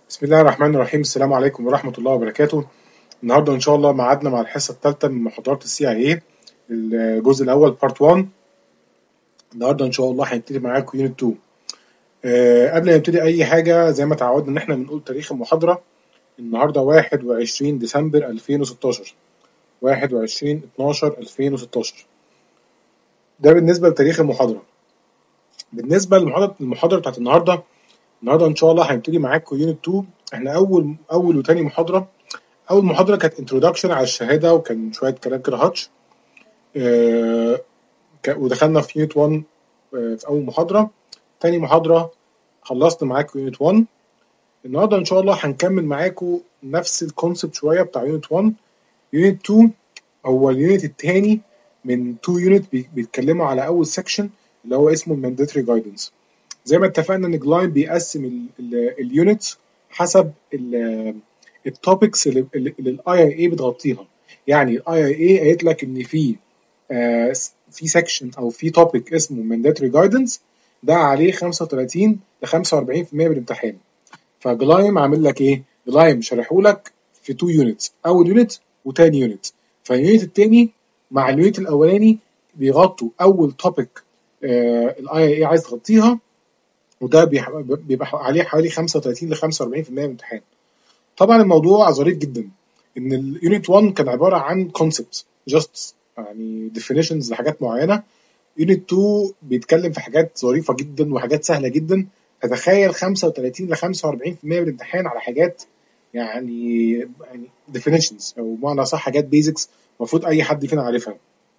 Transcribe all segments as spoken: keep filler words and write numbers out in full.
بسم الله الرحمن الرحيم. السلام عليكم ورحمة الله وبركاته. النهارده إن شاء الله ميعادنا مع الحصة الثالثة من محاضرات السي اي اي، الجزء الأول بارت واحد. النهارده إن شاء الله هنبتدي معاكم يونت اتنين. أه قبل ما نبتدي أي حاجة، زي ما تعودنا إن إحنا بنقول تاريخ المحاضرة. النهارده واحد وعشرين ديسمبر ألفين وستاشر، واحد وعشرين اتناشر ألفين وستاشر. ده بالنسبة لتاريخ المحاضرة. بالنسبة للمحاضرة المحاضرة بتاعت النهارده، النهارده إن شاء الله هنبتدي معاكم يونت اتنين. إحنا أول أول وتاني محاضرة. اول محاضره كانت انتروداكشن على الشهاده، وكان شويه كلام كده هاتش. آه ودخلنا في يونت واحد. آه في اول محاضره. تاني محاضره خلصنا معاكم يونت واحد. النهارده ان شاء الله هنكمل معاكم نفس الكونسبت شويه بتاع يونت واحد. يونت اتنين هو اليونت الثاني من اتنين يونت بيتكلموا على اول سيكشن اللي هو اسمه المانداتوري جايدنس. زي ما اتفقنا ان جلايم بيقسم اليونتس حسب التوبكس اللي الاي اي اي بتغطيها. يعني الاي اي اي قالت لك ان في آه في سيكشن او في توبيك اسمه مانداتوري جايدنس، ده عليه خمسة وتلاتين ل خمسة وأربعين في المية من الامتحان. فجلايم عامل لك ايه؟ جلايم شارحه لك في اتنين يونتس، اول يونت وتاني يونت. فاليونت التاني مع اليونت الاولاني بيغطوا اول توبيك الاي اي اي عايز تغطيها، وده بيبقى عليه حوالي خمسة وتلاتين ل خمسة وأربعين في المية من الامتحان. طبعا الموضوع ظريف جدا، ان اليونت واحد كان عباره عن كونسبت جاست، يعني ديفينيشنز لحاجات معينه. يونت اتنين بيتكلم في حاجات ظريفه جدا وحاجات سهله جدا. تتخيل خمسة وتلاتين ل خمسة وأربعين في المية من الامتحان على حاجات يعني يعني ديفينيشنز، او بمعنى صح حاجات بيزكس المفروض اي حد فينا عارفها.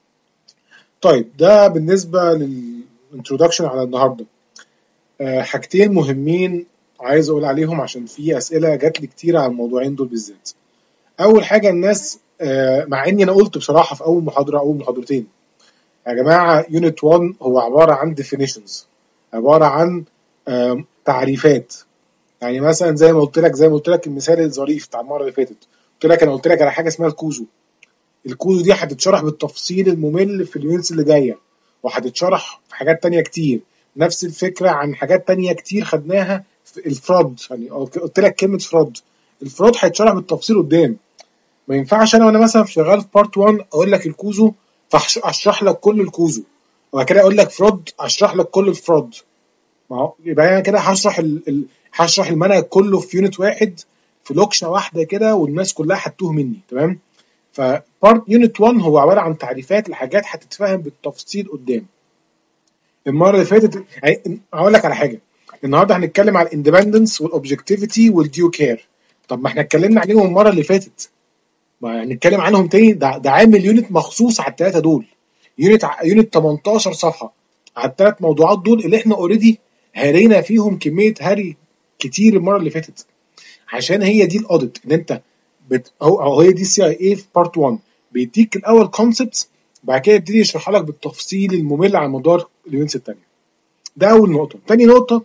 طيب ده بالنسبه للانترودكشن على النهارده. أه حاجتين مهمين عايز اقول عليهم، عشان في اسئله جات لي كتير على الموضوعين دول بالذات. اول حاجه الناس، مع اني انا قلت بصراحه في اول محاضره اول محاضرتين يا جماعه يونت واحد هو عباره عن definitions، عباره عن تعريفات. يعني مثلا زي ما قلت لك زي ما قلت لك المثال الظريف بتاع المره اللي فاتت، قلت لك انا قلت لك على حاجه اسمها الكوزو. الكوزو دي هتتشرح بالتفصيل الممل في اليونتس اللي جايه، وهتتشرح في حاجات تانية كتير. نفس الفكره عن حاجات تانية كتير خدناها في الفراد. يعني قلت لك كلمه فراد، الفراد هيتشرح بالتفصيل قدام. ما ينفعش انا وانا مثلا شغال في بارت واحد اقول لك الكوزو فاشرح لك كل الكوزو، وبعد كده اقول لك فراد اشرح لك كل الفراد. ما هو يبقى انا كده هشرح ال... ال... هشرح المنهج كله في يونت واحد، في لوكشه واحده كده، والناس كلها هتوه مني. تمام؟ فبارت يونت واحد هو عباره عن تعريفات لحاجات هتتفهم بالتفصيل قدام. المره اللي فاتت هقول لك على حاجه. النهارده هنتكلم على الاندبندنس والاوبجكتيفيتي والديو كير. طب ما احنا اتكلمنا عليهم المره اللي فاتت، ما نتكلم عنهم تاني. ده, ده عامل يونت مخصوص على الثلاثه دول. يونت يونت تمنتاشر صفحه على الثلاث موضوعات دول اللي احنا اوريدي هرينا فيهم كميه هري كتير المره اللي فاتت. عشان هي دي الاوديت ان انت بت... هو أو هي دي السي اي اي في بارت واحد. بيديك الاول كونسبتس، بعد كده يبتدي يشرح لك بالتفصيل الممل على مدار اليونتس الثانيه. ده اول نقطه. تاني نقطه،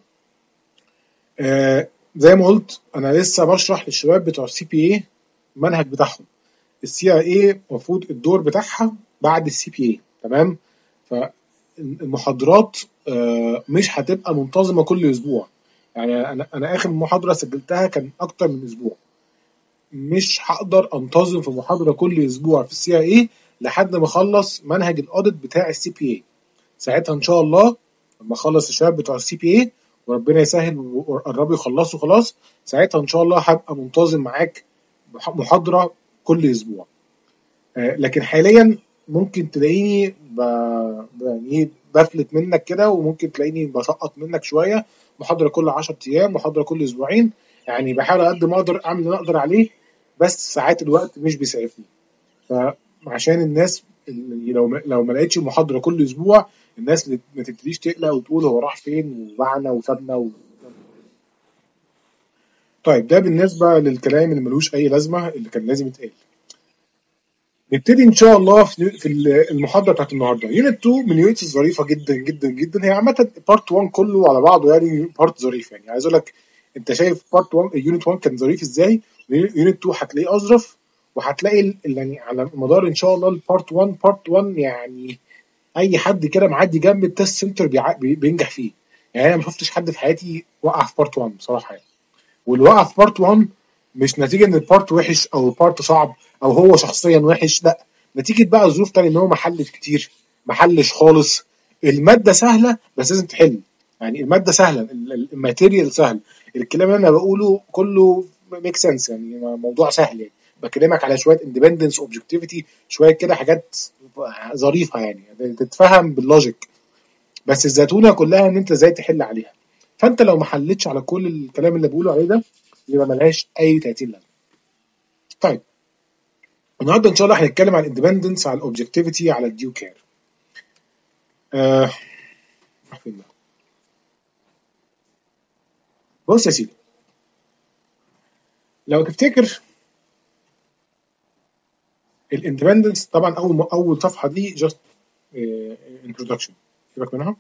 آه زي ما قلت انا لسه بشرح للشباب بتوع السي بي اي المنهج بتاعهم. السي اي اي المفروض الدور بتاعها بعد السي بي اي. تمام؟ فالمحاضرات مش هتبقى منتظمه كل اسبوع. يعني انا انا اخر محاضره سجلتها كان اكتر من اسبوع. مش هقدر انتظم في محاضره كل اسبوع في السي اي اي لحد ما اخلص منهج الاوديت بتاع السي بي اي. ساعتها ان شاء الله لما اخلص الشباب بتوع السي بي اي وربنا يسهل وقربوا يخلصوا خلاص، ساعتها ان شاء الله هبقى منتظم معاك محاضره كل اسبوع. لكن حاليا ممكن تلاقيني ب... يعني بفلت منك كده، وممكن تلاقيني بسقط منك شويه. محاضره كل عشرة ايام، محاضره كل اسبوعين. يعني بحاول على قد ما اقدر اعمل اللي اقدر عليه، بس ساعات الوقت مش بيسعفني. فعشان الناس اللي لو لو ما لقيتش المحاضره كل اسبوع، الناس ما تبتديش تقلق وتقول هو راح فين وبعنا وسابنا و... طيب ده بالنسبه للكلام اللي ملوش اي لازمه اللي كان لازم يتقال. نبتدي ان شاء الله في في المحاضره بتاعت النهارده. يونت اتنين من اليونتس الظريفه جدا جدا جدا. هي عامه بارت واحد كله على بعضه يعني بارت ظريف. يعني عايز اقول لك، انت شايف بارت واحد يونت واحد كان ظريف ازاي، يونت اتنين هتلاقيه اظرف. وهتلاقي يعني على مدار ان شاء الله البارت واحد بارت واحد يعني اي حد كده معدي جنب التست سنتر بينجح فيه. يعني انا ما شفتش حد في حياتي وقع في بارت واحد بصراحه يعني. واللي وقع في بارت واحد مش نتيجه ان البارت وحش او البارت صعب او هو شخصيا وحش، لا، نتيجه بقى ظروف تانية ان هو ما حلش كتير، ما حلش خالص. الماده سهله بس لازم تحل. يعني الماده سهله، ال- ال- الماتيريال سهل، الكلام اللي انا بقوله كله ميك سنس، يعني موضوع سهل. يعني بكلمك على شويه اندبندنس، اوبجكتيفيتي، شويه كده حاجات ظريفه يعني تتفهم باللوجيك. بس الزتونه كلها ان انت ازاي تحل عليها. فانت لو ما حلتش على كل الكلام اللي بقوله عليه ده يبقى ملهاش اي تأثير لازمه. طيب النهارده ان شاء الله هنتكلم على الاندبندنس، على الاوبجكتيفيتي، على الديو كير. آه فين ده؟ بص يا سيدي، لو تفتكر الاندبندنس طبعا اول اول صفحه دي جاست انتروداكشن، سيبك منها.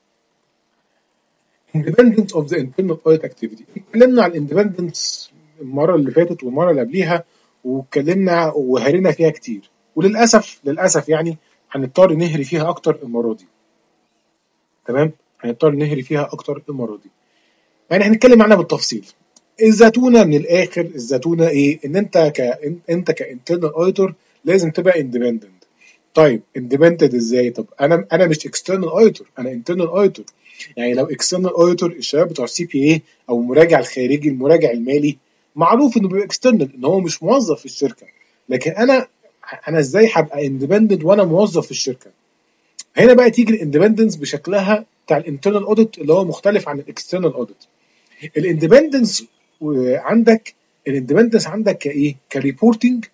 independence of the internal audit activity. اتكلمنا عن الاندبندنس المره اللي فاتت والمره اللي قبليها، واتكلمنا وهرينا فيها كتير، وللاسف للاسف يعني هنضطر نهري فيها اكتر المره دي. تمام، هنضطر نهري فيها اكتر المره دي. يعني هنتكلم عنها بالتفصيل. الزتونه من الاخر، الزتونه ايه؟ ان انت ك انت كانترنال اوديتور لازم تبقى اندبندنت. طيب اندبندنت ازاي؟ طب انا انا مش اكسترنال اوديتور، انا انترنال اوديتور. يعني لو اكسترنال اوديتور، الشباب بتوع السي بي اي او المراجع الخارجي، المراجع المالي، معروف انه بيبقى اكسترنال، ان هو مش موظف في الشركه. لكن انا انا ازاي هبقى اندبندنت وانا موظف في الشركه؟ هنا بقى تيجي الاندبندنس بشكلها بتاع الانترنال اوديت اللي هو مختلف عن الاكسترنال اوديت. الاندبندنس عندك، الاندبندنس عندك كايه؟ كريبورتنج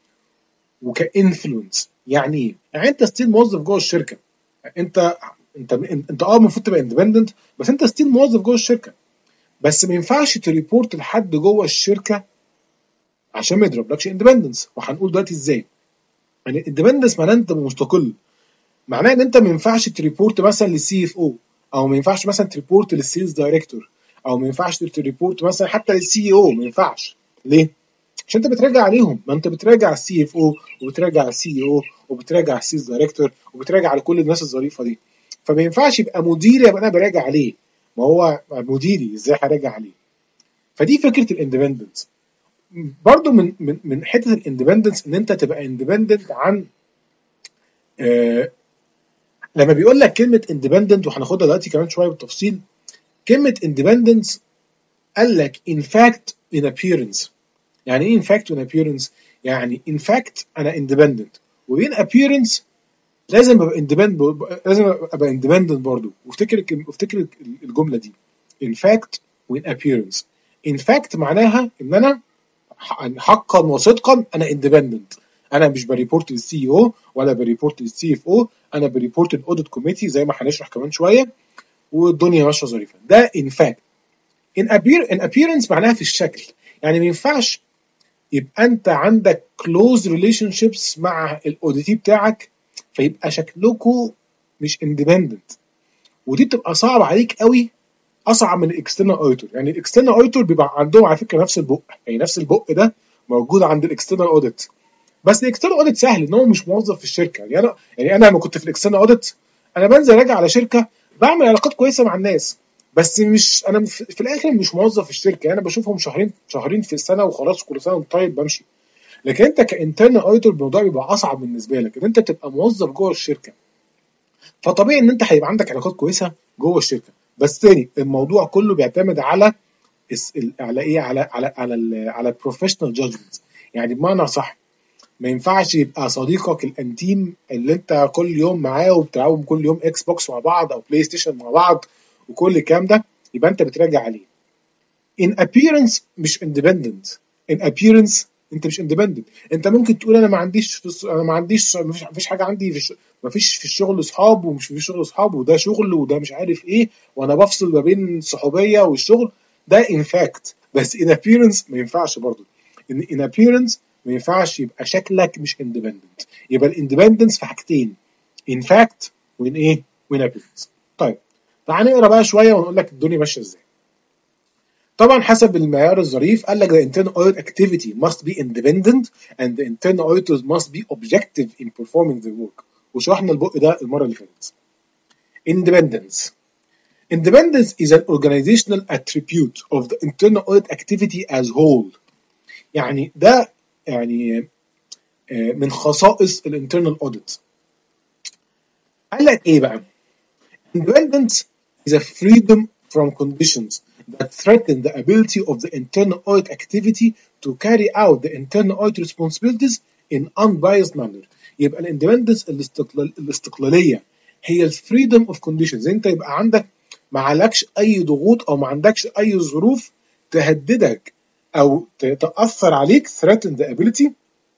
وكانفلونس. يعني ايه؟ يعني انت ستيل موظف جوه الشركه. انت انت انت اه المفروض تبقى اندبندنت، بس انت ستيل موظف جوه الشركه. بس ما ينفعش تريبورت لحد جوه الشركه عشان ما يضربلكش اندبندنس، وهنقول دلوقتي ازاي. يعني الاندبندنس معناه انت مستقل، معناه ان انت ما ينفعش تريبورت مثلا للسي اف او، او ما ينفعش مثلا تريبورت للسيلز دايركتور، او ما ينفعش تريبورت مثلا حتى للسي او. ما ينفعش. ليه؟ عشان انت بتراجع عليهم. ما انت بتراجع السي اف او، وبتراجع السي او، وبتراجع السيلز دايركتور، وبتراجع على كل الناس الظريفه دي. فما ينفعش يبقى مديري يبقى انا براجع عليه. ما هو مديري ازاي هراجع عليه؟ فدي فكره الاندبندنس. برضو من من من حته الاندبندنس ان انت تبقى اندبندنت عن آه لما بيقول لك كلمه اندبندنت، وهناخدها دلوقتي كمان شويه بالتفصيل. كلمه اندبندنس قال لك in fact in appearance. يعني ايه in fact in appearance؟ يعني in fact انا independent، وin appearance لازم ابقى independent، لازم ابقى independent برضه. وافتكر افتكر الجمله دي in fact وin appearance. in fact معناها ان انا حقا وصدقا انا independent. انا مش بريبورت للسي او ولا بريبورت للسي اف او، انا بريبورت الاوديت كوميتي زي ما هنشرح كمان شويه، والدنيا ماشيه ظريفه. ده in fact. in appear in appearance معناها في الشكل. يعني ما ينفعش يبقى انت عندك close relationships مع الاوديتي بتاعك فيبقى شكلكوا مش independent، ودي بتبقى صعبه عليك قوي، اصعب من الاكسترنال اوديتور. يعني الاكسترنال اوديتور بيبقى عندهم على فكره نفس البق، يعني نفس البق ده موجود عند الاكسترنال اوديت. بس الاكسترنال اوديت سهل ان هو مش موظف في الشركه. يعني انا يعني انا لما كنت في الاكسترنال اوديت انا بنزل راجع على شركه، بعمل علاقات كويسه مع الناس، بس مش انا في, في الاخر مش موظف في الشركه. يعني انا بشوفهم شهرين شهرين في السنه وخلاص، كل سنه وانت طيب بمشي. لكن انت كانترنال اوديتور الموضوع بيبقى اصعب بالنسبه لك، ان انت تبقى موظف جوه الشركه. فطبيعي ان انت هيبقى عندك علاقات كويسه جوه الشركه. بس تاني الموضوع كله بيعتمد على على ايه؟ على على على ال على البروفيشنال جادجمنت. يعني بمعنى صح، ما ينفعش يبقى صديقك الانتيم اللي انت كل يوم معاه وبتلعبوا كل يوم اكس بوكس مع بعض او بلاي ستيشن مع بعض وكل الكلام ده يبقى انت بتراجع عليه. in appearance مش independent. in appearance انت مش independent. انت ممكن تقول انا ما عنديش في انا ما عنديش ما فيش, فيش حاجه عندي في الش... ما فيش في الشغل اصحاب، ومش في الشغل اصحاب، وده شغل وده مش عارف ايه، وانا بفصل ما بين الصحوبيه والشغل. ده in fact. بس in appearance ما ينفعش برضه. in, in appearance ما ينفعش يبقى شكلك مش independent. يبقى الاندبندنس في حاجتين: in fact وin ايه؟ win appearance. طيب تعال نقرا بقى شويه ونقول لك الدنيا ماشيه ازاي. طبعا حسب المعيار الظريف قال لك the internal audit activity must be independent and the internal auditors must be objective in performing their work. وشرحنا البق ده المره اللي فاتت. independence Independence is an organizational attribute of the internal audit activity as whole. يعني ده يعني من خصائص الانترنال audit. قال لك ايه بقى؟ Independence is a freedom from conditions that threaten the ability of the internal audit activity to carry out the internal audit responsibilities in unbiased manner. يبقى الاندبندنس الاستقلال الاستقلاليه هي الفريدم اوف كونديشنز، انت يبقى عندك ما عليكش اي ضغوط او ما عندكش اي ظروف تهددك او تاثر عليك threaten the ability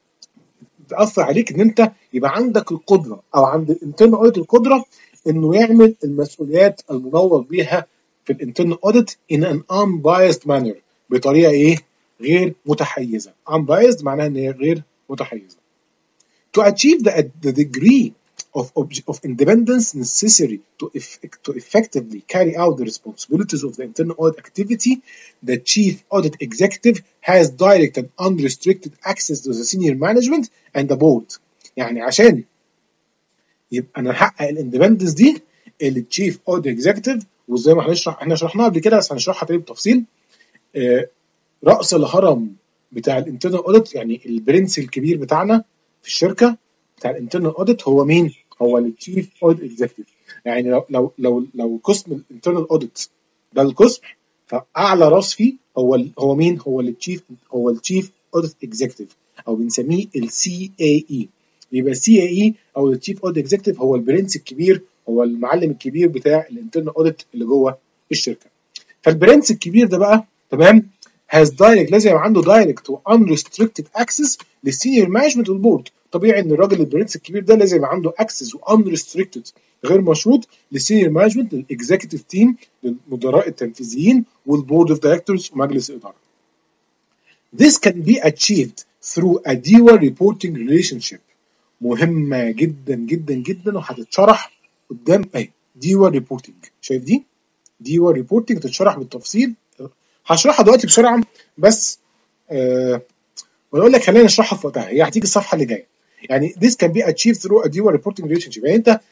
تاثر عليك ان انت يبقى عندك القدره او عند الانترنال اوديت القدره انه يعمل المسؤوليات المنوط بيها في الانترنال اوديت in an unbiased manner بطريقه ايه؟ غير متحيزه. unbiased معناها ان هي غير متحيزه. To achieve the, the degree of, of independence necessary to, effect, to effectively carry out the responsibilities of the internal audit activity, the chief audit executive has direct and unrestricted access to the senior management and the board. يعني عشان يبقى نحقق الاندبندنس دي التشيف اوديت اكزيكتيف، وزي ما هنشرح احنا شرحناها قبل كده بس هنشرحها تاني بالتفصيل. آه راس الهرم بتاع الانترنال اوديت، يعني البرنس الكبير بتاعنا في الشركه بتاع الانترنال اوديت هو مين؟ هو التشيف اوديت اكزيكتيف. يعني لو لو لو لو قسم الانترنال اوديت ده القسم، فاعلى راس فيه هو هو مين؟ هو التشيف هو التشيف اوديت اكزيكتيف او بنسميه السي اي اي. يبقى السي اي اي او التشيف اوديت اكزيكتيف هو البرنس الكبير، هو المعلم الكبير بتاع الانترنال اوديت اللي جوه الشركه. فالبرنس الكبير ده بقى تمام has direct لازم يبقى عنده direct و unrestricted access للسينيور مانجمنت والبورد. طبيعي ان الراجل البرنس الكبير ده لازم يبقى عنده access و unrestricted غير مشروط للسينيور مانجمنت، للاكزيكتيف تيم، للمدراء التنفيذيين والبورد اوف دايركتورز ومجلس الاداره. This can be achieved through a dual reporting relationship. مهمه جدا جدا جدا وهتتشرح قدام اهي. dual reporting، شايف دي؟ dual reporting تتشرح بالتفصيل، هشرحها دلوقتي بسرعه بس أه واقول لك خلينا نشرحها في وقتها، هي هتيجي الصفحه اللي جايه. يعني this can be achieved through a dual reporting relationship. يعني انت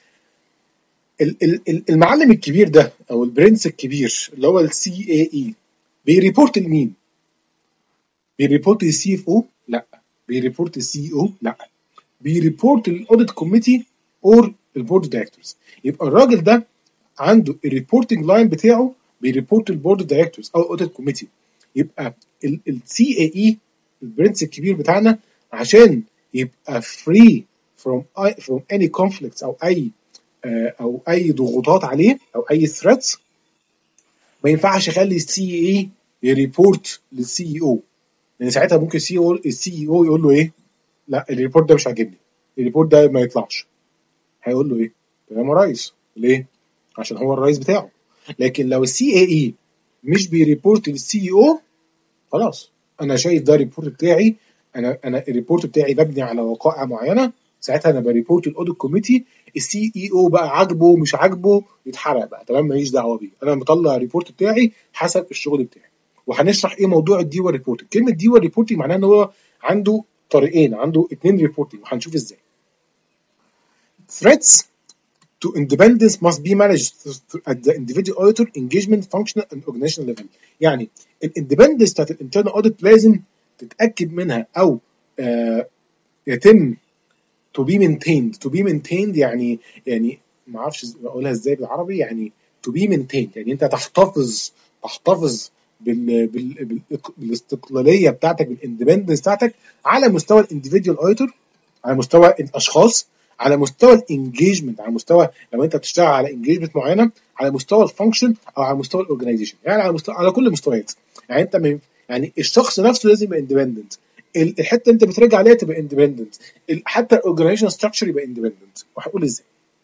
المعلم الكبير ده او البرنس الكبير اللي هو السي اي اي بيريبورت لمين؟ بيريبورت للسي اف او؟ لا. بيريبورت للسي او؟ لا. بيريبورت للاوديت كوميتي اور البورد دايركتورز. يبقى الراجل ده عنده الريبورتنج لاين بتاعه بيريبورت للبورد دايركتورز او الاوديت كوميتي. يبقى السي اي اي البرنس الكبير بتاعنا عشان يبقى فري from from any conflicts او اي او اي ضغوطات عليه او اي ثريتس، ما ينفعش يخلي السي اي يريبورت للسي اي او، لان ساعتها ممكن السي او السي اي او يقول له ايه؟ لا الريبورت ده مش عاجبني، الريبورت ده ما يطلعش. هيقول له ايه؟ تمام يا ريس. ليه؟ عشان هو الرئيس بتاعه. لكن لو السي اي اي مش بيريبورت للسي اي او، خلاص انا شايف ده الريبورت بتاعي، انا انا الريبورت بتاعي مبني على وقائع معينه، ساعتها انا بريبورت الاوديت كوميتي. السي اي او بقى عاجبه مش عاجبه يتحرق بقى، تمام، ماليش دعوه بيه، انا مطلع الريبورت بتاعي حسب الشغل بتاعي. وهنشرح ايه موضوع الديوال ريبورتنج. كلمه ديوال ريبورتنج معناها ان هو عنده طريقين، عنده اثنين ريبورتنج، وهنشوف ازاي. threats to independence must be managed at the individual auditor engagement functional and organizational level. يعني الاندبندنس بتاعت الانترنال اوديت لازم تتاكد منها او آه يتم to be maintained. to be maintained يعني يعني ما اعرفش اقولها ازاي بالعربي، يعني to be maintained يعني انت تحتفظ تحتفظ بال بال بالاستقلاليه بتاعتك، بالاندبندنس بتاعتك على مستوى الانديفيدوال اوديتور، على مستوى الاشخاص، على مستوى الانجيجمنت، على مستوى لو انت بتشتغل على انجيجمنت معينه، على مستوى الفانكشن او على مستوى الاورجنايزيشن، يعني على مستوى على كل المستويات. يعني انت م... يعني الشخص نفسه لازم يبقى اندبندنت، الحته اللي انت بتراجع عليها تبقى اندبندنت، حتى الاورجنايزيشن ستراكشر يبقى اندبندنت. وهقول ازاي.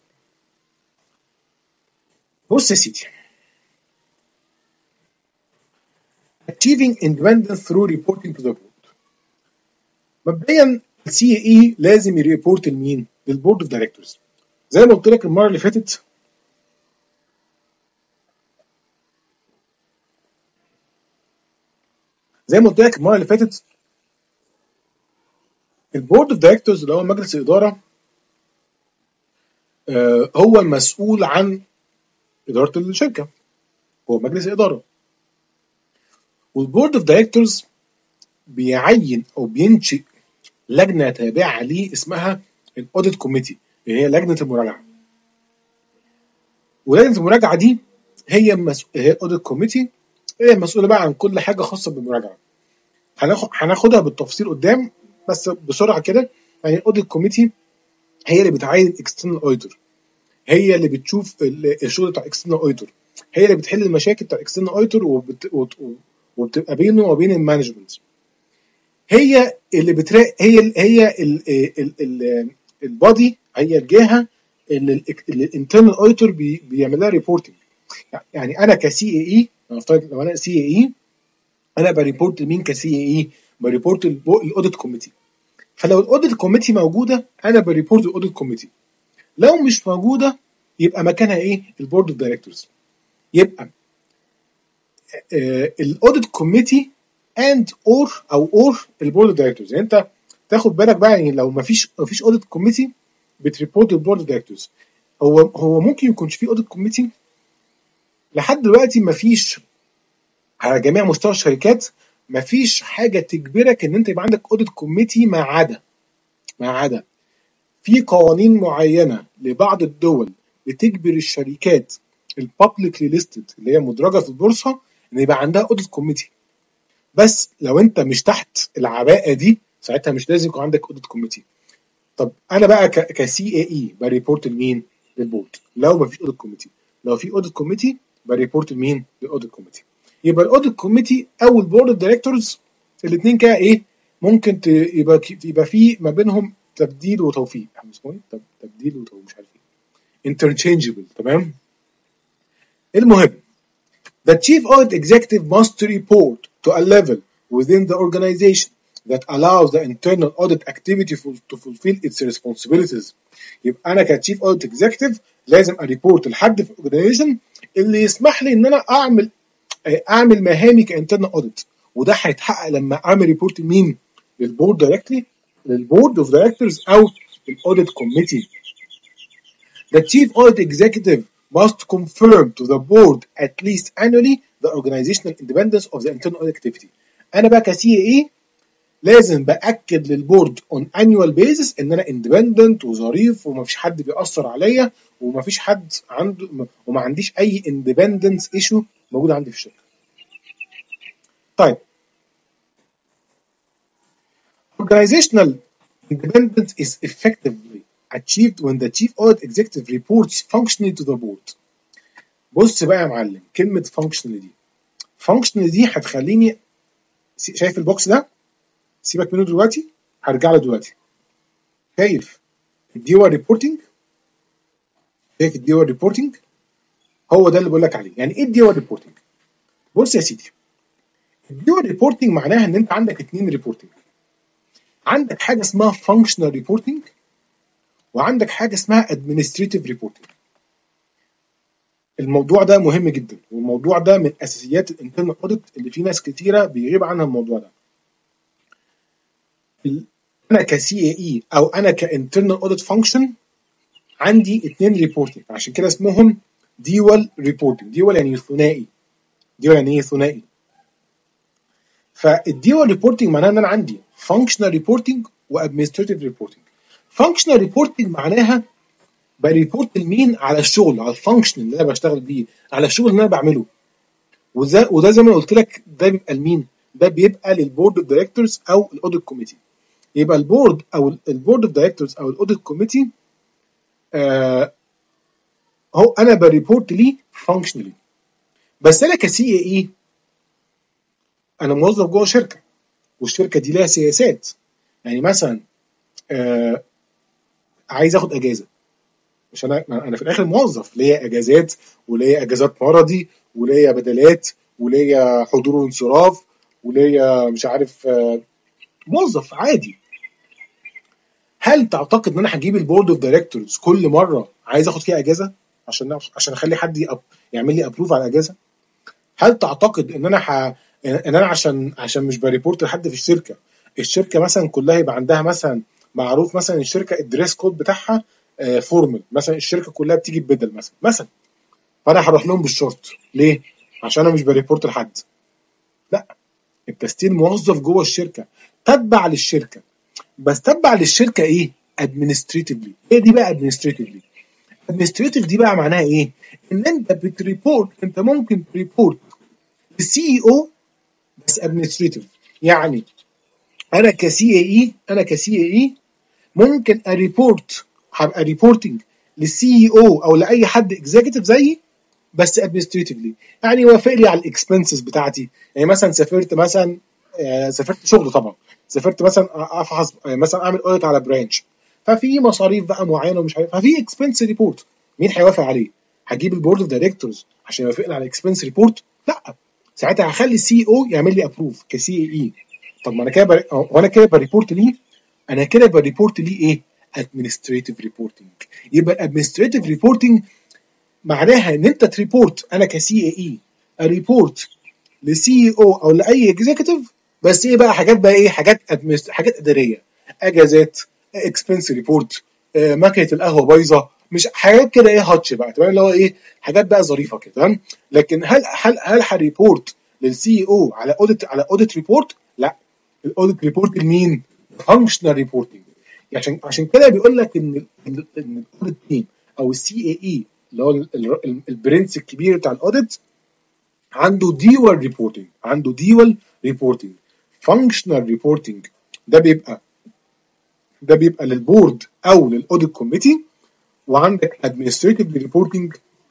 بص يا سيدي، achieving independence through reporting to the board. مبدئيا السي اي لازم يريبورت لمين؟ للبورد اوف دايركتورز. زي ما قلت لك المره اللي فاتت، زي ما قلت لك المره اللي فاتت البورد اوف دايركتورز اللي هو مجلس الاداره آه هو المسؤول عن اداره الشركه. هو مجلس الاداره. والبورد اوف دايركتورز بيعين او بينشئ لجنه تابعه ليه اسمها الاوديت كوميتي، اللي هي لجنه المراجعه. ولجنه المراجعه دي هي مسؤول هي الاوديت كوميتي، هي مسؤوله بقى عن كل حاجه خاصه بالمراجعه. هناخد هناخدها بالتفصيل قدام، بس بسرعه كده. يعني الاوديت كوميتي هي اللي بتعين اكسترنال اوديتور، هي اللي بتشوف الشغل بتاع اكسترنال اوديتور، هي اللي بتحل المشاكل بتاع اكسترنال اوديتور وبت... وبتبقى بينه وبين المانجمنت. هي اللي بتراقب، هي ال هي ال ال ال البادي، هي الجهه اللي الانترنال اوديتور بي بيعمل لها ريبورتنج. يعني انا كسي اي اي، نفترض لو انا سي اي اي، انا بريبورت لمين كسي اي اي؟ بريبورت الاوديت كوميتي. فلو الاوديت كوميتي موجوده انا بريبورت الاوديت كوميتي، لو مش موجوده يبقى مكانها ايه؟ البورد اوف دايركتورز. يبقى الاوديت كوميتي اند اور او اور البورد اوف دايركتورز. يعني انت تاخد بالك بقى، يعني لو مفيش مفيش اوديت كوميتي بتريبورت البورد اوف دايركتورز. هو هو ممكن يكونش في اوديت كوميتي لحد دلوقتي، مفيش على جميع مستوى الشركات، مفيش حاجه تجبرك ان انت يبقى عندك اوديت كوميتي، ما عدا ما عدا في قوانين معينه لبعض الدول بتجبر الشركات البابليكلي ليستد اللي هي مدرجه في البورصه ان يبقى عندها اوديت كوميتي. بس لو انت مش تحت العباءه دي ساعتها مش لازم يكون عندك اوديت كوميتي. طب انا بقى كسي اي اي بريبورت لمين؟ للبورد لو مفيش اوديت كوميتي. لو في اوديت كوميتي بريبورت لمين؟ للاوديت كوميتي. يبقى الاوديت كوميتي او البورد اوف دايركتورز الاثنين كده ايه، ممكن يبقى يبقى في ما بينهم تبديل وتوفيق. اسمه ايه؟ تبديل وتوفيق، مش عارف ايه، interchangeable. تمام. المهم the chief audit executive must report to a level within the organization that allows the internal audit activity to fulfill its responsibilities. يبقى انا كتشيف اوديت اكزيكتيف لازم اريبورت لحد في الاورجنايزيشن اللي يسمح لي ان انا اعمل اعمل مهامي كانترنال اوديت، وده هيتحقق لما اعمل ريبورت مين؟ للبورد دايركتلي، للبورد اوف دايركتورز او الاوديت كوميتي. The chief audit executive must confirm to the board at least annually the organizational independence of the internal audit activity. انا بقى كسي اي لازم باكد للبورد on annual basis ان انا independent وظريف ومفيش حد بيأثر عليا ومفيش حد عنده وما عنديش اي independence issue موجود عندي في الشركه. طيب organizational independence is effectively achieved when the chief audit executive reports functionally to the board. بص بقى يا معلم، كلمه functionally دي functionally دي هتخليني شايف البوكس ده؟ سيبك منه دلوقتي، هرجع له دلوقتي. شايف الديوال ريبورتنج؟ شايف الديوال ريبورتنج؟ هو ده اللي بقول لك عليه. يعني ايه الديوال ريبورتنج؟ بص يا سيدي، الديوال ريبورتنج معناها ان انت عندك اثنين ريبورتنج. عندك حاجه اسمها فانكشنال ريبورتنج، وعندك حاجه اسمها ادمنستريتيف ريبورتنج. الموضوع ده مهم جدا، والموضوع ده من اساسيات الانترنال اوديت اللي في ناس كتيره بيغيب عنها الموضوع ده. انا كسي اي اي او انا كانترنال اوديت فانكشن عندي اثنين ريبورتنج، عشان كده اسمهم ديوال ريبورتنج. ديوال يعني ثنائي. ديوال يعني ايه؟ ثنائي. فالديوال ريبورتنج معناها ان انا عندي فانكشنال ريبورتنج وادمنستريتيف ريبورتنج. فانكشنال ريبورتنج معناها بريبورت لمين؟ على الشغل، على الفانكشن اللي انا بشتغل بيه، على الشغل اللي انا بعمله. وده وده زي ما قلت لك ده بيبقى لمين؟ ده بيبقى للبورد اوف دايركتورز او الاوديت كوميتي. يبقى البورد او البورد اوف دايركتورز او الاوديت كوميتي آه هو انا بريبورت ليه فانكشنالي. بس انا كسي اي اي انا موظف جوه شركه، والشركه دي لها سياسات. يعني مثلا آه عايز اخد اجازه، مش انا انا في الاخر موظف، ليا اجازات وليا اجازات مرضي وليا بدلات وليا حضور وانصراف وليا مش عارف آه موظف عادي. هل تعتقد ان انا هجيب البورد اوف دايركتورز كل مره عايز اخد فيها اجازه عشان عشان اخلي حد يعمل لي ابروف على الاجازه؟ هل تعتقد ان انا ح... ان انا عشان عشان مش بريبورت لحد في الشركه، الشركه مثلا كلها يبقى عندها مثلا معروف مثلا الشركه الدريس كود بتاعها آه فورمال، مثلا الشركه كلها بتيجي ببدل مثلا مثلا، فانا هروح لهم بالشورت ليه؟ عشان انا مش بريبورت لحد، لا، انت ستيل موظف جوه الشركه، تتبع للشركه، بس تتبع للشركه ايه؟ ادمنستريتيفلي. هي دي بقى ادمنستريتيفلي. ادمنستريتيف دي بقى معناها ايه؟ ان انت بتريبورت، انت ممكن تريبورت للسي اي او بس ادمنستريتيف. يعني انا كسي اي اي، انا كسي اي اي ممكن اريبورت، هبقى ريبورتنج للسي اي او او لاي حد اكزيكتيف زيي بس ادمنستريتيفلي. يعني يوافق لي على الاكسبنسز بتاعتي. يعني مثلا سافرت مثلا، آه، سافرت شغل طبعا، سافرت مثلا افحص، آه، مثلا اعمل اوديت على برانش، ففي مصاريف بقى معينه ومش عارف، ففي اكسبنس ريبورت. مين هيوافق عليه؟ هجيب البورد اوف دايركتورز عشان يوافق لي على الاكسبنس ريبورت؟ لا، ساعتها هخلي السي او يعمل لي ابروف كسي اي اي. طب ما انا كده بر... وانا كده بريبورت ليه؟ انا كده بريبورت ليه ايه؟ administrative reporting. يبقى administrative reporting معناها ان انت تريبورت، انا كسي اي اي ريبورت لسي او او لاي اكزيكتيف، بس ايه بقى؟ حاجات بقى ايه؟ حاجات أدمست... حاجات اداريه، اجازات، اكسبنس ريبورت، ماكينه القهوه بايظه، مش حاجات كده ايه هاتش بقى، تمام؟ اللي هو ايه؟ حاجات بقى ظريفه كده، تمام. لكن هل هل هل هريبورت للسي او على اوديت، على اوديت ريبورت؟ لا، الاوديت ريبورت لمين؟ فانكشنال ريبورتنج. عشان عشان كده بيقول لك ان ان الاوديت تيم او السي اي اي اللي هو البرنس الكبير بتاع الاوديت عنده ديوال ريبورتنج، عنده ديوال ريبورتنج. فانكشنال ريبورتنج ده بيبقى ده بيبقى للبورد او للاوديت كوميتي، وعندك ادمنستريتيف ريبورتنج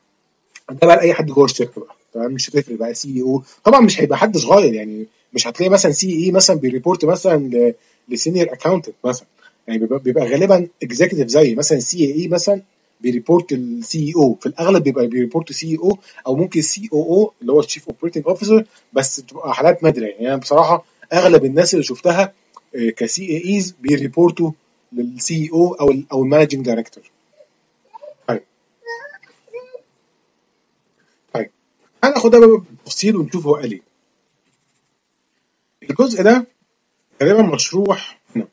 ده بقى لاي حد جوه الشركه بقى، تمام؟ مش هتفرق بقى سي اي او، طبعا مش هيبقى حد صغير، يعني مش هتلاقي مثلا سي اي مثلا بيريبورت مثلا لسينيور اكاونتنت مثلا، يعني بيبقى, بيبقى غالبا اكزيكتيف زي مثلا سي اي مثلا بيريبورت السي او، في الاغلب بيبقى بيريبورت سي او، او ممكن سي او او اللي هو الشيف اوبريتنج اوفيسر، بس بتبقى حالات نادره. يعني انا بصراحه اغلب الناس اللي شفتها كسي اي ايز بيريبورتوا للسي او او ال او المانجنج دايركتور. طيب طيب هناخدها بقى بالتفصيل ونشوف هو قال ايه. الجزء ده غالبا مشروح هنا.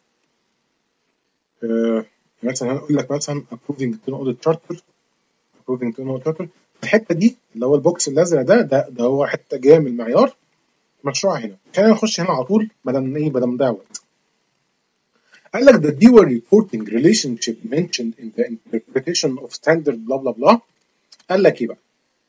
آه مثلا هنقول لك مثلا approving to audit charter، approving to audit charter. الحته دي اللي هو البوكس الازرق ده ده ده هو حته جايه من المعيار مشروع هنا. خلينا نخش هنا على طول بدل ايه، بدل ما نضيع وقت. قال لك the dual reporting relationship mentioned in the interpretation of standard blah blah blah. قال لك ايه بقى؟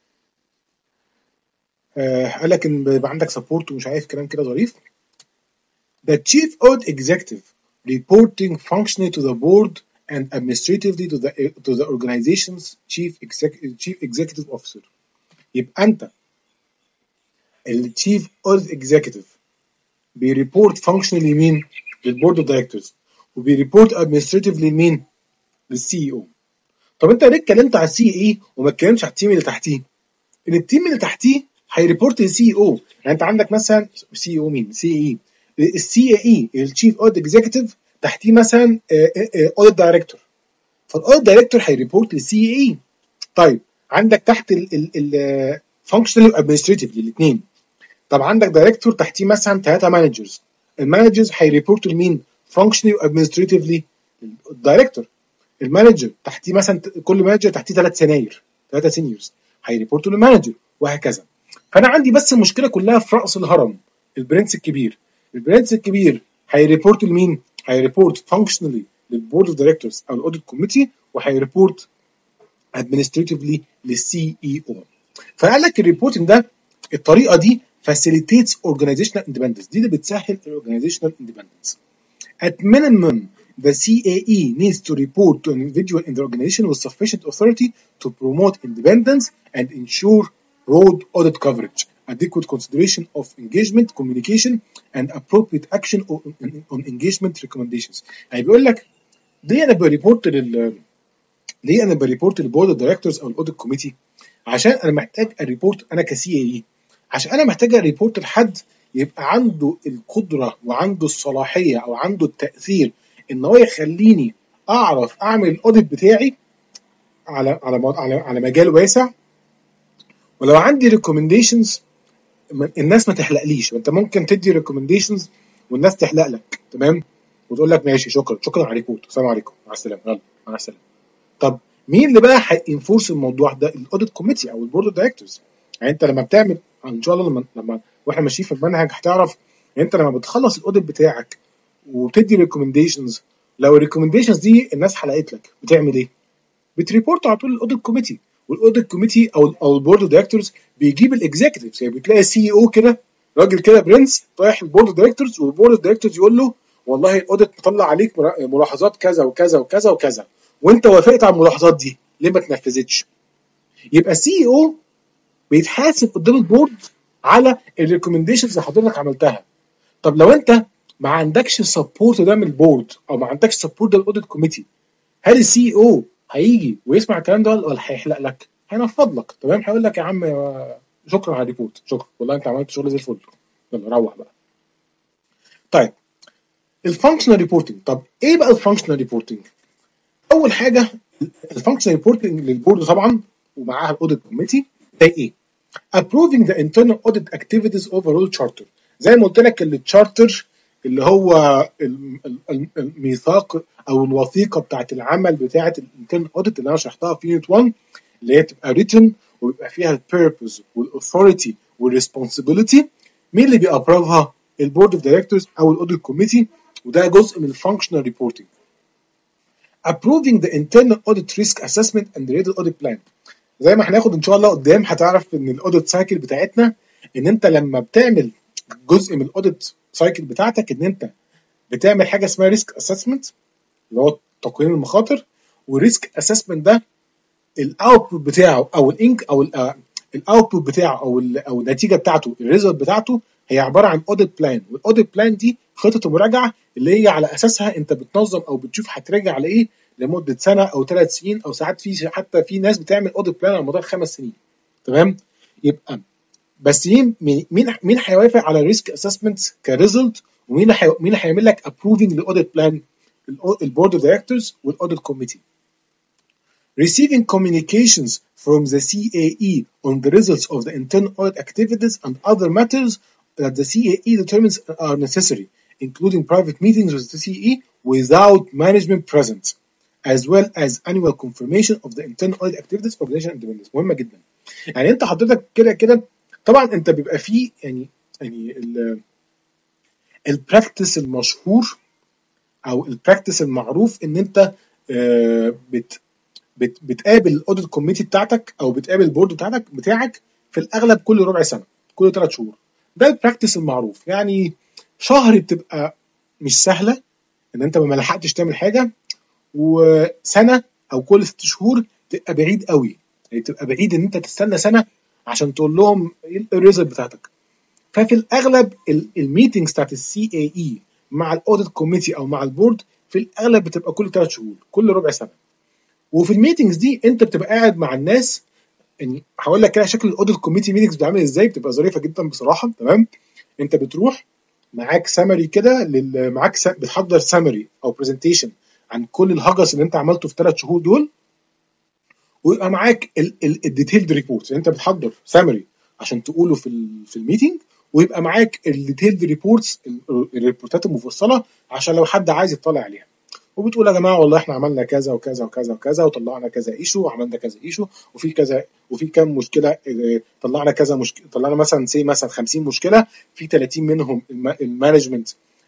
آه قال لك ان بيبقى عندك سبورت ومش عارف كلام كده ظريف. The chief audit executive reporting functionally to the board and administratively to the to the organization's chief executive chief executive officer. يبقى انت التشيف اوديت اكزيكتيف بيريبورت فانكشنالي مين؟ للبورد اوف دايركتورز، وبيريبورت ادمنستريتيفلي مين؟ للسي او. طب انت ليه اتكلمت على السي اي وما اتكلمتش على التيم اللي تحتيه؟ ان التيم اللي تحتيه هيريبورت للسي او. يعني انت عندك مثلا سي او مين؟ سي اي. السي اي التشيف اوديت اكزيكتيف تحتيه مثلا اوديت دايركتور، فالاوديت دايركتور هيريبورت للسي اي. طيب عندك تحت الفانكشنال وادمنستريتيف الاثنين. طب عندك دايركتور تحتيه مثلا ثلاثه مانجرز، المانجرز هيريبورتوا لمين؟ فانكشنال وادمنستريتيفلي الدايركتور. المانجر تحتيه مثلا كل مانجر تحتيه ثلاث سناير، ثلاثه سينيورز هيريبورتوا للمانجر، وهكذا. فانا عندي بس المشكله كلها في راس الهرم، البرنس الكبير. البرنس الكبير هيريبورت لمين؟ هيريبورت فانكشنالي للبورد اوف دايركتورز او الاوديت كوميتي، وهيريبورت ادمنستريتيفلي للسي اي او. فقال لك الريبورتنج ده الطريقه دي facilitates organizational independence، دي اللي بتسهل organizational independence. At minimum the سي اي اي needs to report to an individual in the organization with sufficient authority to promote independence and ensure broad audit coverage, adequate consideration of engagement, communication, and appropriate action on, on engagement recommendations. يعني بيقول لك ليه انا بريبورت لل ليه انا بريبورت للبورد اوف دايركتورز او الاوديت كوميتي؟ عشان انا محتاج الريبورت انا كسي اي، عشان انا محتاج الريبورت لحد يبقى عنده القدره وعنده الصلاحيه او عنده التاثير ان هو يخليني اعرف اعمل الاوديت بتاعي على على على, على مجال واسع. ولو عندي ريكومنديشنز الناس ما تحلقليش، وانت ممكن تدي ريكومنديشنز والناس تحلق لك، تمام، وتقول لك ماشي شكرا شكرا على الريبورت، السلام عليكم مع السلامه، يلا مع السلامه. طب مين اللي بقى هينفورس الموضوع ده؟ الاوديت كوميتي او البورد اوف دايركتورز. يعني انت لما بتعمل ان شاء الله لما لما واحنا ماشيين في المنهج هتعرف ان انت لما بتخلص الاوديت بتاعك وبتدي ريكومنديشنز، لو الريكومنديشنز دي الناس حلقت لك بتعمل ايه؟ بتريبورت على طول الاوديت كوميتي، والاوديت كوميتي او او البورد اوف دايركتورز بيجيب الاكزيكتيفز. يعني بتلاقي سي او كده، راجل كده برنس رايح البورد اوف دايركتورز، والبورد اوف دايركتورز يقول له والله الاوديت مطلع عليك ملاحظات كذا وكذا وكذا وكذا، وانت وافقت على الملاحظات دي ليه ما اتنفذتش؟ يبقى السي او بيتحاسب قدام البورد على الريكومنديشنز اللي حضرتك عملتها. طب لو انت ما عندكش سبورت ده من البورد او ما عندكش سبورت ده من الاوديت كوميتي، هل السي او هيجي ويسمع الكلام ده ولا هيحلق لك؟ هينفض لك. تمام، هيقول لك يا عم شكرا على الريبورت، شكرا والله انت عملت شغل زي الفل، يلا روح بقى. طيب الفانكشنال ريبورتنج، طب ايه بقى الفانكشنال ريبورتنج؟ اول حاجه الفانكشنال ريبورتنج للبورد طبعا ومعاها الاوديت كوميتي زي ايه؟ approving the internal audit activities overall charter. زي ما قلت لك التشارتر اللي هو الميثاق او الوثيقه بتاعت العمل بتاعت الانترنال اوديت اللي انا شرحتها في يونت واحد، اللي هي تبقى written ويبقى فيها البيربز والاثوريتي والريسبونسبيلتي. مين اللي بيابروفها؟ البورد اوف دايركتورز او الاوديت كوميتي، وده جزء من الفانكشنال ريبورتنج. approving the internal audit risk assessment and related audit plan. زي ما هناخد ان شاء الله قدام هتعرف ان الاوديت سايكل بتاعتنا، ان انت لما بتعمل جزء من الاوديت سايكل بتاعتك ان انت بتعمل حاجه اسمها ريسك اسسمنت اللي هو تقييم المخاطر، والريسك اسسمنت ده الاوتبوت بتاعه او الانك او الاوتبوت بتاعه او او النتيجه بتاعته الريزلت بتاعته هي عباره عن اوديت بلان. والاوديت بلان دي خطه المراجعه اللي هي على اساسها انت بتنظم او بتشوف هتراجع على ايه لمده سنه او ثلاث سنين، او ساعات في حتى في ناس بتعمل اوديت بلان على مدار خمس سنين. تمام، يبقى بس مين مين مين هيوافق على الريسك اسسمنت كريزلت، ومين حي... مين هيعمل لك ابروفنج للاوديت بلان؟ البورد اوف دايركتورز والاوديت كوميتي. Receiving communications from the C A E on the results of the internal audit activities and other matters that the C A E determines are necessary, including private meetings with the C A E without management present, as well as annual confirmation of the internal audit activities for organization independence. مهمة جدا. يعني انت حضرتك كده كده طبعا انت بيبقى فيه يعني يعني البراكتس المشهور او البراكتس المعروف ان انت آه بت بت بتقابل الاوديت كوميتي بتاعتك او بتقابل البورد بتاعتك بتاعك في الاغلب كل ربع سنه، كل ثلاث شهور. ده البراكتس المعروف. يعني شهر بتبقى مش سهله ان انت ما لحقتش تعمل حاجه، وسنه او كل ست شهور تبقى بعيد قوي، يعني تبقى بعيد ان انت تستنى سنه عشان تقول لهم ايه الريزلت بتاعتك. ففي الاغلب الميتنجز بتاعت السي اي اي مع الاوديت كوميتي او مع البورد في الاغلب بتبقى كل ثلاث شهور، كل ربع سنه. وفي الميتنجز دي انت بتبقى قاعد مع الناس. يعني هقول لك كده شكل الاوديت كوميتي ميتنجز بتعمل ازاي، بتبقى ظريفه جدا بصراحه. تمام، انت بتروح معاك سامري كده لل... معاك س... بتحضر سامري او برزنتيشن عن كل الهجس اللي انت عملته في ثلاث شهور دول، ويبقى معاك الديتيلد ريبورت. يعني انت بتحضر سامري عشان تقوله في ال... في الميتنج، ويبقى معاك الديتيلد ريبورتس الريبورتات المفصله عشان لو حد عايز يطلع عليها. وبتقول يا جماعه والله احنا عملنا كذا وكذا وكذا وكذا، وطلعنا كذا ايشو وعملنا كذا ايشو، وفي كذا وفي كام مشكله، طلعنا كذا مشكله، طلعنا مثلا سي مثلا خمسين مشكله، في ثلاثين منهم المانجمنت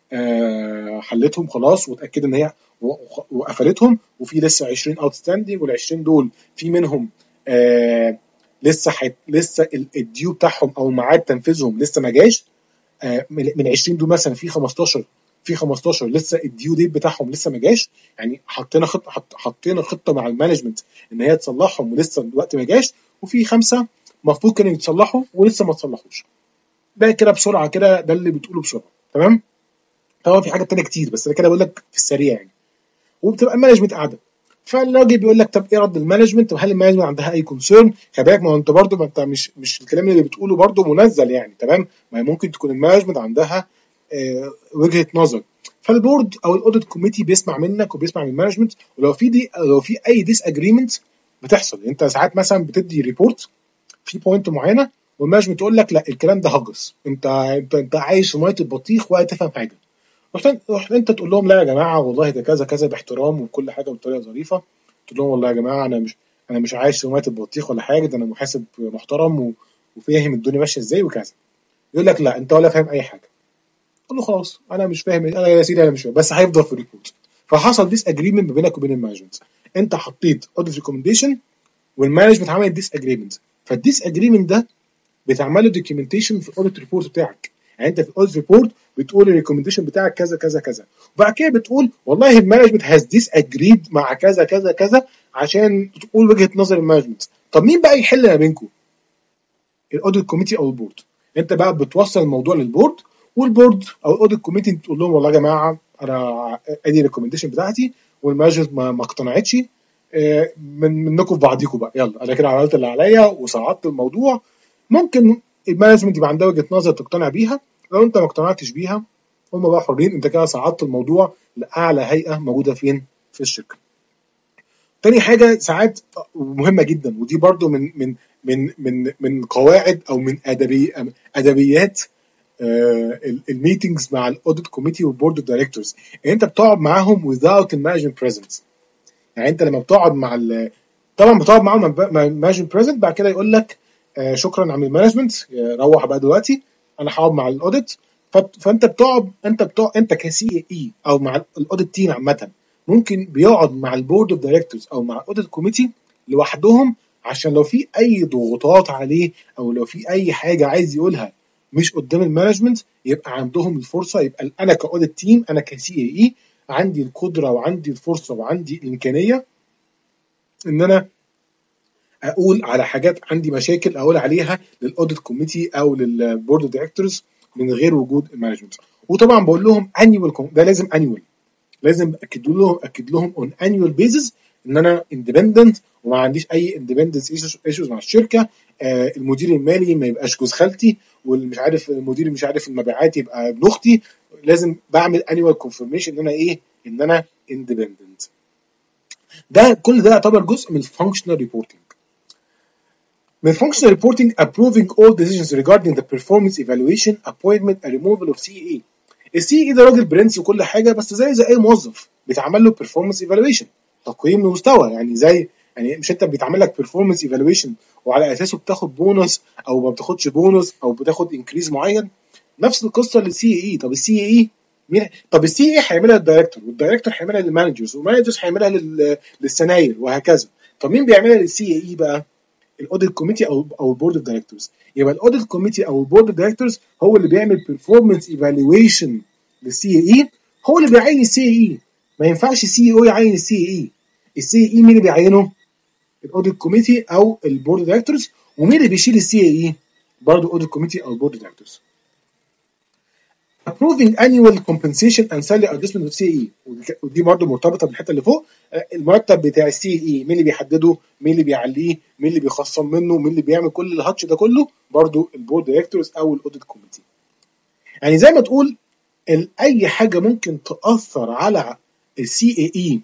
آه حلتهم خلاص وتاكد ان هي وقفلتهم، وفي لسه عشرين اوت ستاندنج، وال عشرين دول في منهم آه لسه حت... لسه الديو بتاعهم او ميعاد تنفيذهم لسه ما جاش. آه من عشرين دول مثلا في خمستاشر في خمستاشر لسه الديو ديت بتاعهم لسه ما جاش، يعني حطينا خطه حطينا خطه مع المانجمنت ان هي تصلحهم ولسه الوقت ما جاش، وفي خمسه المفروض كانوا يتصلحوا ولسه ما تصلحوش. ده كده بسرعه كده، ده اللي بتقوله بسرعه. تمام، طبعا في حاجات تانية كتير بس انا كده بقول لك في السريع يعني. وبتبقى المانجمنت قاعده، فالراجل بيقول لك طب ايه رد المانجمنت، وهل المانجمنت عندها اي كونسيرن؟ خلي بالك، ما هو انت برضه ما انت مش مش الكلام اللي بتقوله برضه منزل يعني. تمام، ما ممكن تكون المانجمنت عندها آه وجهه نظر. فالبورد او الاوديت كوميتي بيسمع منك وبيسمع من المانجمنت، ولو في دي لو في اي ديس اجريمنت بتحصل. انت ساعات مثلا بتدي ريبورت في بوينت معينه والمانجمنت تقول لك لا الكلام ده هجس، انت انت انت عايش في ميه البطيخ ولا تفهم حاجه. رحت رحت انت تقول لهم لا يا جماعه والله ده كذا كذا باحترام وكل حاجه بطريقه ظريفه. تقول لهم والله يا جماعه انا مش انا مش عايش في ميه البطيخ ولا حاجه، ده انا محاسب محترم وفاهم الدنيا ماشيه ازاي وكذا. يقول لك لا انت ولا فاهم اي حاجه. قول له خلاص انا مش فاهم، انا يا سيدي انا مش فاهم، بس هيفضل في الريبورت. فحصل ديس اجريمنت ما بينك وبين المانجمنت، انت حطيت اوديت ريكومنديشن والمانجمنت عمل ديس اجريمنت، فالديس اجريمنت ده بتعمل له دوكيومنتيشن في الاوديت ريبورت بتاعك. يعني انت في الاوديت ريبورت بتقول الريكومنديشن بتاعك كذا كذا كذا، وبعد كده بتقول والله المانجمنت هاز ديس اجريد مع كذا كذا كذا عشان تقول وجهه نظر المانجمنت. طب مين بقى يحل ما بينكم؟ الاوديت كوميتي او البورد. انت بقى بتوصل الموضوع للبورد، والبورد او الاوديت كوميتي تقول لهم والله يا جماعه انا ادي الريكومنديشن بتاعتي والمانجمنت ما, ما اقتنعتش، من منكم في بعضيكم بقى، يلا انا كده عملت اللي عليا وصعدت الموضوع. ممكن المانجمنت يبقى عندها وجهه نظر تقتنع بيها، لو انت ما اقتنعتش بيها هم بقى حرين، انت كده صعدت الموضوع لاعلى هيئه موجوده فين؟ في الشركه. تاني حاجه ساعات مهمه جدا، ودي برضو من من من من من قواعد او من ادبي ادبيات الميتنجز مع الاوديت كوميتي والبورد اوف دايركتورز، يعني انت بتقعد معاهم without المانجمنت بريزنس. يعني انت لما بتقعد مع ال... طبعا بتقعد معاهم مع المانجمنت بريزنت، بعد كده يقول لك آه شكرا عم المانجمنت روح بقى دلوقتي انا هقعد مع الاوديت. فانت بتقعد انت بتقعد انت كسي اي او مع الاوديت تيم عامه، ممكن بيقعد مع البورد اوف دايركتورز او مع الاوديت كوميتي لوحدهم، عشان لو في اي ضغوطات عليه او لو في اي حاجه عايز يقولها مش قدام المانجمنت، يبقى عندهم الفرصه، يبقى انا كاوديت تيم انا كسي اي عندي القدره وعندي الفرصه وعندي الامكانيه ان انا اقول على حاجات عندي مشاكل اقول عليها للاوديت كوميتي او للبورد اوف دايركتورز من غير وجود المانجمنت. وطبعا بقول لهم انيوال، ده لازم انيوال، لازم اكد لهم اكد لهم اون انيوال بيزس ان انا اندبندنت وما عنديش اي اندبندنس ايشوز مع الشركه. آه المدير المالي ما يبقاش جوز خالتي، والمش عارف المدير مش عارف المبيعات يبقى ابن اختي. لازم بعمل انيوال كونفirmation ان انا ايه؟ ان انا اندبندنت. ده كل ده يعتبر جزء من الفانكشنال ريبورتنج. من functional reporting approving all decisions regarding the performance evaluation appointment and removal of سي اي. السي اي ده راجل برنس وكل حاجه، بس زي زي اي موظف بيتعمل له performance evaluation، تقييم المستوى. يعني زي يعني مش انت بيتعمل لك performance evaluation وعلى اساسه بتاخد بونص او ما بتاخدش بونص او بتاخد انكريز معين؟ نفس القصه للسي اي. طب السي اي مين؟ طب السي اي هيعملها الدايركتور، والدايركتور هيعملها للمانجرز، والمانجرز هيعملها للسناير وهكذا. طب مين بيعملها للسي اي بقى؟ الاوديت كوميتي او او البورد اوف دايركتورز. يبقى الاوديت كوميتي او البورد اوف دايركتورز هو اللي بيعمل بيرفورمانس ايفالويشن للسي اي، هو اللي بيعين السي اي. ما ينفعش السي او يعين السي اي. السي اي مين اللي بيعينه؟ الاوديت كوميتي او البورد اوف دايركتورز. ومين اللي بيشيل السي اي؟ برضه الاوديت كوميتي او البورد اوف دايركتورز. approving annual compensation and salary adjustment of سي اي، ودي برضه مرتبطه بالحته اللي فوق. المرتب بتاع السي اي مين اللي بيحدده؟ مين اللي بيعليه؟ مين اللي بيخصم منه؟ مين اللي بيعمل كل الهاتش ده كله؟ برضه البورد دايركتورز او الاوديت كوميتي. يعني زي ما تقول اي حاجه ممكن تاثر على السي اي اي،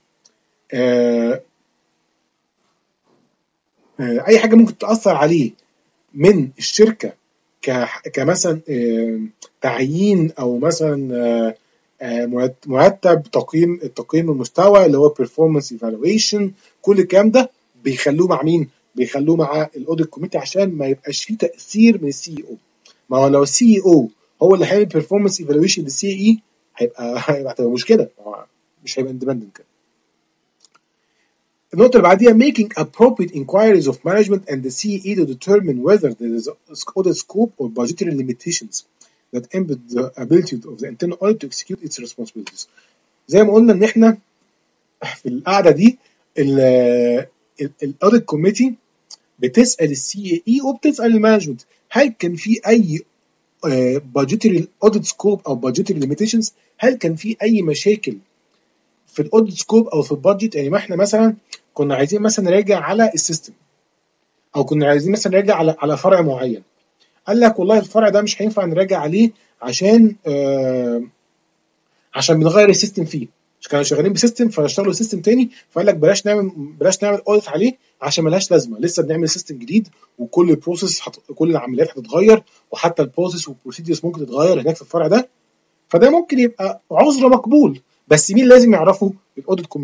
اي حاجه ممكن تاثر عليه من الشركه كمثلا تعيين او مثلا مرتب، تقييم التقييم المستوى اللي هو performance evaluation، كل الكلام ده بيخلوه مع مين؟ بيخلوه مع الاوديت كوميتي عشان ما يبقاش فيه تاثير من السي او. ما هو لو السي او هو اللي هيعمل performance evaluation للسي اي هيبقى هيبقى مشكله، مش هيبقى independent كده. النقطة اللي بعديها making appropriate inquiries of management and the سي اي to determine whether there is audit scope or budgetary limitations that impede the ability of the internal audit to execute its responsibilities. زي ما قلنا ان احنا في القعدة دي الاوديت كوميتي بتسأل السي اي وبتسأل المانجمنت هل كان في اي budgetary audit scope او budgetary limitations، هل كان في اي مشاكل في الاوديت سكوب او في البادجت. يعني ما احنا مثلا كنا عايزين مثلا نراجع على السيستم، او كنا عايزين مثلا نراجع على على فرع معين، قال لك والله الفرع ده مش هينفع نراجع عليه عشان آه عشان بنغير السيستم فيه، مش كانوا شغالين بسيستم فاشتغلوا سيستم تاني، فقال لك بلاش نعمل بلاش نعمل اوديت عليه عشان ملهاش لازمه، لسه بنعمل سيستم جديد وكل البروسيس حت... كل العمليات هتتغير وحتى البروسيس والبروسيدرز ممكن تتغير هناك في الفرع ده. فده ممكن يبقى عذر مقبول، بس مين لازم يعرفه؟ الاوديت كوميتي.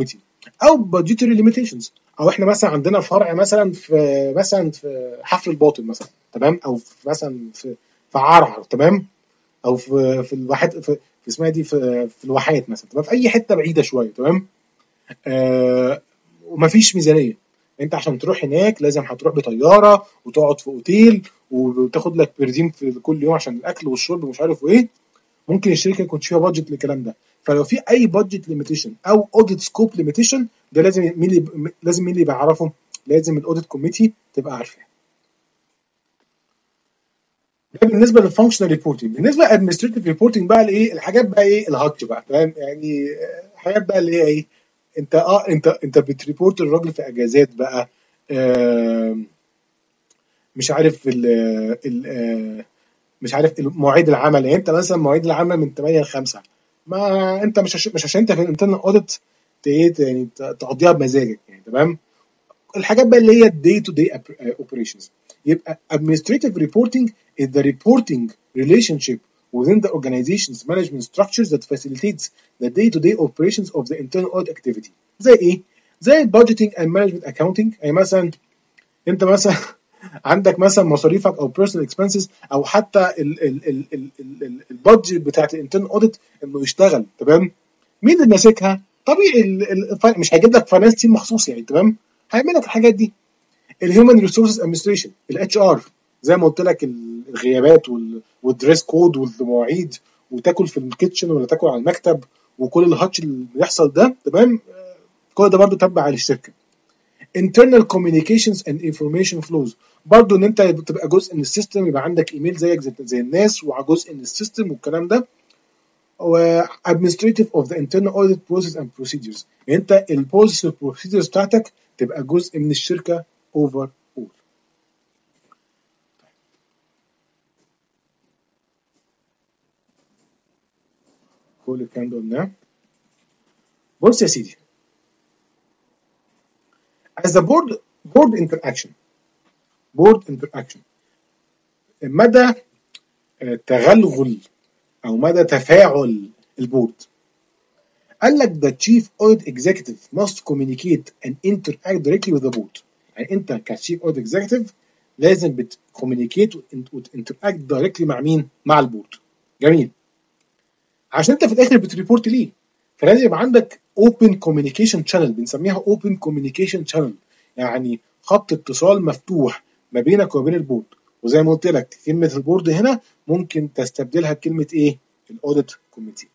او budgetary limitations، او احنا مثلا عندنا فرع مثلا في مثلا في حفر الباطن مثلا، تمام، او في مثلا في في عرعر، تمام، او في في الواحات في, في اسمها دي في, في الواحات مثلا، تمام، في اي حته بعيده شويه، تمام. آه ومفيش ميزانيه. انت عشان تروح هناك لازم هتروح بطياره وتقعد في اوتيل وتاخد لك بردين في كل يوم عشان الاكل والشرب ومش عارف ايه. ممكن الشركه يكون فيها بادجت للكلام ده، فلو في اي بادجت ليميتيشن او اوديت سكوب ليميتيشن، ده لازم مين اللي لازم مين اللي يبقى عارفه؟ لازم الاوديت كوميتي تبقى عارفاه. ده بالنسبه للفانكشنال ريبورتنج. بالنسبه للادمنستريتيف ريبورتنج بقى الايه الحاجات بقى ايه الهاتش بقى، فاهم يعني؟ حاجات بقى اللي هي ايه، انت اه انت انت بتريبورت الراجل في اجازات بقى، آه مش عارف ال ال مش عارف مواعيد العمل. يعني انت مثلا مواعيد العمل من ثمانية ل خمسة، ما انت مش عش... مش عشان انت في الانترنال اوديت يعني تقضيها بمزاجك يعني، تمام. الحاجات بقى اللي هي الدي تو دي اوبريشنز. يبقى administrative reporting is the reporting relationship within the organization's management structures that facilitates the day-to-day operations of the internal audit activity. زي ايه؟ زي budgeting and management accounting. يعني مثلا انت مثلا عندك مثلا مصاريفك او personal expenses، او حتى البادجت بتاعت الانترنال اوديت انه يشتغل، تمام. مين اللي ماسكها؟ طبيعي ال- ال- مش هيجيب لك فاينانس تيم مخصوص يعني، تمام. هيعمل لك الحاجات دي. الهيومن ريسورسز ادمنستريشن، الاتش ار، زي ما قلت لك الغيابات وال- والدريس كود والمواعيد، وتاكل في الكيتشن ولا تاكل على المكتب، وكل الهاتش اللي بيحصل ده، تمام. كل ده برضه تبع للشركه. internal communications and information flows، برضه ان انت تبقى جزء من السيستم، يبقى عندك ايميل زيك زي, زي الناس وجزء من السيستم والكلام ده. و administrative of the internal audit process and procedures، يعني انت البروسيس والبروسيدرز بتاعتك تبقى جزء من الشركه اوفر اول. كل الكلام ده قلناه. بص يا سيدي، as the board board interaction board interaction مدى تغلغل او مدى تفاعل البورد. قال لك the chief audit executive must communicate and interact directly with the board. يعني انت كchief audit executive لازم بتكومينيكيت وتinteract directly مع مين؟ مع البورد. جميل. عشان انت في الاخر بتريبورت ليه، فلازم يبقى عندك open communication channel، بنسميها open communication channel، يعني خط اتصال مفتوح ما بينك وما بين البورد. وزي ما قلت لك كلمه البورد هنا ممكن تستبدلها بكلمه ايه؟ الاوديت كوميتي.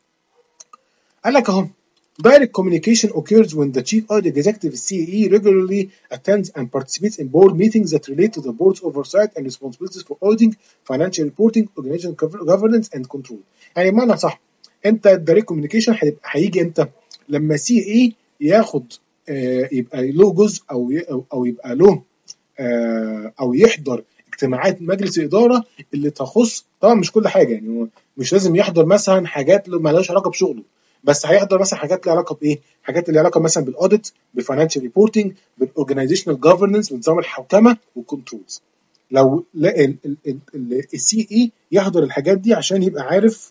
قال لك اهو direct communication occurs when the chief audit executive C A E regularly attends and participates in board meetings that relate to the board's oversight and responsibilities for auditing, financial reporting, organizational governance and control. يعني بمعنى صح، انت الدايركت كوميونيكيشن هيجي امتى؟ لما سي اي ياخد آه يبقى له جزء او او يبقى له آه او يحضر اجتماعات مجلس الاداره اللي تخص، طبعا مش كل حاجه يعني، مش لازم يحضر مثلا حاجات ما لهاش علاقه بشغله، بس هيحضر مثلا حاجات ليها علاقه بايه؟ حاجات اللي علاقه مثلا بالاوديت، بالفاينانشال ريبورتنج، بالاورجنايزيشنال جفرنس، بنظام الحوكمه والكنترولز. لو السي اي يحضر الحاجات دي عشان يبقى عارف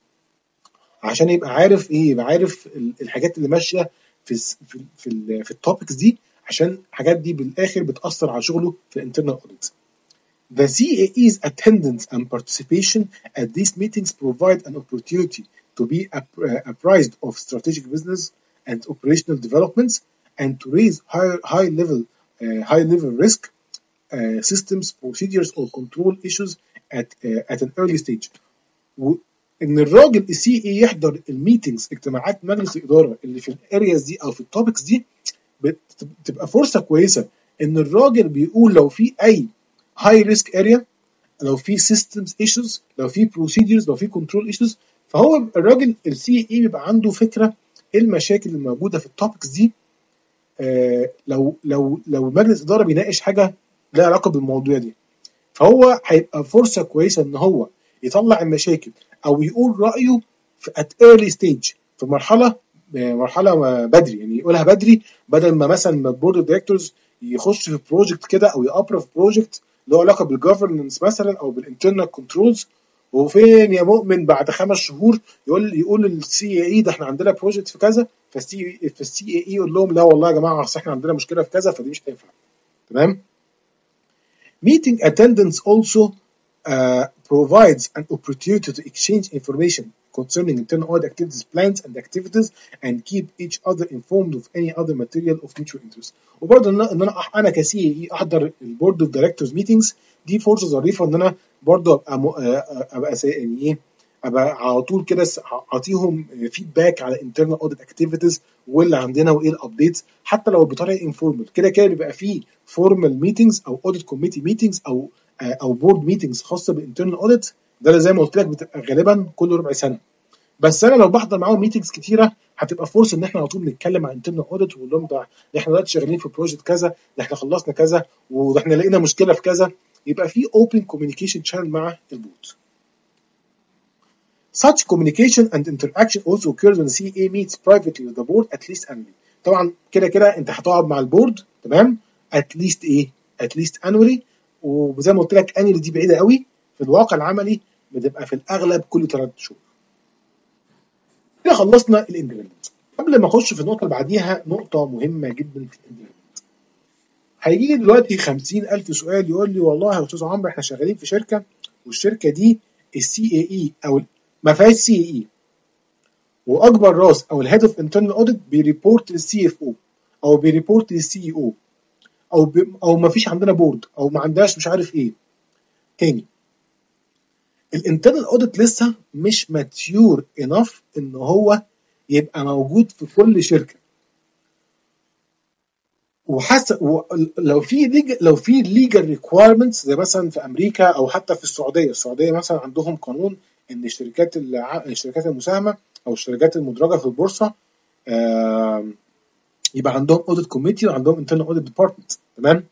عشان يبقى عارف ايه، يبقى عارف الحاجات اللي ماشيه في في في, في التوبكس دي، عشان الحاجات دي بالاخر بتاثر على شغله في الانترنال اوديت. The C A E's attendance and participation at these meetings provide an opportunity to be apprised of strategic business and operational developments and to raise high, high level uh, high level risk uh, systems, procedures or control issues at uh, at an early stage. ان الراجل السي اي يحضر الميتنجز، اجتماعات مجلس الاداره اللي في الارياز دي او في التوبكس دي، بتبقى فرصه كويسه ان الراجل بيقول لو في اي هاي ريسك اريا، لو في سيستمز ايشوز، لو في بروسيدرز، لو في كنترول ايشوز، فهو الراجل السي اي بيبقى عنده فكره ايه المشاكل اللي موجوده في التوبكس دي. آه لو لو لو مجلس اداره بيناقش حاجه لها علاقه بالموضوع دي، فهو هيبقى فرصه كويسه ان هو يطلع المشاكل او يقول رايه في at early stage، في مرحله مرحله بدري، يعني يقولها بدري، بدل ما مثلا البورد اوف دايركتورز يخش في بروجكت كده او يابروف بروجكت له علاقه بالجفرنس مثلا او بالانترنال كنترولز، وفين يا مؤمن بعد خمس شهور يقول يقول السي اي ده احنا عندنا بروجكت في كذا، فالسي فالسي اي يقول لهم لا والله يا جماعه اصل احنا عندنا مشكله في كذا فدي مش هتنفع. تمام. Meeting attendance also uh, provides an opportunity to exchange information concerning internal audit activities, plans and activities, and keep each other informed of any other material of mutual interest. وبرضه ان ان انا انا كسي اي احضر البورد اوف دايركتورز ميتنجز، دي فرصه ظريفه ان انا برضه ابقى م... ابقى يعني ايه ابقى على طول كده اعطيهم فيدباك على internal audit activities واللي عندنا وايه الابديتس، حتى لو بطريقه انفورمال كده كده بيبقى فيه فورمال ميتنجز او اوديت كوميتي ميتنجز او او بورد ميتنجز خاصه بالانترنال اوديت، ده اللي زي ما قلت لك بتبقى غالبا كل ربع سنه. بس انا لو بحضر معاهم ميتنجز كتيره هتبقى فرصه ان احنا على طول نتكلم عن انترنال اوديت ونقول لهم ده احنا دلوقتي شغالين في بروجكت كذا، ده احنا خلصنا كذا، وده احنا لقينا مشكله في كذا، يبقى في اوبن كوميونيكيشن شانل مع البورد. Such communication and interaction also occurs when the سي إيه meets privately with the board at least annually. طبعا كده كده انت هتقعد مع البورد تمام at least ايه at least annually، وزي ما قلت لك annually دي بعيده قوي، في الواقع العملي بتبقى في الاغلب كل ثلاث شهور. كده خلصنا الاندبندنت. قبل ما اخش في النقطه اللي بعديها نقطه مهمه جدا في الاندبندنت. هيجي لي دلوقتي خمسين ألف سؤال يقول لي والله يا استاذ عمرو احنا شغالين في شركه والشركه دي السي اي اي او ما فيهاش سي اي اي، واكبر راس او الهيد اوف انترنال اوديت بيريبورت للسي اف او او بيريبورت للسي اي او او بي او ما فيش عندنا بورد او ما عندناش مش عارف ايه. تاني الانترنال اوديت لسه مش ماتيور انف ان هو يبقى موجود في كل شركه، وحسب لو في ليج لو في ليجل ريكوايرمنتس زي مثلا في امريكا او حتى في السعوديه. السعوديه مثلا عندهم قانون ان الشركات الشركات المساهمه او الشركات المدرجه في البورصه آه يبقى عندهم اوديت كوميتي وعندهم انترنال اوديت ديبارتمنت. تمام.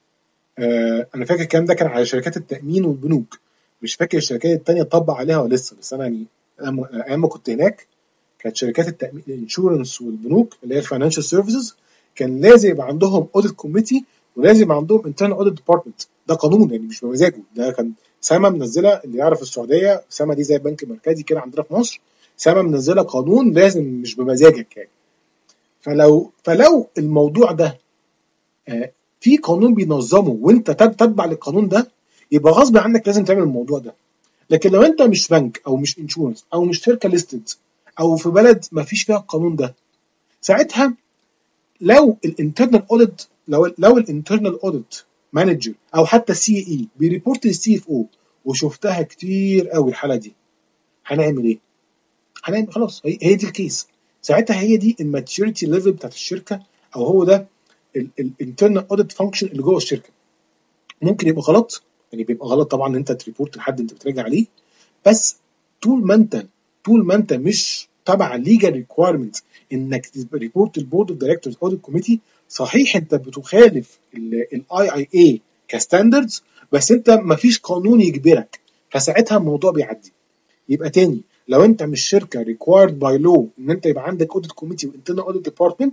آه انا فاكر الكلام ده كان على شركات التامين والبنوك، مش فاكر الشركات الثانيه طبق عليها ولا لسه، بس انا يعني ايام ما كنت هناك كانت شركات التامين الانشورنس والبنوك اللي هي الفاينانشال سيرفيسز كان لازم يبقى عندهم اوديت كوميتي ولازم يبقى عندهم انترنال اوديت ديبارتمنت. ده قانون يعني مش بمزاجه، ده كان سما منزله، اللي يعرف السعوديه سما دي زي البنك المركزي كده عندنا في مصر، سما منزله قانون لازم مش بمزاجك يعني. فلو فلو الموضوع ده آه في قانون بينظمه وانت تتبع للقانون ده يبقى غصب عنك لازم تعمل الموضوع ده. لكن لو انت مش بنك او مش انشورنس او مش شركه ليستد او في بلد ما فيش فيها القانون ده، ساعتها لو الانترنال اوديت لو لو الانترنال اوديت مانجر او حتى السي اي بيريبورت للسي اف او، وشفتها كتير قوي الحاله دي، هنعمل ايه؟ هنعمل خلاص هي, هي دي الكيس. ساعتها هي دي الماتيوريتي ليفل بتاعت الشركه، او هو ده الانترنال اوديت فانكشن اللي جوه الشركه. ممكن يبقى غلط، يعني بيبقى غلط طبعا ان انت تريبورت لحد انت بتراجع عليه، بس طول ما انت طول ما انت مش تبع ليجال ريكوايرمنت انك ريبورت البورد اوف دايركتورز اوديت كوميتي، صحيح انت بتخالف الاي اي اي كستاندردز بس انت ما فيش قانون يجبرك، فساعتها الموضوع بيعدي. يبقى تاني لو انت مش شركه ريكوايرد باي لو ان انت يبقى عندك اوديت كوميتي وانترنال اوديت ديبارتمنت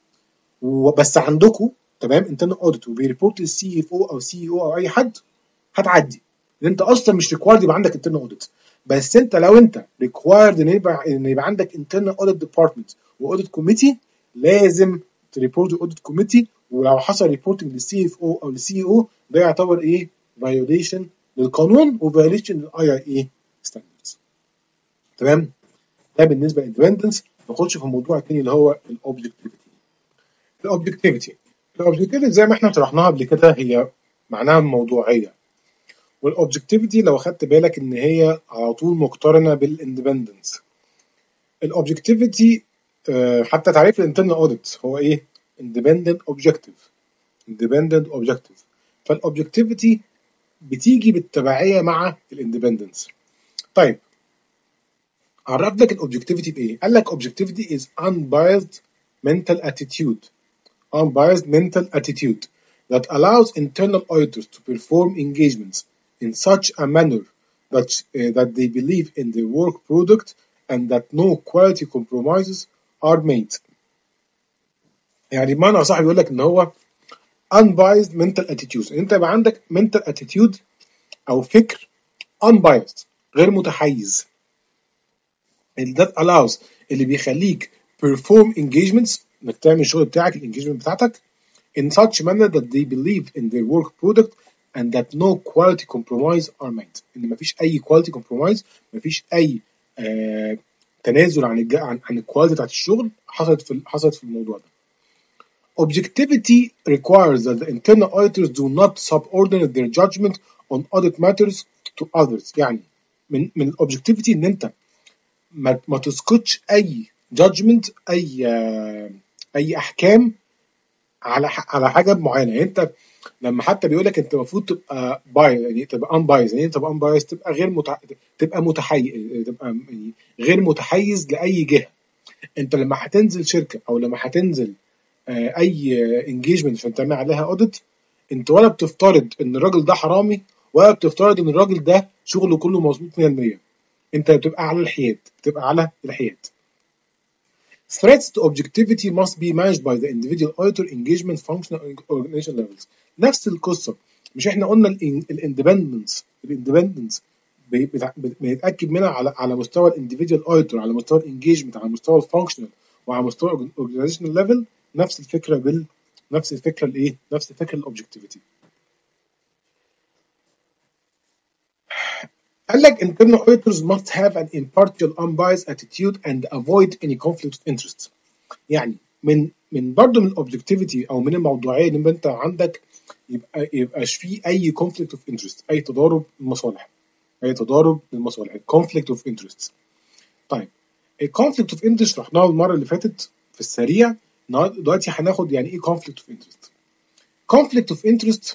وبس عندكم تمام انترنال اوديت وبيريبورت للسي اف او او سي او او اي حد، هتعدي لان انت اصلا مش ريكوايرد يبقى عندك انترنال اوديت. بس انت لو انت ريكوايرد ان يبقى ان يبقى عندك انترنال اوديت ديبارتمنت واوديت كوميتي، لازم تريبورت الاوديت كوميتي، ولو حصل ريبورتنج للسي اف او او للسي او ده يعتبر ايه؟ فايوليشن للقانون وفايوليشن للاي اي اي ستاندردز. تمام. ده بالنسبه للاندبندنس. نخش في الموضوع الثاني اللي هو الاوبجكتيفيتي. الاوبجكتيفيتي الاوبجكتيفيتي زي ما احنا شرحناها قبل كده هي معناها موضوعيه، والاوبجكتيفيتي لو خدت بالك ان هي على طول مقترنه بالاندبندنس. الاوبجكتيفيتي حتى تعريف الانترنال اوديت هو ايه؟ independent objective independent objective. فالاوبجكتيفيتي بتيجي بالتبعيه مع الاندبندنس. طيب عرف لك الاوبجكتيفيتي بايه؟ قال لك objectivity is unbiased mental attitude unbiased mental attitude that allows internal auditors to perform engagements in such a manner that, uh, that they believe in their work product and that no quality compromises are made. يعني بمعنى صح بيقول لك ان هو unbiased mental attitude، انت يبقى عندك mental attitude او فكر unbiased غير متحيز. that allows اللي بيخليك perform engagements، انك تعمل الشغل بتاعك الانجيجمنت بتاعتك in such manner that they believe in their work product and that no quality compromise are made. ان مفيش اي quality compromise، مفيش اي آه تنازل عن الج... عن, عن الكواليتي بتاعت الشغل حصلت في حصلت في الموضوع ده. Objectivity requires that the internal auditors do not subordinate their judgment on audit matters to others. يعني من من الاوبجكتيفيتي ان انت ما, ما تسقطش اي judgment، اي آه اي احكام على على حاجه معينه. يعني انت لما حتى بيقول لك انت المفروض تبقى باي، يعني تبقى ان بايز، يعني تبقى ان بايز تبقى غير متع... تبقى متحيز، تبقى يعني غير متحيز لاي جهه. انت لما هتنزل شركه او لما هتنزل آه اي انجيجمنت عشان تعمل عليها اوديت، انت ولا بتفترض ان الراجل ده حرامي ولا بتفترض ان الراجل ده شغله كله مظبوط مية بالمية. انت بتبقى على الحياد، بتبقى على الحياد. Threats to objectivity must be managed by the individual auditor engagement functional organization levels. نفس القصة. مش احنا قلنا الاندبندنس الاندبندنس بنتأكد منها على على مستوى الانديفيدوال auditor، على مستوى الانجيجمنت، على مستوى الفانكشنال، وعلى مستوى الاورجنايزيشنال ليفل. نفس الفكرة بال نفس الفكرة الايه؟ نفس الفكرة الاوبجكتيفيتي. قال لك internal auditors must have an impartial unbiased attitude and avoid any conflict of interest. يعني من من برضه من الاوبجكتيفيتي او من الموضوعيه ان انت عندك يبقى يبقاش فيه اي conflict of interest، اي تضارب المصالح، اي تضارب للمصالح، conflict of interest. طيب الكونفليكت اوف انترست رحناه المره اللي فاتت في السريع، دلوقتي هناخد يعني ايه conflict of interest. conflict of interest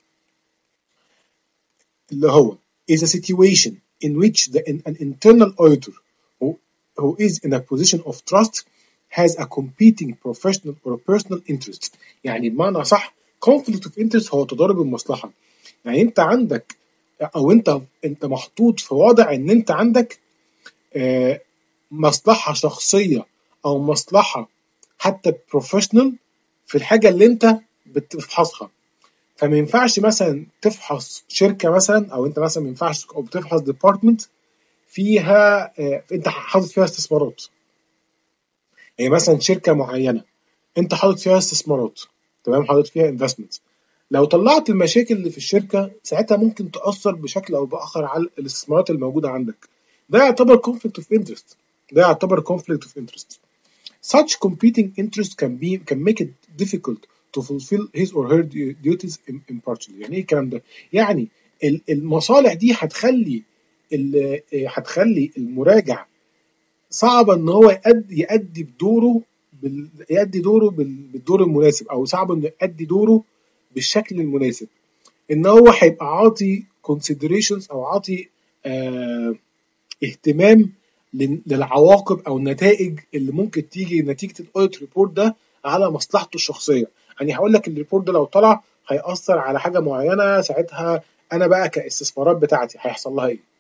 اللي هو is a situation in which the, an internal auditor who, who is in a position of trust has a competing professional or personal interest. يعني بمعنى صح conflict of interest هو تضارب المصلحة. يعني انت عندك او انت انت محطوط في وضع ان انت عندك آه مصلحة شخصية او مصلحة حتى بروفيشنال في الحاجة اللي انت بتفحصها. فما ينفعش مثلا تفحص شركه مثلا، او انت مثلا ما ينفعش او بتفحص ديبارتمنت فيها اه انت حاطط فيها استثمارات. يعني مثلا شركه معينه انت حاطط فيها استثمارات، تمام، حاطط فيها انفستمنت. لو طلعت المشاكل اللي في الشركه ساعتها ممكن تاثر بشكل او باخر على الاستثمارات الموجوده عندك. ده يعتبر conflict of interest. ده يعتبر conflict of interest. Such competing interests can be can make it difficult to fulfill his or her duties impartially. يعني ايه الكلام ده؟ يعني المصالح دي هتخلي هتخلي المراجع صعب ان هو يؤدي يؤدي بدوره بال... يؤدي دوره بال... بالدور المناسب، او صعب انه يؤدي دوره بالشكل المناسب. ان هو هيبقى عاطي considerations او عاطي آه... اهتمام للعواقب او النتائج اللي ممكن تيجي نتيجه الاوديت ريبورت ده على مصلحته الشخصيه. يعني هقول لك الريبورت ده لو طلع هيأثر على حاجه معينه، ساعتها انا بقى كاستثمارات بتاعتي هيحصل لها ايه.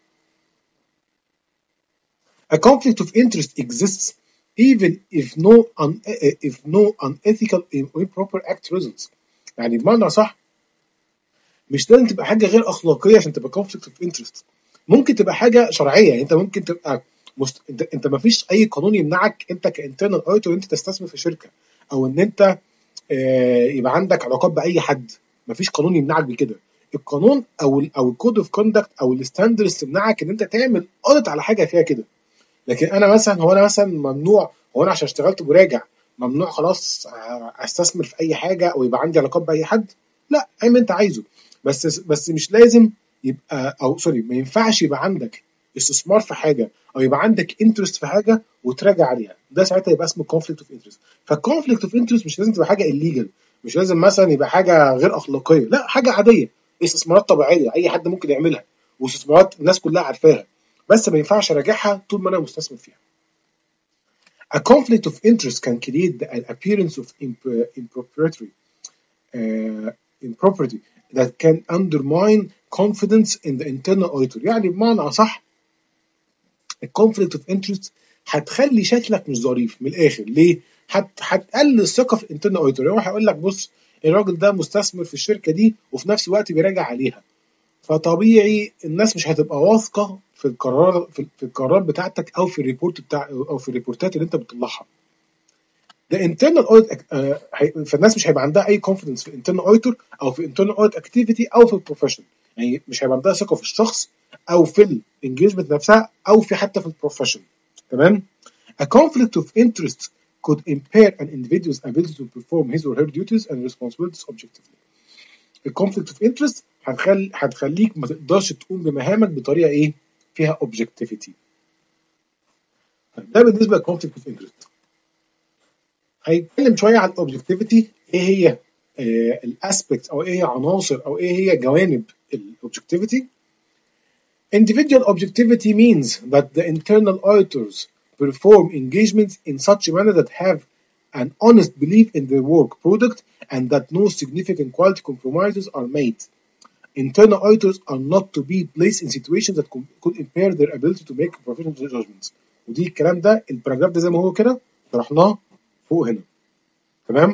A conflict of interest exists even if no un if no unethical or improper act results. يعني بمعنى صح مش لازم تبقى حاجه غير اخلاقيه عشان تبقى conflict of interest. ممكن تبقى حاجه شرعيه، يعني انت ممكن تبقى مست... انت انت ما فيش اي قانون يمنعك انت كانترنال اوديتور انت تستثمر في شركه، او ان انت آه يبقى عندك علاقات باي حد. ما فيش قانون يمنعك بكده. القانون او ال او الكود اوف كوندكت او الستاندردز تمنعك ان انت تعمل اوديت على حاجه فيها كده. لكن انا مثلا هو انا مثلا ممنوع، هو انا عشان اشتغلت مراجع ممنوع خلاص استثمر في اي حاجه او يبقى عندي علاقات باي حد؟ لا، اي ما انت عايزه، بس بس مش لازم يبقى او سوري ما ينفعش يبقى عندك استثمار في حاجه او يبقى عندك انترست في حاجه وتراجع عليها. ده ساعتها يبقى اسمه كونفليكت اوف انترست. فالكونفليكت اوف انترست مش لازم تبقى حاجه الليجل، مش لازم مثلا يبقى حاجه غير اخلاقيه، لا، حاجه عاديه، استثمارات طبيعيه اي حد ممكن يعملها، واستثمارات الناس كلها عارفاها، بس ما ينفعش اراجعها طول ما انا مستثمر فيها. A conflict of interest can create an appearance of impropriety uh, improperty that can undermine confidence in the internal auditor. يعني بمعنى أصح الكونفليكت اوف انترست هتخلي شكلك مش ظريف من الاخر. ليه؟ هتقلل الثقه في الانترنال اوديتور. هو هيقول لك بص الراجل ده مستثمر في الشركه دي وفي نفس الوقت بيراجع عليها، فطبيعي الناس مش هتبقى واثقه في القرار في, في القرارات بتاعتك او في الريبورت بتاع او في الريبورتات اللي انت بتطلعها. ده internal audit آه فالناس مش هيبقى عندها اي confidence في internal auditor او في internal audit activity او في البروفيشن، يعني مش هيبقى عندها ثقه في الشخص او في الانجيجمنت نفسها او في حتى في البروفيشن. تمام. A conflict of interest could impair an individual's ability to perform his or her duties and responsibilities objectively. الكونفليكت اوف انترست هتخلي هتخليك ما تقدرش تقوم بمهامك بطريقه ايه؟ فيها اوبجكتيفيتي. ده بالنسبه للكونفليكت اوف انترست. هيتكلم شويه عن الاوبجكتيفيتي، ايه هي الاسبكت او ايه هي عناصر او ايه هي جوانب الاوبجكتيفيتي. Individual objectivity means that the internal auditors perform engagements in such a manner that have an honest belief in their work product and that no significant quality compromises are made. Internal auditors are not to be placed in situations that could impair their ability to make professional judgments. ودي الكلام ده الباراجراف ده زي ما هو كده شرحناه فوق هنا. تمام.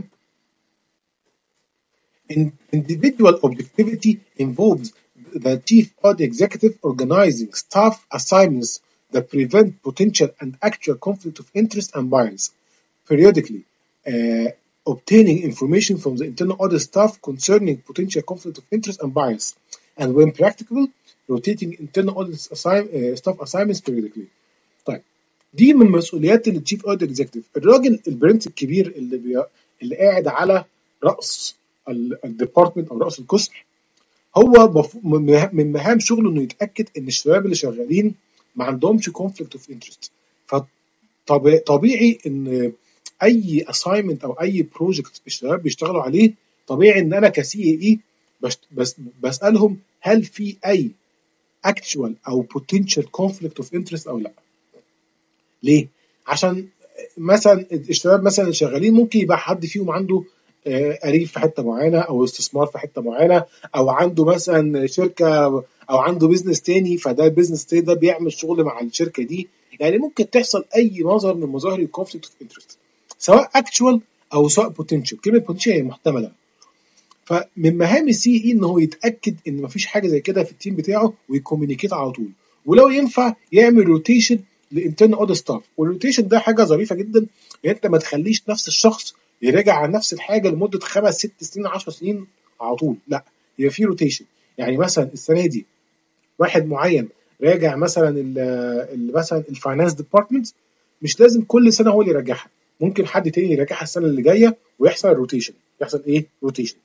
Individual objectivity involves the chief audit executive organizing staff assignments that prevent potential and actual conflict of interest and bias, periodically uh, obtaining information from the internal audit staff concerning potential conflict of interest and bias, and when practicable, rotating internal audit assign, uh, staff assignments periodically. طيب دي من مسؤوليات التشيف اوديت اكزيكتيف، الراجل البرنس الكبير اللي بي... اللي قاعد على راس الديبارتمنت او راس القسم. هو بف... من مهام شغله انه يتاكد ان الشباب اللي شغالين ما عندهمش كونفليكت اوف انترست. فطبيعي ان اي اساينمنت او اي بروجكت الشباب بيشتغلوا عليه طبيعي ان انا كسي اي اي بس بس بسالهم هل في اي اكتشوال او بوتنشال كونفليكت اوف انترست او لا. ليه؟ عشان مثلا الشباب مثلا شغالين ممكن يبقى حد فيهم عنده قريب في حته معينه او استثمار في حته معينه او عنده مثلا شركه او عنده بيزنس تاني، فده البيزنس تاني ده بيعمل شغل مع الشركه دي. يعني ممكن تحصل اي مظهر من مظاهر الكونفليكت اوف انترست سواء اكتشوال او سواء بوتنشال. كلمه بوتنشال هي محتمله. فمن مهام السي اي ان هو يتاكد ان مفيش حاجه زي كده في التيم بتاعه ويكومينيكيت على طول، ولو ينفع يعمل روتيشن لانترنال اوديت ستاف. والروتيشن ده حاجه ظريفه جدا، يعني انت ما تخليش نفس الشخص يراجع على نفس الحاجه لمده خمس ست سنين عشر سنين على طول، لا يبقى في روتيشن. يعني مثلا السنه دي واحد معين راجع مثلا ال مثلا الفاينانس ديبارتمنت، مش لازم كل سنه هو اللي يراجعها، ممكن حد تاني يراجعها السنه اللي جايه ويحصل روتيشن. يحصل ايه؟ روتيشن.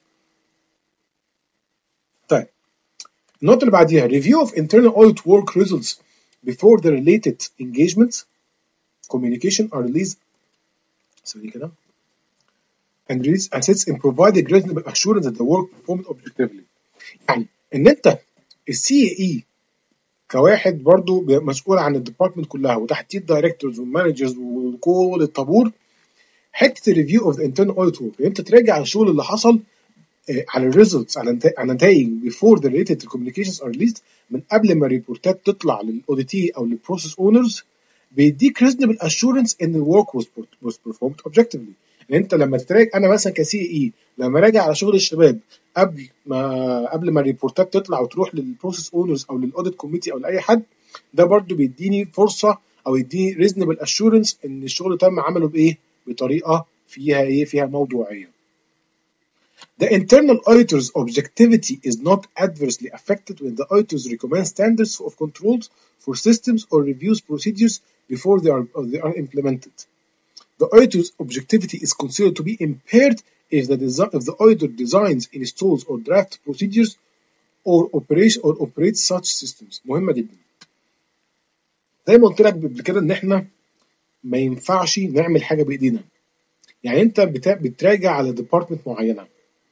طيب النقطه اللي بعديها review of internal audit work results before the related engagements communication are released ثانيه كده and release assets in providing reasonable assurance that the work performed objectively. يعني ان انت السي اي كواحد برضو مسؤول عن الديبارتمنت كلها وتحتيه الدايركتورز والمانجرز وكل الطابور، حته الريفيو اوف انترنال اوديت ورك انت تراجع الشغل اللي حصل على الريزلتس على النتائج before the related communications are released، من قبل ما الريبورتات تطلع للاوديتي او للبروسيس اونرز، بيديك reasonable assurance ان الورك was was performed objectively. يعني انت لما تراجع، انا مثلا كسي اي لما راجع على شغل الشباب قبل ما قبل ما الريبورتات تطلع وتروح للبروسيس اونرز او للاوديت كوميتي او لاي حد، ده برضو بيديني فرصه او يديني reasonable assurance ان الشغل تم عمله بايه؟ بطريقه فيها ايه؟ فيها موضوعيه. The internal auditor's objectivity is not adversely affected when the auditors recommend standards of controls for systems or reviews procedures before they are, they are implemented. The auditor's objectivity is considered to be impaired if the, if the auditor designs, installs, or drafts procedures or operates or operates such systems. مهمة جدا. زي ما قلت لك قبل كده ان احنا ما ينفعش نعمل حاجة بايدينا. يعني انت بتراجع على ديبارتمنت معينة،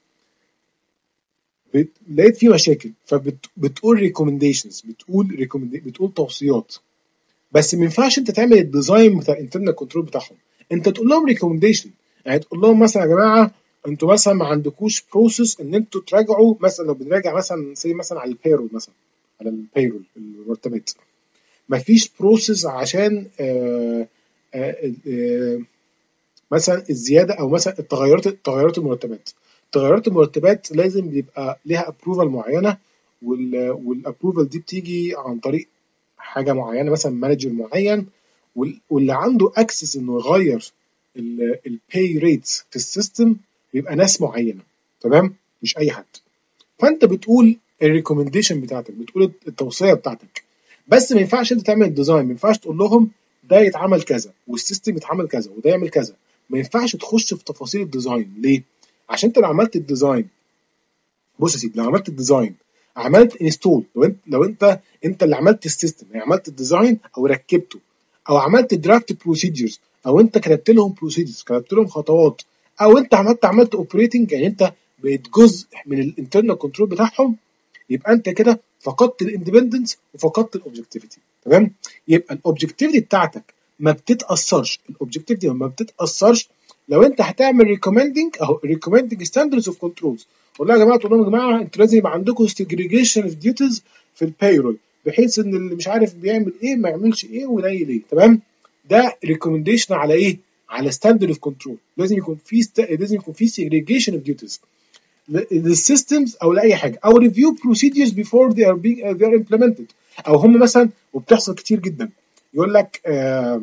لقيت فيه مشاكل فبتقول ريكومنديشنز، بتقول ريكومند بتقول توصيات، بس ما ينفعش انت تعمل الديزاين بتاع الانترنال كنترول بتاعهم. انت تقول لهم ريكومنديشن، يعني تقول لهم مثلا يا جماعه انتوا مثلا ما عندكوش بروسيس ان انتوا تراجعوا، مثلا لو بنراجع مثلا زي مثلا على البيرول، مثلا على البيرول المرتبات، ما فيش بروسيس عشان آآ آآ آآ مثلا الزياده او مثلا التغيرات تغيرات المرتبات. تغيرات المرتبات لازم يبقى ليها ابروفال معينه، والابروفال دي بتيجي عن طريق حاجه معينه مثلا مانجر معين، واللي عنده اكسس انه يغير الباي ريتس في السيستم بيبقى ناس معينه، تمام؟ مش اي حد. فانت بتقول الريكومنديشن بتاعتك، بتقول التوصيه بتاعتك، بس ما ينفعش انت تعمل الديزاين، ما ينفعش تقول لهم ده يتعمل كذا والسيستم يتعمل كذا وده يعمل كذا. ما ينفعش تخش في تفاصيل الديزاين. ليه؟ عشان انت لو عملت الديزاين، بص يا سيدي، لو عملت الديزاين عملت انستول، لو انت لو انت انت اللي عملت السيستم، يعني عملت الديزاين او ركبته، او عملت درافت بروسيدجرز، او انت كتبت لهم بروسيدجرز، كتبت لهم خطوات، او انت عملت عملت اوبريتنج، يعني انت بقيت جزء من الانترنال كنترول بتاعهم، يبقى انت كده فقدت الاندبندنس وفقدت الاوبجكتيفيتي، تمام؟ يبقى الاوبجكتيفيتي بتاعتك ما بتتاثرش، الاوبجكتيفيتي ما بتتاثرش لو انت هتعمل ريكومندنج اهو ريكومندنج ستاندردز اوف كنترولز. والله يا جماعه، تقول لهم يا جماعه انتوا لازم يبقى عندكم سيجريجيشن اوف ديوتيز في البايرول، بحيث ان اللي مش عارف بيعمل ايه ما يعملش ايه وينيل ايه، تمام؟ ده ريكومنديشن على ايه؟ على ستاندرد اوف كنترول. لازم يكون في ست... لازم يكون في سيجريجيشن اوف ديوتيز للسيستمز او لاي حاجه، او ريفيو بروسيدجرز بيفور they are being they are implemented. او هم مثلا، وبتحصل كتير جدا، يقول لك آه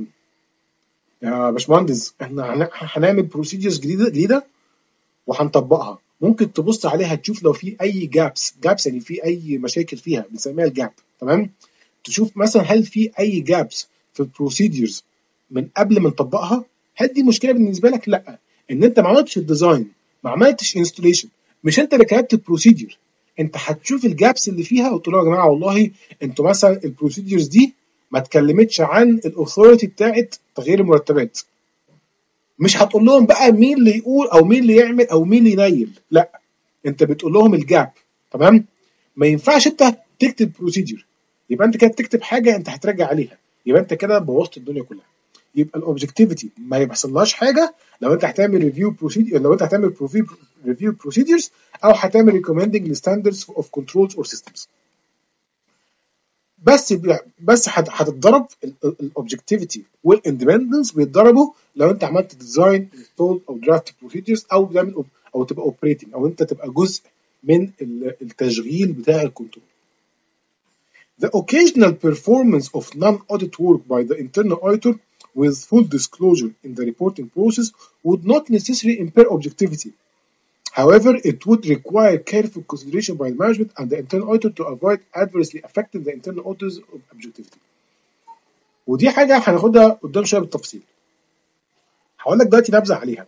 يا باشمهندس احنا هنعمل بروسيدجرز جديده جديده وهنطبقها، ممكن تبص عليها تشوف لو في اي جابس جابس يعني في اي مشاكل فيها، بنسميها الجاب، تمام؟ تشوف مثلا هل في اي جابس في البروسيدجرز من قبل ما نطبقها. هل دي مشكله بالنسبه لك؟ لا. ان انت ما عملتش الديزاين، ما عملتش انستليشن، مش انت اللي كتبت البروسيدجر، انت هتشوف الجابس اللي فيها وتقول لهم يا جماعه والله انتوا مثلا البروسيدجرز دي ما اتكلمتش عن الاثوريتي بتاعت تغيير المرتبات. مش هتقول لهم بقى مين اللي يقول او مين اللي يعمل او مين اللي ينيل، لا، انت بتقول لهم الجاب، تمام؟ ما ينفعش انت تكتب بروسيدجر يبقى انت كده بتكتب حاجه انت هتراجع عليها، يبقى انت كده بوظت الدنيا كلها. يبقى الاوبجكتيفيتي ما يحصلهاش حاجه لو انت هتعمل ريفيو بروسيدجر، لو انت هتعمل ريفيو بروسيدجرز او هتعمل ريكومندنج لستاندردز اوف كنترولز اور سيستمز. بس بس هتتضرب الاوبجكتيفيتي والاندبندنس، بيتضربوا لو انت عملت ديزاين انستول او درافت بروسيدجرز او تعمل او تبقى اوبريتنج، او انت تبقى جزء من التشغيل بتاع الكنترول. The occasional performance of non-audit work by the internal auditor with full disclosure in the reporting process would not necessarily impair objectivity. However, it would require careful consideration by the management and the internal auditor to avoid adversely affecting the internal auditor's objectivity. ودي حاجة هناخدها قدام شوية بالتفصيل. هقول لك دلوقتي نبذة عليها.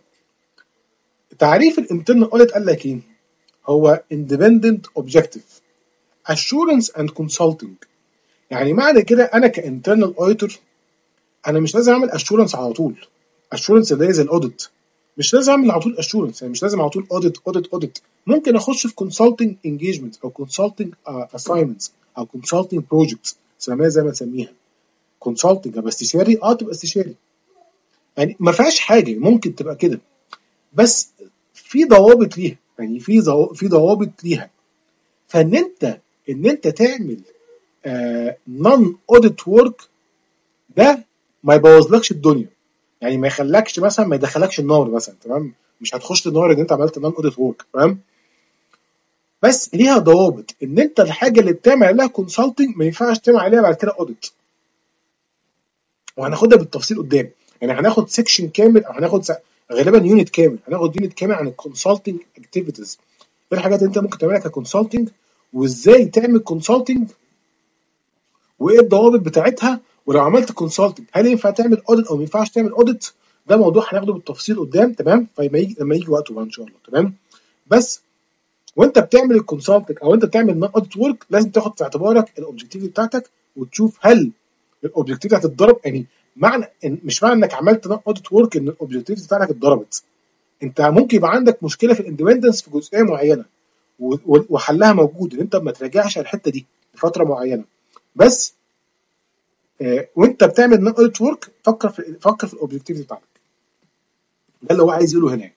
تعريف الانترنال audit قال لك ايه؟ هو independent objective assurance and consulting. يعني معنى كده انا كانترنال auditor انا مش لازم اعمل assurance على طول. assurance اللي هي زي الاوديت، مش لازم اعمل على طول assurance، يعني مش لازم على طول audit audit audit. ممكن اخش في consulting engagement او consulting uh, assignments او consulting projects، سميها زي ما تسميها. consulting ابقى استشاري، اه تبقى استشاري، يعني ما فيهاش حاجه، ممكن تبقى كده، بس في ضوابط ليها، يعني في ضو... في ضوابط ليها. فان انت ان انت تعمل نون اوديت ورك ده ما يبوظلكش الدنيا، يعني ما يخلكش مثلا ما يدخلكش النار مثلا، تمام؟ مش هتخش النار ان انت عملت نون اوديت ورك، تمام؟ بس ليها ضوابط، ان انت الحاجه اللي بتعمل عليها كونسلتنج ما ينفعش تعمل عليها بعد كده اوديت، وهناخدها بالتفصيل قدام. يعني هناخد سيكشن كامل او هناخد غالبا يونت كامل، هناخد يونت كامل عن الكونسلتنج اكتيفيتيز، ايه الحاجات اللي انت ممكن تعملها ككونسلتنج، وازاي تعمل كونسلتنج، وايه الضوابط بتاعتها، ولو عملت كونسلتنج هل ينفع تعمل اوديت او ما ينفعش تعمل اوديت. ده موضوع هناخده بالتفصيل قدام، تمام؟ فلما يجي لما يجي وقته بقى ان شاء الله، تمام؟ بس وانت بتعمل الكونسلتنج او انت بتعمل نون اوديت ورك لازم تاخد في اعتبارك الاوبجكتيف بتاعتك، وتشوف هل الاوبجكتيف هتتضرب. يعني معنى مش معنى انك عملت نون اوديت ورك ان الاوبجكتيف بتاعتك اتضربت. انت ممكن يبقى عندك مشكله في الاندبندنس في جزئيه معينه وحلها موجود، ان انت ما تراجعش على الحته دي لفتره معينه، بس آه وانت بتعمل نون اوديت ورك فكر في فكر في الاوبجكتيف بتاعك. ده اللي هو عايز يقوله هنا.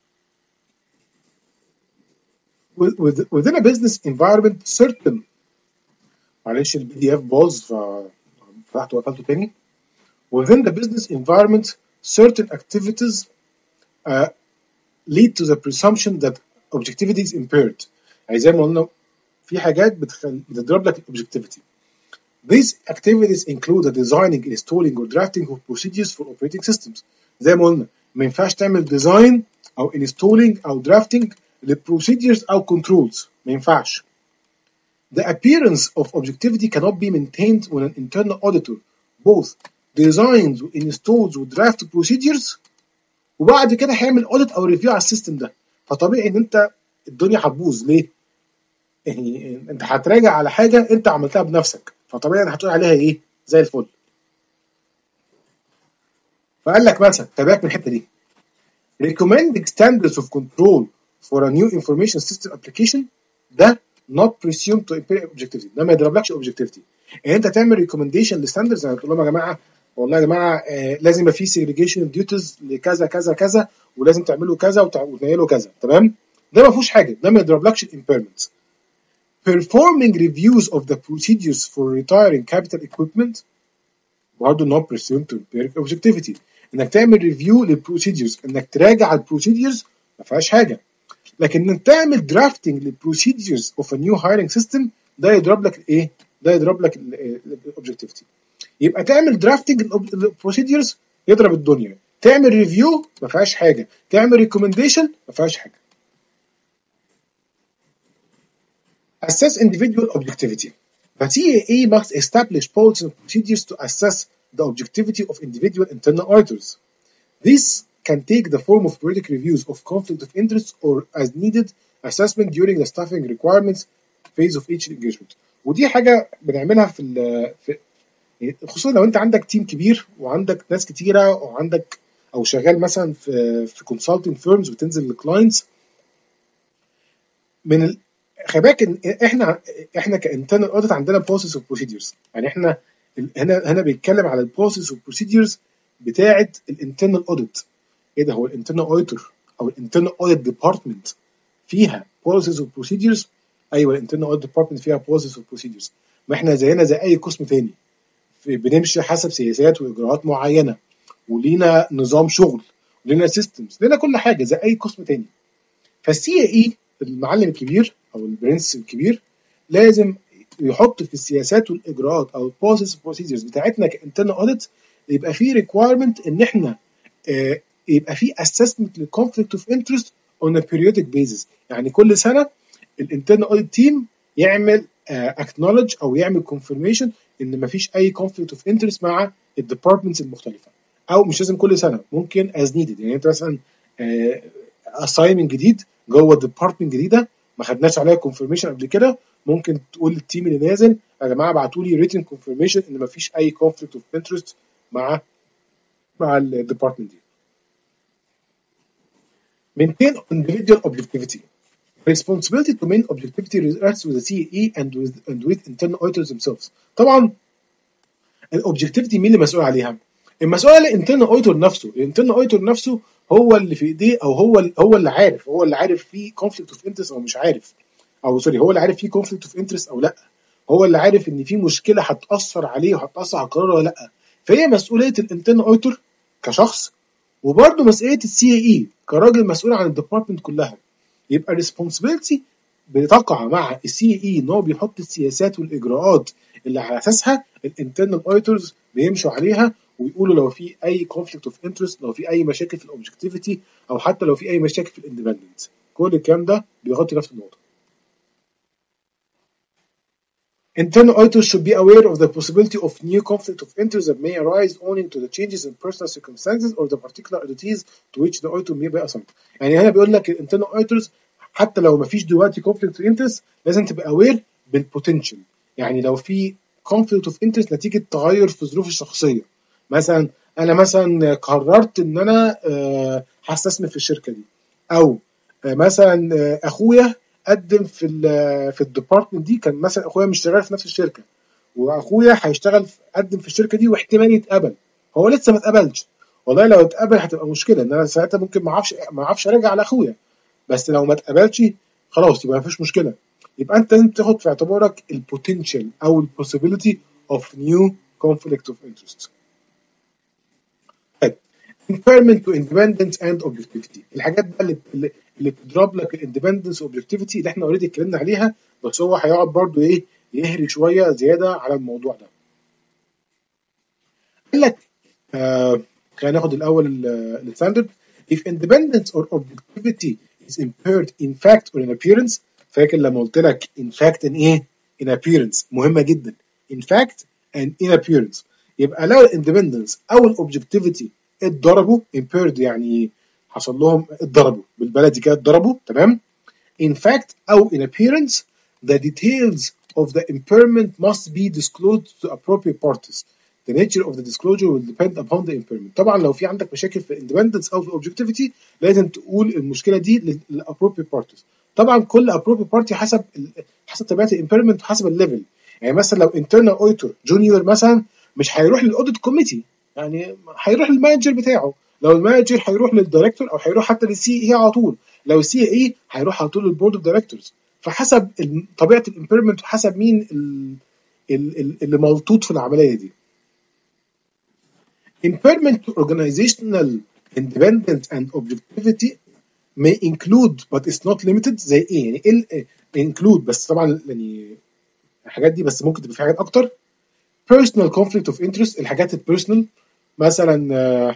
within a business environment certain معلش البي دي اف باظ ففتحته وقفلته تاني. within the business environment certain activities uh, lead to the presumption that objectivity is impaired. يعني زي ما قلنا في حاجات بتخل... بتضرب لك الاوبجكتيفيتي. These activities include the designing, installing or drafting of procedures for operating systems. زي ما قلنا ما ينفعش تعمل design أو installing أو drafting للprocedures أو controls، ما ينفعش. The appearance of objectivity cannot be maintained when an internal auditor both designs installs وdraft procedures وبعد كده هيعمل audit أو review على السيستم ده. فطبيعي إن أنت الدنيا هتبوظ. ليه؟ يعني أنت هتراجع على حاجة أنت عملتها بنفسك، فطبيعي هتقول عليها إيه؟ زي الفل. فقال لك مثلا تابعك من الحتة دي. Recommending standards of control for a new information system application ده not presumed to impair objectivity، ده ما يضربلكش objectivity. يعني انت تعمل recommendation لستاندردز، يعني تقول لهم يا جماعه والله يا جماعه آه لازم يبقى في segregation duties لكذا كذا كذا ولازم تعملوا كذا وتنيلوا كذا، تمام؟ ده ما فيهوش حاجه، ده ما يضربلكش impairment. Performing reviews of the procedures for retiring capital equipment برضه not presumed to impair objectivity. انك تعمل ريفيو للبروسيدجرز، انك تراجع البروسيدجرز ما فيهاش حاجه. لكن انك تعمل درافتنج للبروسيدجرز اوف ا نيو هايرنج سيستم ده يضرب لك ايه؟ ده يضرب لك الاوبجكتيفيتي. يبقى تعمل درافتنج للبروسيدجرز يضرب الدنيا، تعمل ريفيو ما فيهاش حاجه، تعمل ريكومنديشن ما فيهاش حاجه. Assess individual objectivity. The T A A must establish policies and procedures to assess the objectivity of individual internal auditors. This can take the form of periodic reviews of conflict of interest or as needed assessment during the staffing requirements phase of each engagement. ودي حاجة بنعملها في, في خصوصا لو انت عندك تيم كبير وعندك ناس كتيرة وعندك او شغال مثلا في في consulting firms وتنزل للكلاينتس. من ال... خلي بالك احنا احنا كانترنال اوديت عندنا process of procedures، يعني احنا هنا هنا بيتكلم على البروسيس والبروسيدجرز بتاعه الانترنال اوديت. ايه ده؟ هو الانترنال اوديتور او الانترنال اوديت ديبارتمنت فيها بروسيس وبروسيدجرز؟ ايوه الانترنال اوديت ديبارتمنت فيها بروسيس وبروسيدجرز. ما احنا زينا زي اي قسم تاني بنمشي حسب سياسات واجراءات معينه ولينا نظام شغل ولينا سيستمز، لينا كل حاجه زي اي قسم تاني. فالسي اي المعلم الكبير او البرنس الكبير لازم يحط في السياسات والاجراءات او البروسيس بروسيدجرز بتاعتنا كانترنال اوديت يبقى في ريكوايرمنت ان احنا آه يبقى في اسسمنت للكونفليكت اوف انترست اون ا بيريودك بيزس. يعني كل سنه الانترنال اوديت تيم يعمل اكنولج آه او يعمل كونفirmation ان ما فيش اي كونفليكت اوف انترست مع الديبارتمنتس المختلفه، او مش لازم كل سنه، ممكن از نيدد. يعني انت مثلا اساينمنت آه جديد جوه الديبارتمنت جديده ما خدناش عليها كونفirmation قبل كده، ممكن تقول للتيم اللي نازل يا جماعه ابعتوا لي ريتن كونفirmation ان ما فيش اي كونفليكت اوف انترست مع مع الديبارتمنت دي. Maintain individual objectivity. Responsibility to maintain objectivity rests with the C A E and with and with internal auditors themselves. طبعا الاوبجكتيفيتي مين اللي مسؤول عليها؟ المسؤول على الانترنال اوديتور نفسه. الانترنال اوديتور نفسه هو اللي في ايديه او هو هو اللي عارف هو اللي عارف فيه كونفليكت اوف انترست او مش عارف، او سوري هو اللي عارف فيه كونفليكت اوف انترست او لا، هو اللي عارف ان في مشكله هتاثر عليه وهتاثر على القرار ولا لا. فهي مسؤوليه الانترنال اوديتور كشخص، وبرده مسؤوليه السي اي كراجل مسؤول عن الديبارتمنت كلها. يبقى ريسبونسبيلتي بتقع مع السي اي ان هو بيحط السياسات والاجراءات اللي على اساسها الانترنال اوديتورز بيمشوا عليها ويقولوا لو في اي كونفليكت اوف انترست، لو في اي مشاكل في الاوبجكتيفيتي، او حتى لو في اي مشاكل في الاندبندنس. كل الكلام ده بيغطي نفس النقطه. Internal auditors should be aware of the possibility of new conflict of interest that may arise owing to the changes in personal circumstances or the particular entities to which the auditor may be assigned. يعني هنا بيقول لك الانترنال auditors حتى لو ما فيش دلوقتي conflict of interest لازم تبقى aware بالبوتنشال. يعني لو في conflict of interest نتيجة تغير في ظروف الشخصية، مثلا أنا مثلا قررت إن أنا هستثمر في الشركة دي، أو مثلا أخويا قدم في ال في الديبارتمنت دي، كان مثلا اخويا مش شغال في نفس الشركه واخويا هيشتغل قدم في الشركه دي واحتمال يتقبل، هو لسه ما اتقبلش. والله لو اتقبل هتبقى مشكله ان انا ساعتها ممكن ما اعرفش ما اعرفش ارجع على اخويا، بس لو ما اتقبلش خلاص يبقى ما فيش مشكله. يبقى انت لازم تاخد في اعتبارك البوتنشال او البوسيبيليتي اوف نيو كونفليكت اوف انترست. impairment to independence and objectivity. الحاجات بقى اللي اللي بتضرب لك الاندبندنس والاوبجكتيفيتي اللي احنا اوريدي اتكلمنا عليها، بس هو هيقعد برضو ايه يهري شويه زياده على الموضوع ده. قال لك آه خلينا ناخد الاول الستاندرد. if independence or objectivity is impaired in fact or in appearance. فاكر لما قلت لك in fact in ايه؟ in appearance مهمه جدا. in fact and in appearance. يبقى لو الاندبندنس او الاوبجكتيفيتي اتضربوا impaired يعني حصل لهم اتضربوا بالبلدي كده اتضربوا تمام. in fact او in appearance the details of the impairment must be disclosed to appropriate parties. The nature of the disclosure will depend upon the impairment. طبعا لو في عندك مشاكل في independence او في objectivity لازم تقول المشكله دي للappropriate parties. طبعا كل appropriate party حسب حسب طبيعه الامبيرمنت وحسب الليفل. يعني مثلا لو internal auditor junior مثلا مش هيروح للاوديت كوميتي، يعني هيروح للمانجر بتاعه. لو المانجر هيروح للدايركتور او هيروح حتى للسي اي على طول. لو السي اي هيروح على طول للبورد اوف دايركتورز. فحسب طبيعه الامبيرمنت وحسب مين اللي ملطوط في العمليه دي. Impairment to organizational independence and objectivity may include but is not limited. زي ايه؟ يعني ايه include بس طبعا يعني الحاجات دي بس ممكن تبقى في حاجات اكتر. personal conflict of interest الحاجات البيرسونال مثلا آه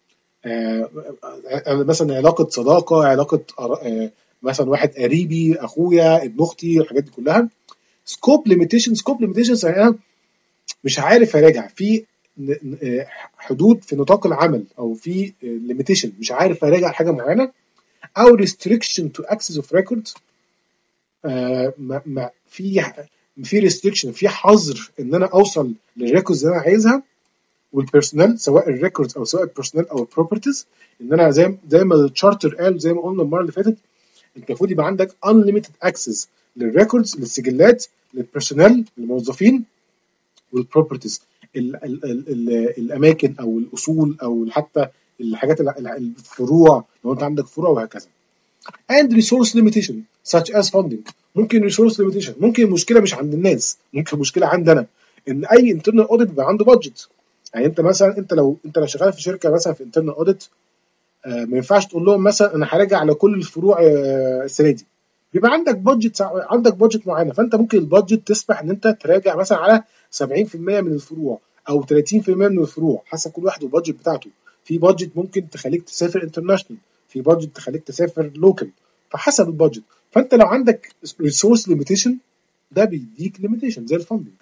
آه مثلا علاقه صداقه علاقه آه مثلا واحد قريبي اخويا ابن اختي الحاجات دي كلها. scope limitation scope limitations يعني انا مش عارف اراجع في حدود في نطاق العمل او في limitation مش عارف اراجع حاجه معينه. او restriction to access of records آه ما ما في في restriction في حظر ان انا اوصل للريكوردز اللي انا عايزها. والبيرسونال سواء الريكوردز او سواء البيرسونال او البروبرتيز ان انا زي زي ما التشارتر قال زي ما قلنا المره اللي فاتت انت المفروض يبقى عندك unlimited access للريكوردز للسجلات للبيرسونال للموظفين والبروبرتيز ال ال ال ال الاماكن او الاصول او حتى الحاجات الفروع لو انت عندك فروع وهكذا. and resource limitation such as funding. ممكن resource limitation ممكن المشكله مش عند الناس ممكن المشكله عندنا ان اي internal audit بيبقى عنده budget. يعني انت مثلا انت لو انت لو شغال في شركه مثلا في internal audit آه ما ينفعش تقول لهم مثلا انا هراجع على كل الفروع آه السنه دي. بيبقى عندك بادجت عندك بادجت معينه فانت ممكن البادجت تسمح ان انت تراجع مثلا على سبعين في المية من الفروع او ثلاثين في المية من الفروع حسب كل واحد والبادجت بتاعته. في بادجت ممكن تخليك تسافر انترناشونال في بادجت تخليك تسافر لوكال فحسب البادجت. فانت لو عندك ريسورس ليميتيشن ده بيديك ليميتيشن زي الفندنج.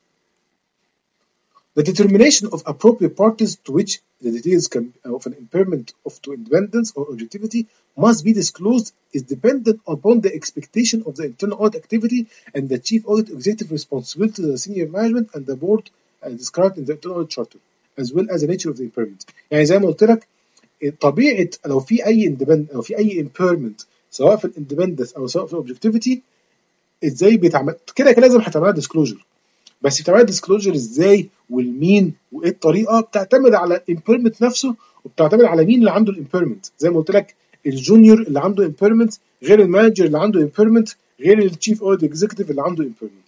The determination of appropriate parties to which the details can, of an impairment of to independence or objectivity must be disclosed is dependent upon the expectation of the internal audit activity and the chief audit executive responsibility to the senior management and the board as described in the internal audit charter as well as the nature of the impairment. يعني زي ما قلت لك طبيعة لو في أي independent أو في أي impairment سواء في الاندبندنس أو سواء في الاوبجكتيفيتي ازاي بيتعمل كده كده لازم هتعملها ديسكلوجر. بس بتعمل ديسكلوجر ازاي والمين وايه الطريقه بتعتمد على الامبيرمنت نفسه وبتعتمد على مين اللي عنده الامبيرمنت. زي ما قلت لك الجونيور اللي عنده امبيرمنت غير المانجر اللي عنده امبيرمنت غير التشيف اوديت اكزيكتيف اللي عنده امبيرمنت.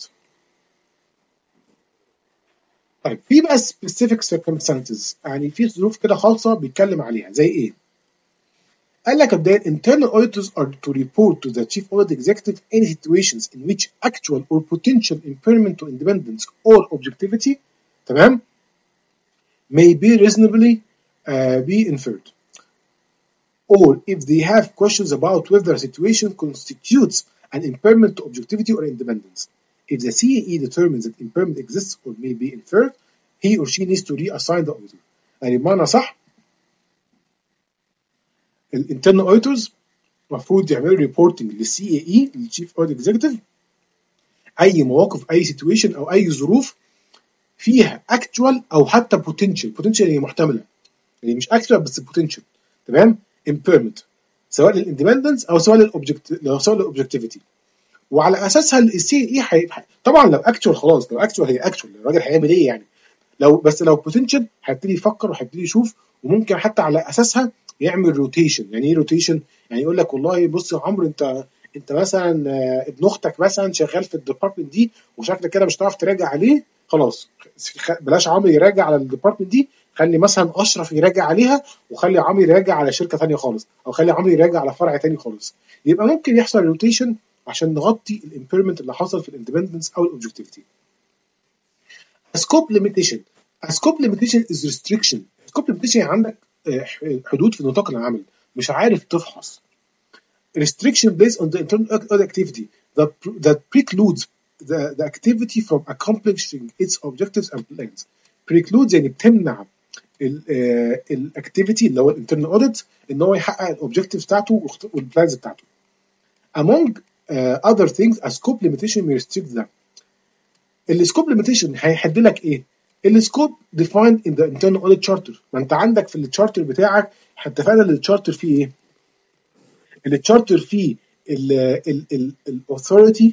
طيب في بقى سبيسيفيك سيركمستانسز يعني في ظروف كده خاصه بيتكلم عليها زي ايه؟ قال لك ابدا internal auditors are to report to the chief audit executive any situations in which actual or potential impairment to independence or objectivity تمام may be reasonably uh, be inferred or if they have questions about whether a situation constitutes an impairment to objectivity or independence. If the C A E determines that impairment exists or may be inferred he or she needs to reassign the auditor. يعني بمعنى صح الانترنال اوديتورز المفروض يعملوا ريبورتنج للسي اي اي للتشيف اوديت اكزيكتيف اي مواقف اي سيتويشن او اي ظروف فيها اكتوال او حتى بوتنشال بوتنشال يعني محتمله يعني مش اكتوال بس بوتنشال تمام امبيرمنت سواء للاندبندنس او سواء للاوبجكت لو سواء للاوبجكتيفيتي وعلى اساسها السي اي اي طبعا لو اكتوال خلاص لو اكتوال هي اكتوال الراجل هيعمل ايه يعني لو بس لو بوتنشال هيبتدي يفكر وهيبتدي يشوف وممكن حتى على اساسها يعمل روتيشن. يعني ايه روتيشن؟ يعني يقول لك والله بص يا عمرو انت انت مثلا ابن اختك مثلا شغال في الديبارتمنت دي وشكلك كده مش هتعرف تراجع عليه خلاص بلاش عمرو يراجع على الديبارتمنت دي خلي مثلا اشرف يراجع عليها وخلي عمرو يراجع على شركه ثانيه خالص او خلي عمرو يراجع على فرع ثاني خالص. يبقى ممكن يحصل روتيشن عشان نغطي الامبيرمنت اللي حصل في الاندبندنس او الاوبجكتيفيتي. سكوب ليميتيشن A scope limitation is restriction. scope limitation يعني عندك آه، حدود في نطاق العمل، مش عارف تفحص. restriction based on the internal activity that, that precludes the, the activity from accomplishing its objectives and plans. precludes يعني بتمنع الاكتيفيتي اللي هو الانترنال اوديت ان هو يحقق الاوبجكتيفز بتاعته والبلانز بتاعته. among uh, other things a scope limitation may restrict them. السكوب limitation هيحدد لك ايه؟ السكوب defined in the internal audit charter. ما انت عندك في التشارتر بتاعك اتفقنا ان التشارتر فيه ايه؟ التشارتر فيه الاثوريتي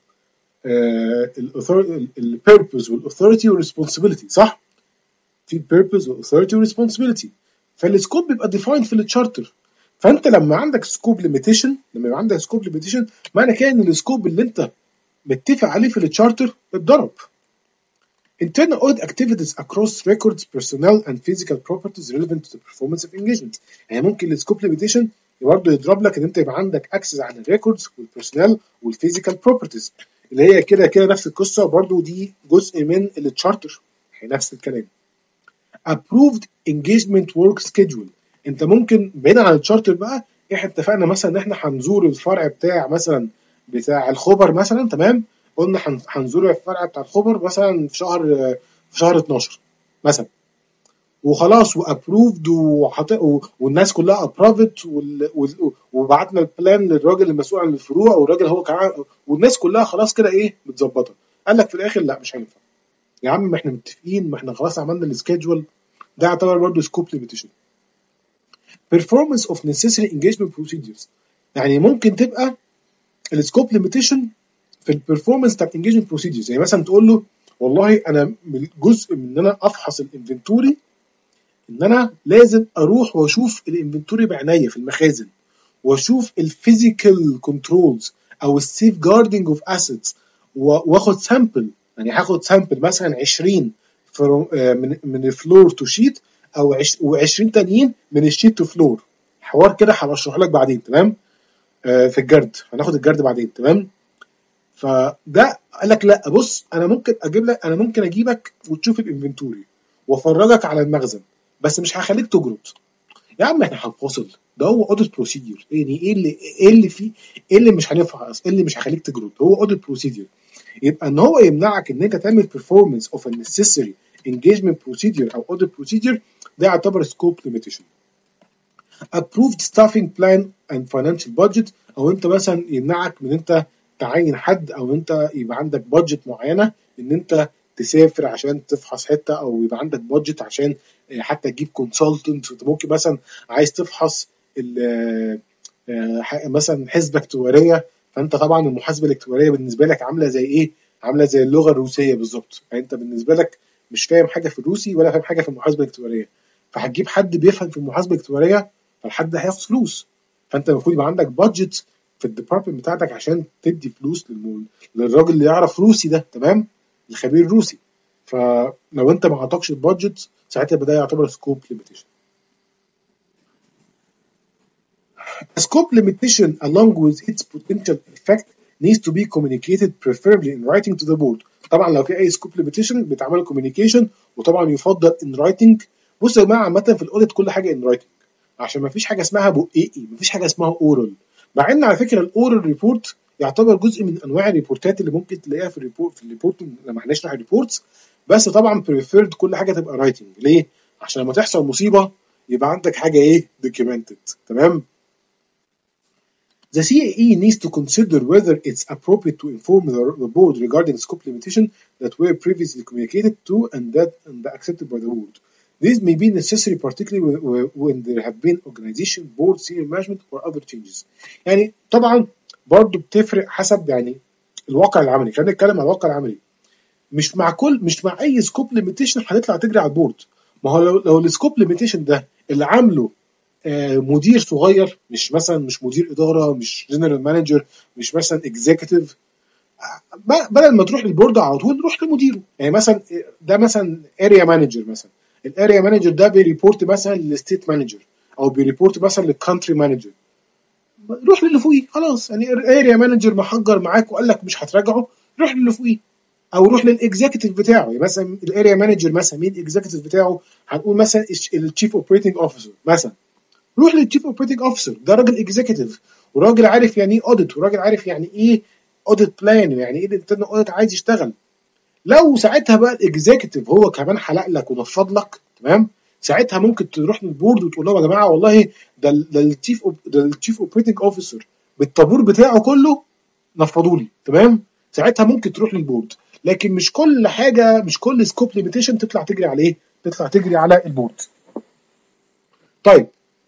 البيربز والاثوريتي والريسبونسبيلتي، صح؟ في purpose واثوريتي وريسبونسبيلتي. فالسكوب بيبقى defined في التشارتر. فانت لما عندك سكوب ليميتيشن، لما يبقى عندك سكوب ليميتيشن معنى كده ان السكوب اللي انت متفق عليه في التشارتر اتضرب. internal audit activities across records, personnel and physical properties relevant to the performance of engagement. يعني ممكن السكوب ليميتيشن برضه يضرب لك ان انت يبقى عندك اكسس على الريكوردز والبيرسونال والفيزيكال بروبرتيز اللي هي كده كده نفس القصه، برضه دي جزء من التشارتر، هي نفس الكلام. approved engagement work schedule. انت ممكن بعيدا عن التشارتر بقى، احنا اتفقنا مثلا ان احنا هنزور الفرع بتاع مثلا بتاع الخبر مثلا، تمام؟ قلنا هنزور الفرع بتاع الخبر مثلا في شهر في شهر اتناشر مثلا، وخلاص وابروفد والناس كلها ابروفد، وبعتنا البلان للراجل المسؤول عن الفروع، والراجل هو كمان، والناس كلها خلاص كده ايه متظبطه. قال لك في الاخر لا مش هينفع يا عم، ما احنا متفقين، ما احنا خلاص عملنا السكيدجول. ده يعتبر برضه سكوب ليميتيشن. performance of necessary engagement procedures. يعني ممكن تبقى السكوب ليميتيشن في البرفورمانس بتاع الانجيجمنت بروسيدجرز. يعني مثلا تقول له والله انا جزء من ان انا افحص الانفنتوري ان انا لازم اروح واشوف الانفنتوري بعناية في المخازن، واشوف الفيزيكال كنترولز او السيف جاردنج اوف اسيتس، واخد سامبل. يعني هاخد سامبل مثلا عشرين من من الفلور تو شيت، او و20 تانيين من الشيت تو فلور. حوار كده هبشرح لك بعدين، تمام؟ آه في الجرد هناخد الجرد بعدين، تمام؟ فده قال لك لا بص، انا ممكن اجيب لك، انا ممكن اجيبك وتشوف الانفنتوري وافرجك على المخزن، بس مش هخليك تجرد. يا عم احنا هنفصل، ده هو اوديت بروسيدور. يعني ايه اللي ايه اللي فيه ايه اللي مش هنفحص، ايه اللي مش هخليك تجرد؟ هو اوديت بروسيدور. يبقى ان هو يمنعك ان انت تعمل performance of a necessary engagement procedure او audit procedure، ده يعتبر scope limitation. approved staffing plan and financial budget. او انت مثلا يمنعك من انت تعين حد، او انت يبقى عندك بادجت معينه ان انت تسافر عشان تفحص حته، او يبقى عندك بادجت عشان حتى تجيب كونسلتنت. انت ممكن مثلا عايز تفحص مثلا حسبه اكتواريه، فانت طبعا المحاسبه الاكتواريه بالنسبه لك عامله زي ايه؟ عامله زي اللغه الروسيه بالظبط. فانت بالنسبه لك مش فاهم حاجه في الروسي ولا فاهم حاجه في المحاسبه الاكتواريه، فهتجيب حد بيفهم في المحاسبه الاكتواريه، فالحد ده هياخد فلوس. فانت المفروض يبقى عندك بادجت في الديبارتمنت بتاعتك عشان تدي فلوس للمول للراجل اللي يعرف روسي ده، تمام؟ الخبير الروسي. فلو انت ما عطاكش البادجت ساعتها ده يعتبر سكوب ليميتيشن. scope limitation along with its potential effect needs to be communicated preferably in writing to the board. طبعا لو في اي scope limitation بيتعمل communication، وطبعا يفضل in writing. بصوا يا جماعه، عامه في الاوديت كل حاجه in writing، عشان ما فيش حاجه اسمها بقيقي، ما فيش حاجه اسمها oral. مع ان على فكره الاورال ريبورت يعتبر جزء من انواع الريبورتات اللي ممكن تلاقيها في الريبورت في الريبورت لما هنشرح الريبورتس، بس طبعا preferred كل حاجه تبقى writing. ليه؟ عشان لما تحصل مصيبه يبقى عندك حاجه ايه documented، تمام؟ The C A E needs to consider whether it's appropriate to inform the, the board regarding scope limitation that were previously communicated to and that and accepted by the board. This may be necessary particularly when there have been organization, board, senior management or other changes. يعني طبعا برضه بتفرق حسب يعني الواقع العملي. خلينا نتكلم عن الواقع العملي. مش مع كل مش مع اي سكوب ليميتيشن هتطلع تجري على البورد. ما هو لو, لو السكوب ليميتيشن ده اللي عامله مدير صغير، مش مثلا مش مدير اداره، مش جنرال مانجر، مش مثلا اكزيكتيف، بدل ما تروح للبورد على طول روح لمديره. يعني مثلا ده مثلا اريا مانجر، مثلا الاريا مانجر ده بيريبورت مثلا للستيت مانجر، او بيريبورت مثلا للكونتري مانجر، روح للي فوقيه خلاص. يعني اريا مانجر محجر معاك وقال لك مش هتراجعه، روح للي فوقيه. او روح للاكزيكتيف بتاعه، يعني مثلا الاريا مانجر مثلا مين الاكزيكتيف بتاعه؟ هنقول مثلا الشيف اوبريتنج اوفيسر مثلا. روح للشيف اوبريتنج اوفيسر، ده راجل اكزيكتيف وراجل عارف يعني ايه اوديت وراجل عارف يعني ايه اوديت بلان يعني ايه الانترنال اوديت عايز يشتغل. لو ساعتها بقى الاكزيكتيف هو كمان حلق لك ونفض لك تمام، ساعتها ممكن تروح للبورد وتقول لهم يا جماعه والله ده ده الشيف ده الشيف اوبريتنج اوفيسر بالطابور بتاعه كله نفضوا لي تمام. ساعتها ممكن تروح للبورد، لكن مش كل حاجه مش كل سكوب ليميتيشن تطلع تجري عليه تطلع تجري على البورد. طيب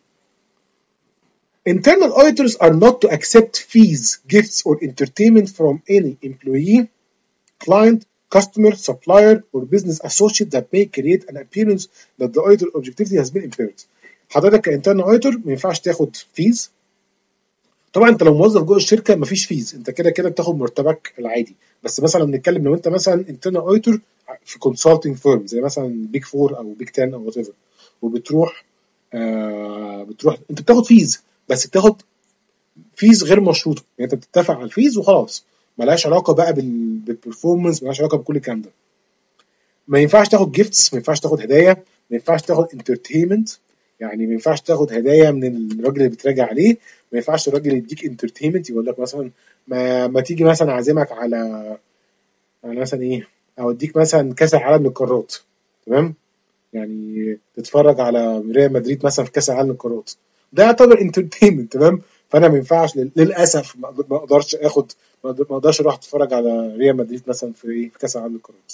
internal auditors are not to accept fees, gifts or entertainment from any employee, client, customer, supplier or business associate that may create an appearance that the auditor objectivity has been impaired. حضرتك كانترنال auditor ما ينفعش تاخد فيز. طبعا انت لو موظف جوه الشركه مفيش فيز، انت كده كده بتاخد مرتبك العادي. بس مثلا بنتكلم لو انت مثلا انترنال auditor في كونسلتنج فيرم زي مثلا بيج فور او بيج عشرة او وات ايفر، وبتروح آه بتروح انت بتاخد فيز، بس بتاخد فيز غير مشروطه، يعني انت بتتفق على الفيز وخلاص، ملهاش علاقه بقى بالبرفورمانس، ملهاش علاقه بكل الكلام ده. ما ينفعش تاخد جيفتس، ما ينفعش تاخد هدايا، ما ينفعش تاخد انترتينمنت، يعني ما ينفعش تاخد هدايا من الراجل اللي بتراجع عليه، ما ينفعش الراجل يديك انترتينمنت يقول لك مثلا ما, ما تيجي مثلا اعزمك على على مثلا ايه، او اديك مثلا كاس العالم للقارات تمام، يعني تتفرج على ريال مدريد مثلا في كاس العالم للقارات، ده يعتبر انترتينمنت تمام. فانا ما ينفعش للاسف ما اقدرش اخد ما اقدرش اروح اتفرج على ريال مدريد مثلا في ايه في كاس العالم للقارات.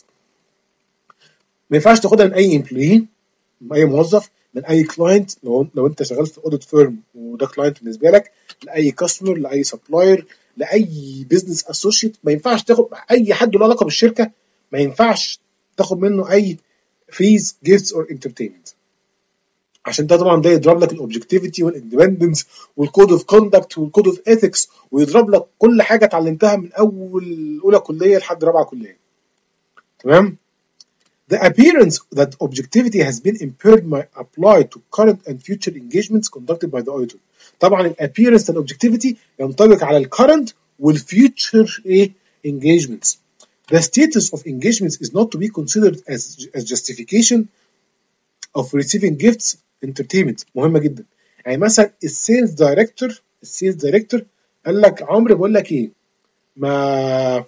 ما ينفعش تاخدها من اي امبلوي، من اي موظف، من اي كلاينت، لو لو انت شغال في اوديت فيرم وده كلاينت بالنسبه لك، لاي كاستمر، لاي سبلاير، لاي بزنس اسوشيت، ما ينفعش تاخد اي حد له علاقه بالشركه، ما ينفعش تاخد منه اي فيز جيفتس اور انترتينمنت، عشان ده طبعا ده يضرب لك الاوبجكتيفيتي والاندبندنس والكود اوف كوندكت والكود اوف ايثكس، ويضرب لك كل حاجه اتعلمتها من اول اولى كليه لحد رابعه كليه تمام. The appearance that objectivity has been impaired might apply to current and future engagements conducted by the auditor. طبعا ال appearance and objectivity ينطبق على ال current وال future ايه engagements. The status of engagements is not to be considered as, as justification of receiving gifts entertainment. مهمة جدا. يعني مثلا السيلز دايركتور السيلز دايركتور قال لك عمرو بقول لك ايه، ما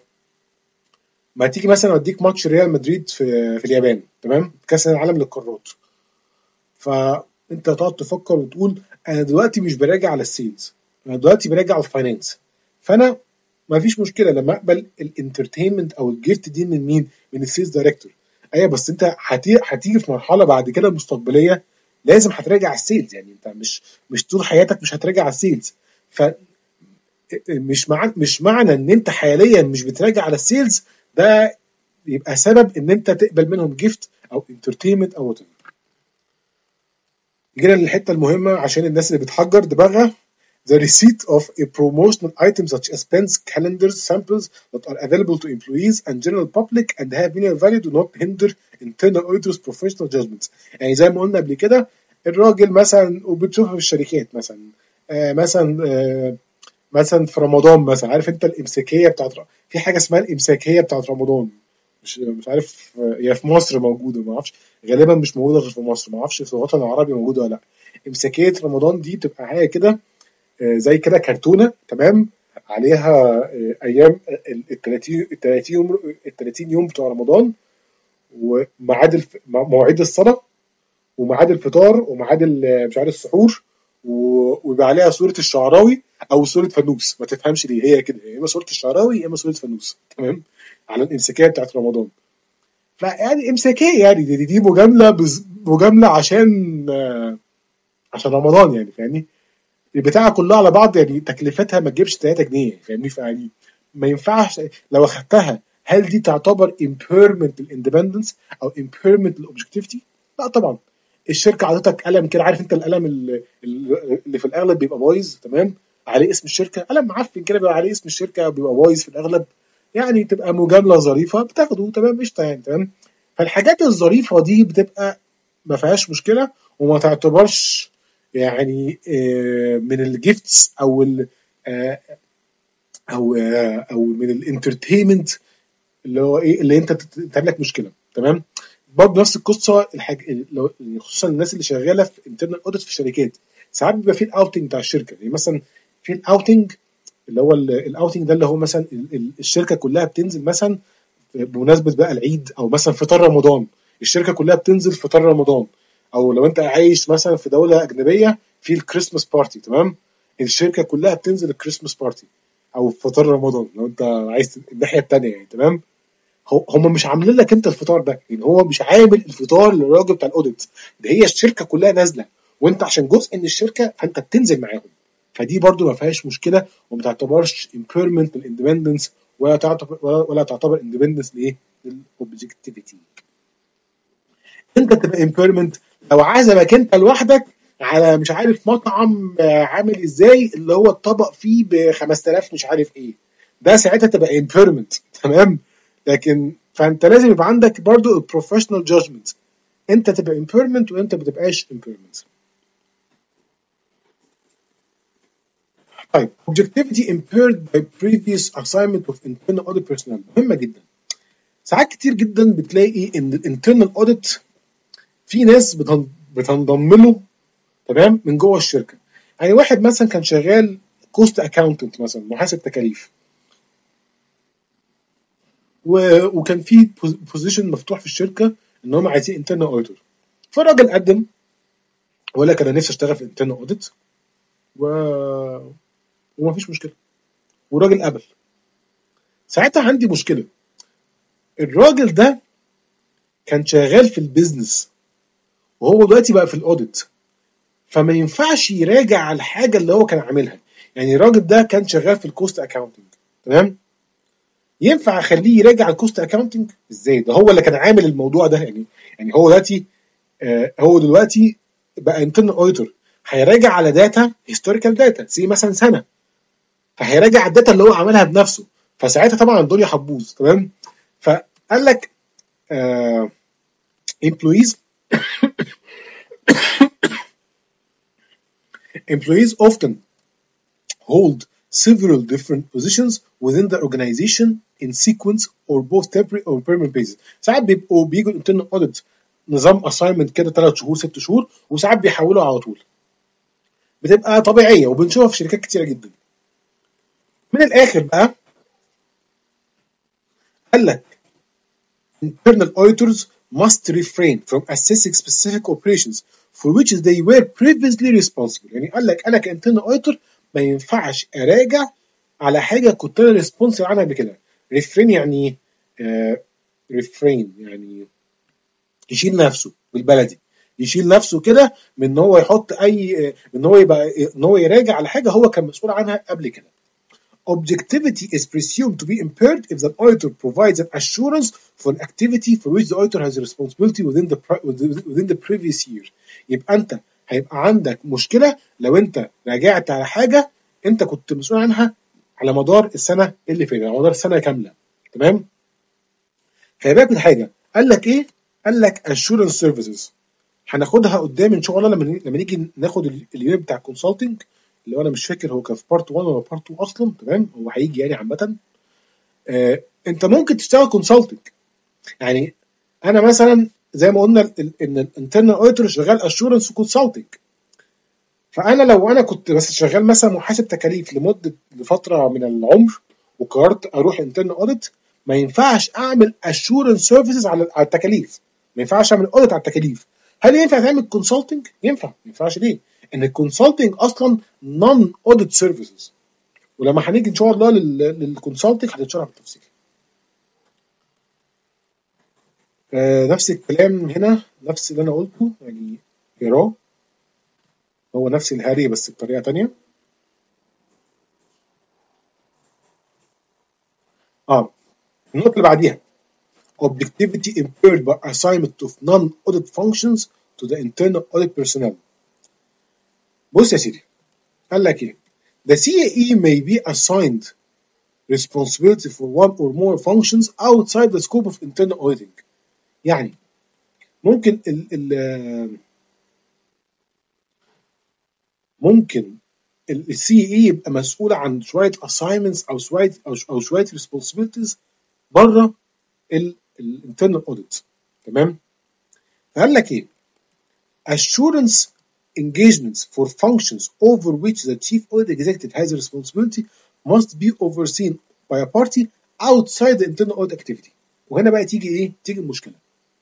ما تيجي مثلا اوديك ماتش ريال مدريد في في اليابان تمام، كاس العالم للقارات. فانت تقعد تفكر وتقول انا دلوقتي مش براجع على السيلز، انا دلوقتي براجع على الفاينانس، فانا ما فيش مشكله لما اقبل الانترتينمنت او الجيفت دي من مين؟ من السيلز دايركتور. ايوه بس انت هتيجي هتيجي في مرحله بعد كده مستقبليه لازم هتراجع على السيلز، يعني انت مش مش طول حياتك مش هتراجع على السيلز. ف مش مع مش معنى ان انت حاليا مش بتراجع على السيلز ده يبقى سبب ان انت تقبل منهم جيفت او انترتينمنت او وات. جينا للحته المهمه عشان الناس اللي بتحجر دماغها. The receipt of a promotional item such as pens, calendars, samples that are available to employees and general public and have minimal value do not hinder internal auditors professional judgments. يعني زي ما قلنا قبل كده الراجل مثلا وبتشوفها في الشركات مثلا آه مثلا آه مثلا في رمضان مثلا، عارف انت الامساكيه بتاعت في حاجه اسمها الامساكيه بتاعت رمضان، مش مش عارف هي في مصر موجوده ما اعرفش، غالبا مش موجوده غير في مصر، ما اعرفش في الوطن العربي موجوده ولا لا. امساكيه رمضان دي بتبقى حاجه كده زي كده كرتونه تمام، عليها ايام ال ثلاثين ال ثلاثين يوم ال ثلاثين يوم بتوع رمضان، وميعاد الف... مواعيد الصلاه وميعاد الفطار وميعاد مش عارف السحور، ويبقى عليها صوره الشعراوي او صوره فانوس، ما تفهمش ليه هي كده، يا اما صوره الشعراوي يا اما صوره فانوس تمام، على الامساكيه بتاعت رمضان. فيعني امساكيه يعني دي, دي مجامله بز... مجامله عشان آه عشان رمضان يعني فاهمني، البتاعه كلها على بعض يعني تكلفتها ما تجيبش ثلاثة جنيه فاهمني، فيعني ما ينفعش لو اخدتها. هل دي تعتبر impairment للاندبندنس او impairment للاوبجكتيفيتي؟ لا طبعا. الشركه عطتك قلم كده، عارف انت القلم اللي, اللي في الاغلب بيبقى بايظ تمام، عليه اسم الشركه، قلم معفن كده بيبقى عليه اسم الشركه بيبقى بايظ في الاغلب، يعني تبقى مجامله ظريفه بتاخده تمام قشطه يعني تمام. فالحاجات الظريفه دي بتبقى ما فيهاش مشكله وما تعتبرش يعني من الجيفتس او ال او او من الانترتينمنت اللي هو ايه اللي انت تت- تعمل لك مشكله. تمام. برضه نفس القصه الحاج... لو- خصوصا الناس اللي شغاله في انترنال اوديت في الشركات، ساعات بيبقى في الاوتنج بتاع الشركه. يعني مثلا في الاوتنج اللي هو الاوتنج ده اللي هو مثلا ال- ال- الشركه كلها بتنزل مثلا بمناسبه بقى العيد، او مثلا فطار رمضان، الشركه كلها بتنزل فطار رمضان. او لو انت عايش مثلا في دوله اجنبيه في الكريسماس بارتي، تمام، الشركه كلها بتنزل الكريسماس بارتي او فطار رمضان لو انت عايز الناحيه التانيه يعني. تمام. هو هم مش عاملين لك انت الفطار ده، يعني هو مش عامل الفطار للراجل بتاع الاوديت ده، هي الشركه كلها نازله، وانت عشان جزء من الشركه فانت بتنزل معاهم. فدي برضو ما فيهاش مشكله، وما تعتبرش impairment للاندبندنس، ولا تعتبر ولا, ولا تعتبر اندبندنس لايه؟ للاوبجكتيفيتي. انت تبقى impairment لو عزمك انت لوحدك على مش عارف مطعم آه، عامل ازاي، اللي هو الطبق فيه ب خمسة آلاف مش عارف ايه، ده ساعتها تبقى impairment. تمام. لكن فانت لازم يبقى عندك برضو البروفيشنال جادجمنت، انت تبقى impairment وانت ما تبقاش impairment. طيب objectivity impaired by previous assignment of internal audit personnel مهمه جدا. ساعات كتير جدا بتلاقي ان الانترنال اوديت في ناس بتن- بتنضم له، تمام، من جوه الشركه. يعني واحد مثلا كان شغال كوست اكاونتنت مثلا، محاسب تكاليف، و- وكان في بوزيشن مفتوح في الشركه ان هم عايزين انترنال اوديتور. فالراجل قدم وقال لك انا نفسي اشتغل في الانترنال اوديت، و... ومفيش مشكله، والراجل قبل. ساعتها عندي مشكله، الراجل ده كان شغال في البيزنس وهو دلوقتي بقى في الاوديت، فما ينفعش يراجع على الحاجه اللي هو كان عاملها. يعني الراجل ده كان شغال في الكوست اكاونتنج، تمام، ينفع اخليه يراجع الكوست اكاونتنج ازاي؟ ده هو اللي كان عامل الموضوع ده. يعني يعني هو دلوقتي آه هو دلوقتي بقى انترنال اوديتور، هيراجع على داتا هيستوريكال داتا زي مثلا سنه، فهيراجع الداتا اللي هو عملها بنفسه، فساعتها طبعا الدنيا هتبوظ. تمام. فقال لك آه employees employees often hold several different positions within the organization in sequence or both temporary or permanent basis. ساعات بيبقوا بيجوا الانترنال اوديت نظام اساينمنت كده ثلاث شهور ست شهور، وساعات بيحولوا على طول. بتبقى طبيعيه وبنشوفها في شركات كتيره جدا. من الاخر بقى قال لك internal auditors must refrain from assessing specific operations for which they were previously responsible. يعني قال لك انا كانترنال auditor ما ينفعش اراجع على حاجه كنت انا ريسبونسبل عنها قبل كده. ريفرين يعني آه ريفرين يعني يشيل نفسه بالبلدي، يشيل نفسه كده من ان هو يحط اي آه، ان هو يبقى ان هو يراجع على حاجه هو كان مسؤول عنها قبل كده. Objectivity is presumed to be impaired if the auditor provides an assurance for an activity for which the auditor has a responsibility within the within the previous year. يبقى انت هيبقى عندك مشكله لو انت راجعت على حاجه انت كنت مسؤول عنها على مدار السنه اللي فاتت، على مدار السنه كامله. تمام. خلي بالك من حاجه، قال لك ايه؟ قال لك assurance services، هناخدها قدام ان شاء الله لما لما نيجي ناخد اليونت بتاع الكونسلتنج، اللي هو انا مش فاكر هو كان في بارت واحد ولا بارت اتنين اصلا. تمام. هو هيجي يعني عامه. آه انت ممكن تشتغل كونسلتنج. يعني انا مثلا زي ما قلنا ال- ان الانترنال اوديتور شغال اشورنس وكونسلتنج، فانا لو انا كنت بس شغال مثلا محاسب تكاليف لمده لفتره من العمر وقررت اروح انترنال اوديت، ما ينفعش اعمل اشورنس سيرفيسز على على التكاليف، ما ينفعش اعمل اوديت على التكاليف. هل ينفع تعمل كونسلتنج؟ ينفع. ما ينفعش ليه؟ ان الكونسلتنج اصلا نون اوديت سيرفيسز، ولما هنيجي ان شاء الله للكونسلتنج هتتشرح بالتفصيل. آه نفس الكلام هنا، نفس اللي انا قلته يعني اقراه، هو نفس الهاري بس بطريقه تانية. اه النقطه اللي بعديها objectivity impaired by assignment of non-audit functions to the internal audit personnel. بص يا سيدي، قال لك ايه؟ The سي إيه إي may be assigned responsibility for one or more functions outside the scope of internal auditing. يعني ممكن ال ال ممكن السي إي إي يبقى مسؤول عن شويه assignments او شويه او, أو شويه responsibilities بره الانترنال اوديت. تمام؟ فقال لك ايه؟ assurance engagements for functions over which the chief audit executive has a responsibility must be overseen by a party outside the internal audit activity. وهنا بقى تيجي ايه؟ تيجي المشكله.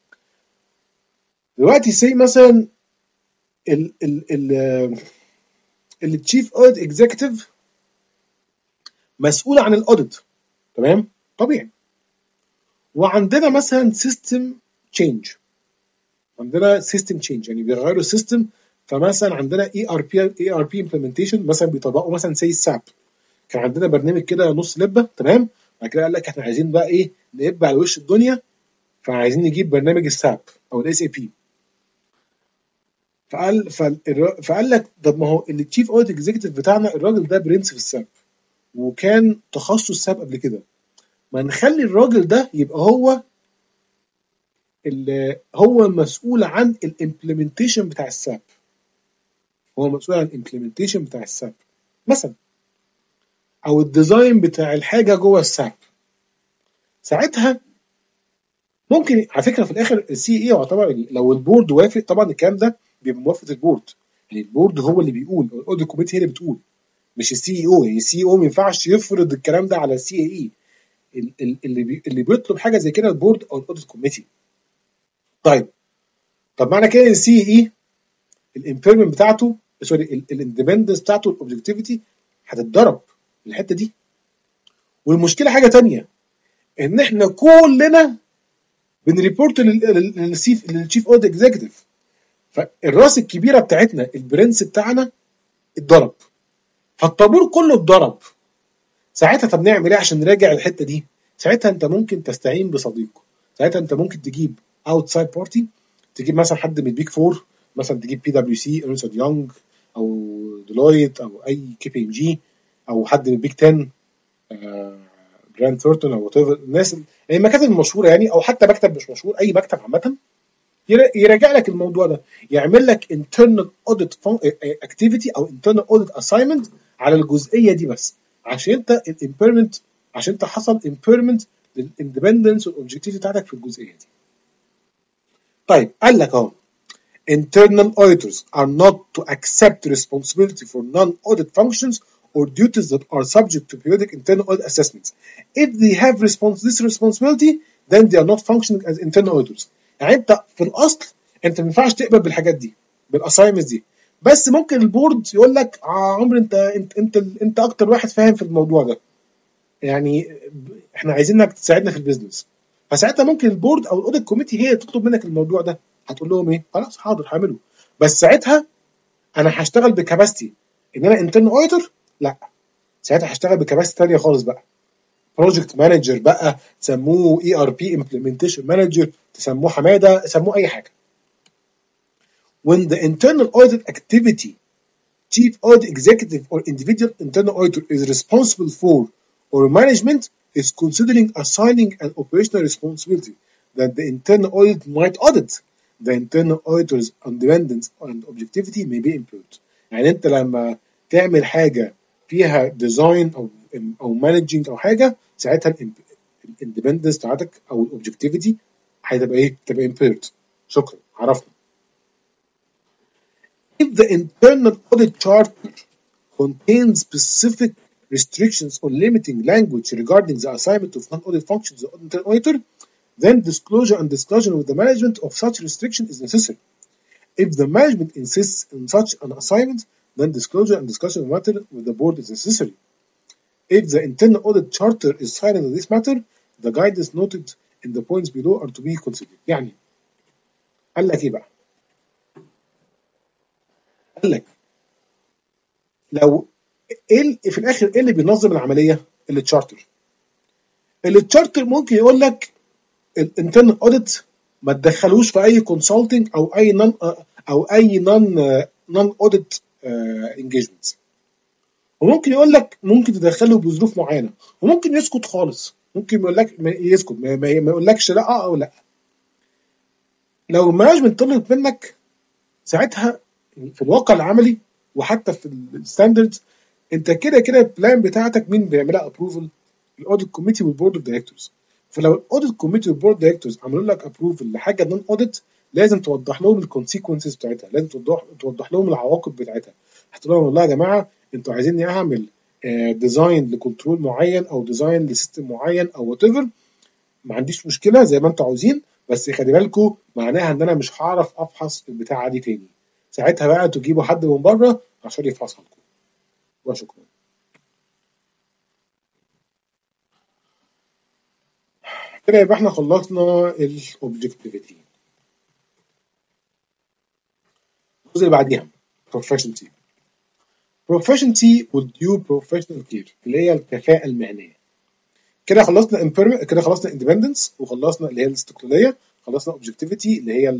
دلوقتي سي مثلا ال ال ال التشيف اوديت اكزيكتيف مسؤول عن الاوديت. تمام؟ طبيعي. وعندنا مثلا سيستم تشينج، عندنا سيستم تشينج يعني بيغيروا السيستم. فمثلا عندنا اي ار بي اي ار بي امبلمنتيشن مثلا بيطبقوا مثلا زي الساب. كان عندنا برنامج كده نص لبه. تمام؟ بعد كده قال لك احنا عايزين بقى ايه؟ نقب على وش الدنيا، فعايزين نجيب برنامج الساب او الاس اي بي. فقال فقال لك طب ما هو التشيف اوديت اكزيكتيف بتاعنا الراجل ده برنس في الساب وكان تخصص ساب قبل كده، ما نخلي الراجل ده يبقى هو اللي هو مسؤول عن الامبلمنتيشن بتاع الساب، هو مسؤول عن الامبلمنتيشن بتاع الساب مثلا، او الديزاين بتاع الحاجه جوه الساب. ساعتها ممكن على فكره في الاخر السي اي يعتبر لو البورد وافق، طبعا الكلام ده بيبقى موافقه البورد، يعني البورد هو اللي بيقول، الاوديت كوميتي هي اللي بتقول مش السي اي او. يعني السي اي او ما ينفعش يفرض الكلام ده على السي اي اي، اللي بي اللي بيطلب حاجه زي كده البورد او الاوديت كوميتي. طيب طب معنى كده السي اي الامبيرمنت بتاعته سوري الاندبندنس بتاعته الاوبجكتيفيتي هتتضرب في الحته دي. والمشكله حاجه ثانيه، ان احنا كلنا بنريبورت للشيف اوديت اكزيكتيف، فالراس الكبيره بتاعتنا البرنس بتاعنا اتضرب، فالطابور كله اتضرب. ساعتها طب نعمل ايه عشان نراجع الحته دي؟ ساعتها انت ممكن تستعين بصديق، ساعتها انت ممكن تجيب اوتسايد بارتي، تجيب مثلا حد من البيك فور، مثلا تجيب بي دبليو سي ارنست اند يونج او ديلويت او اي كي بي ام جي او حد من البيك عشرة، آه جراند ثورتون او وات ايفر، الناس المكاتب المشهوره يعني، او حتى مكتب مش مشهور، اي مكتب عامه يراجع لك الموضوع ده، يعمل لك internal audit activity او internal audit assignment على الجزئيه دي بس، عشان انت الامبيرمنت، عشان انت حصل امبيرمنت للاندبندنس والاوبجكتيف بتاعتك في الجزئيه دي. طيب قال لك اهو internal auditors are not to accept responsibility for non-audit functions or duties that are subject to periodic internal audit assessments. If they have respons this responsibility, then they are not functioning as internal auditors. يعني انت في الاصل انت ما ينفعش تقبل بالحاجات دي، بالاساينمنتس دي، بس ممكن البورد يقول لك آه عمرو انت انت انت انت اكتر واحد فاهم في الموضوع ده، يعني احنا عايزينك تساعدنا في البيزنس. فساعتها ممكن البورد او الاوديت كوميتي هي تطلب منك الموضوع ده، هتقول لهم ايه؟ خلاص حاضر هعمله، بس ساعتها انا هشتغل بكباستي ان انا انترن اوديتور؟ لا، ساعتها هشتغل بكباستي ثانيه خالص بقى، بروجكت مانجر بقى، تسموه اي ار بي امبلمنتيشن مانجر، تسموه حماده، سموه اي حاجه. When the internal audit activity chief audit executive or individual internal auditor is responsible for or management is considering assigning an operational responsibility that the internal audit might audit, the internal auditor's independence and objectivity may be improved. يعني انت لما تعمل حاجه فيها ديزاين او او مانجنج او حاجه، ساعتها الاندبندنس بتاعتك او الاوبجكتيفيتي هتبقى ايه؟ تبقى impaired. شكرا، عرفنا. If the internal audit charter contains specific restrictions or limiting language regarding the assignment of non-audit functions to the internal auditor, then disclosure and discussion with the management of such restriction is necessary. If the management insists on such an assignment, then disclosure and discussion of the matter with the board is necessary. If the internal audit charter is silent on this matter, the guidance noted in the points below are to be considered. يعني قال لك ايه بقى؟ قال لك لو ايه في الاخر ايه اللي بينظم العمليه؟ التشارتر. التشارتر ممكن يقول لك الانترنال اوديت ما تدخلوش في اي كونسلتنج او اي نون او اي نون نون اوديت انجيجمنت، وممكن يقول لك ممكن تدخله بظروف معينه، وممكن يسكت خالص، ممكن يقول لك يسكت ما, ما يقولكش لا او لا. لو المانجمنت طلبت منك ساعتها في الواقع العملي وحتى في الستاندردز، انت كده كده البلان بتاعتك مين بيعملها ابروفل؟ الاوديت كوميتي والبورد اوف دايركتورز. فلو الاوديت كوميتي والبورد دايركتورز عملوا لك ابروفل لحاجه نون اوديت، لازم توضح لهم الكونسيكونسز بتاعتها، لازم توضح توضح لهم العواقب بتاعتها. هتقول لهم والله يا جماعه انتوا عايزيني اعمل ديزاين لكنترول معين او ديزاين لسيستم معين او وات ايفر، ما عنديش مشكله زي ما انتوا عاوزين، بس خلي بالكم معناها ان انا مش هعرف افحص البتاعه دي تاني. ساعتها بقى تجيبوا حد من بره عشان يفحصها لكم. وشكرا. كده يبقى احنا خلصنا الاوبجكتيفيتي. الجزء اللي بعديها proficiency. proficiency والديو بروفيشنال كير اللي هي الكفاءة المهنية. كده خلصنا امبيرمنت، كده خلصنا اندبندنس، وخلصنا اللي هي الاستقلالية، خلصنا اوبجكتيفيتي اللي هي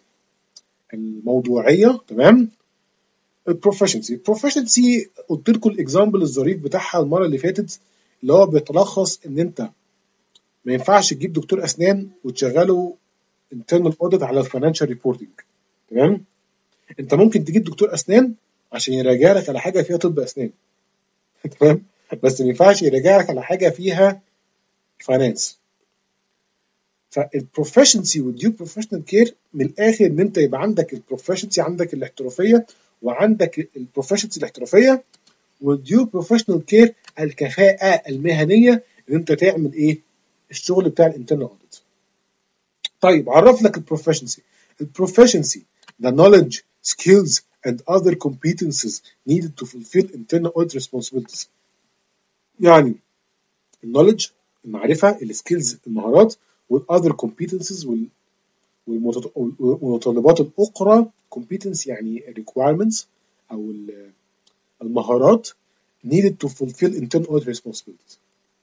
الموضوعية. تمام. البروفيشنسي، البروفيشنسي قلت لكم الاكزامبل الظريف بتاعها المرة اللي فاتت، اللي هو بيتلخص ان انت ما ينفعش تجيب دكتور اسنان وتشغله internal audit على الفاينانشال ريبورتنج. تمام. انت ممكن تجيب دكتور اسنان عشان يراجع لك على حاجه فيها طب اسنان تمام، بس ما ينفعش يراجع لك على حاجه فيها فاينانس. فالبروفيشنسي والديو بروفيشنال كير من الاخر ان انت يبقى عندك البروفيشنسي، عندك الاحترافيه، وعندك البروفيشنسي الاحترافيه، والديو بروفيشنال كير الكفاءه المهنيه ان انت تعمل ايه؟ الشغل بتاع الانترنال اوديت. طيب عرف لك البروفيشنسي. البروفيشنسي the knowledge, skills and other competencies needed to fulfill internal audit responsibilities. يعني النولج المعرفة، السكيلز المهارات، والother competencies والمتطلبات الأخرى. competence يعني requirements أو المهارات needed to fulfill internal audit responsibilities.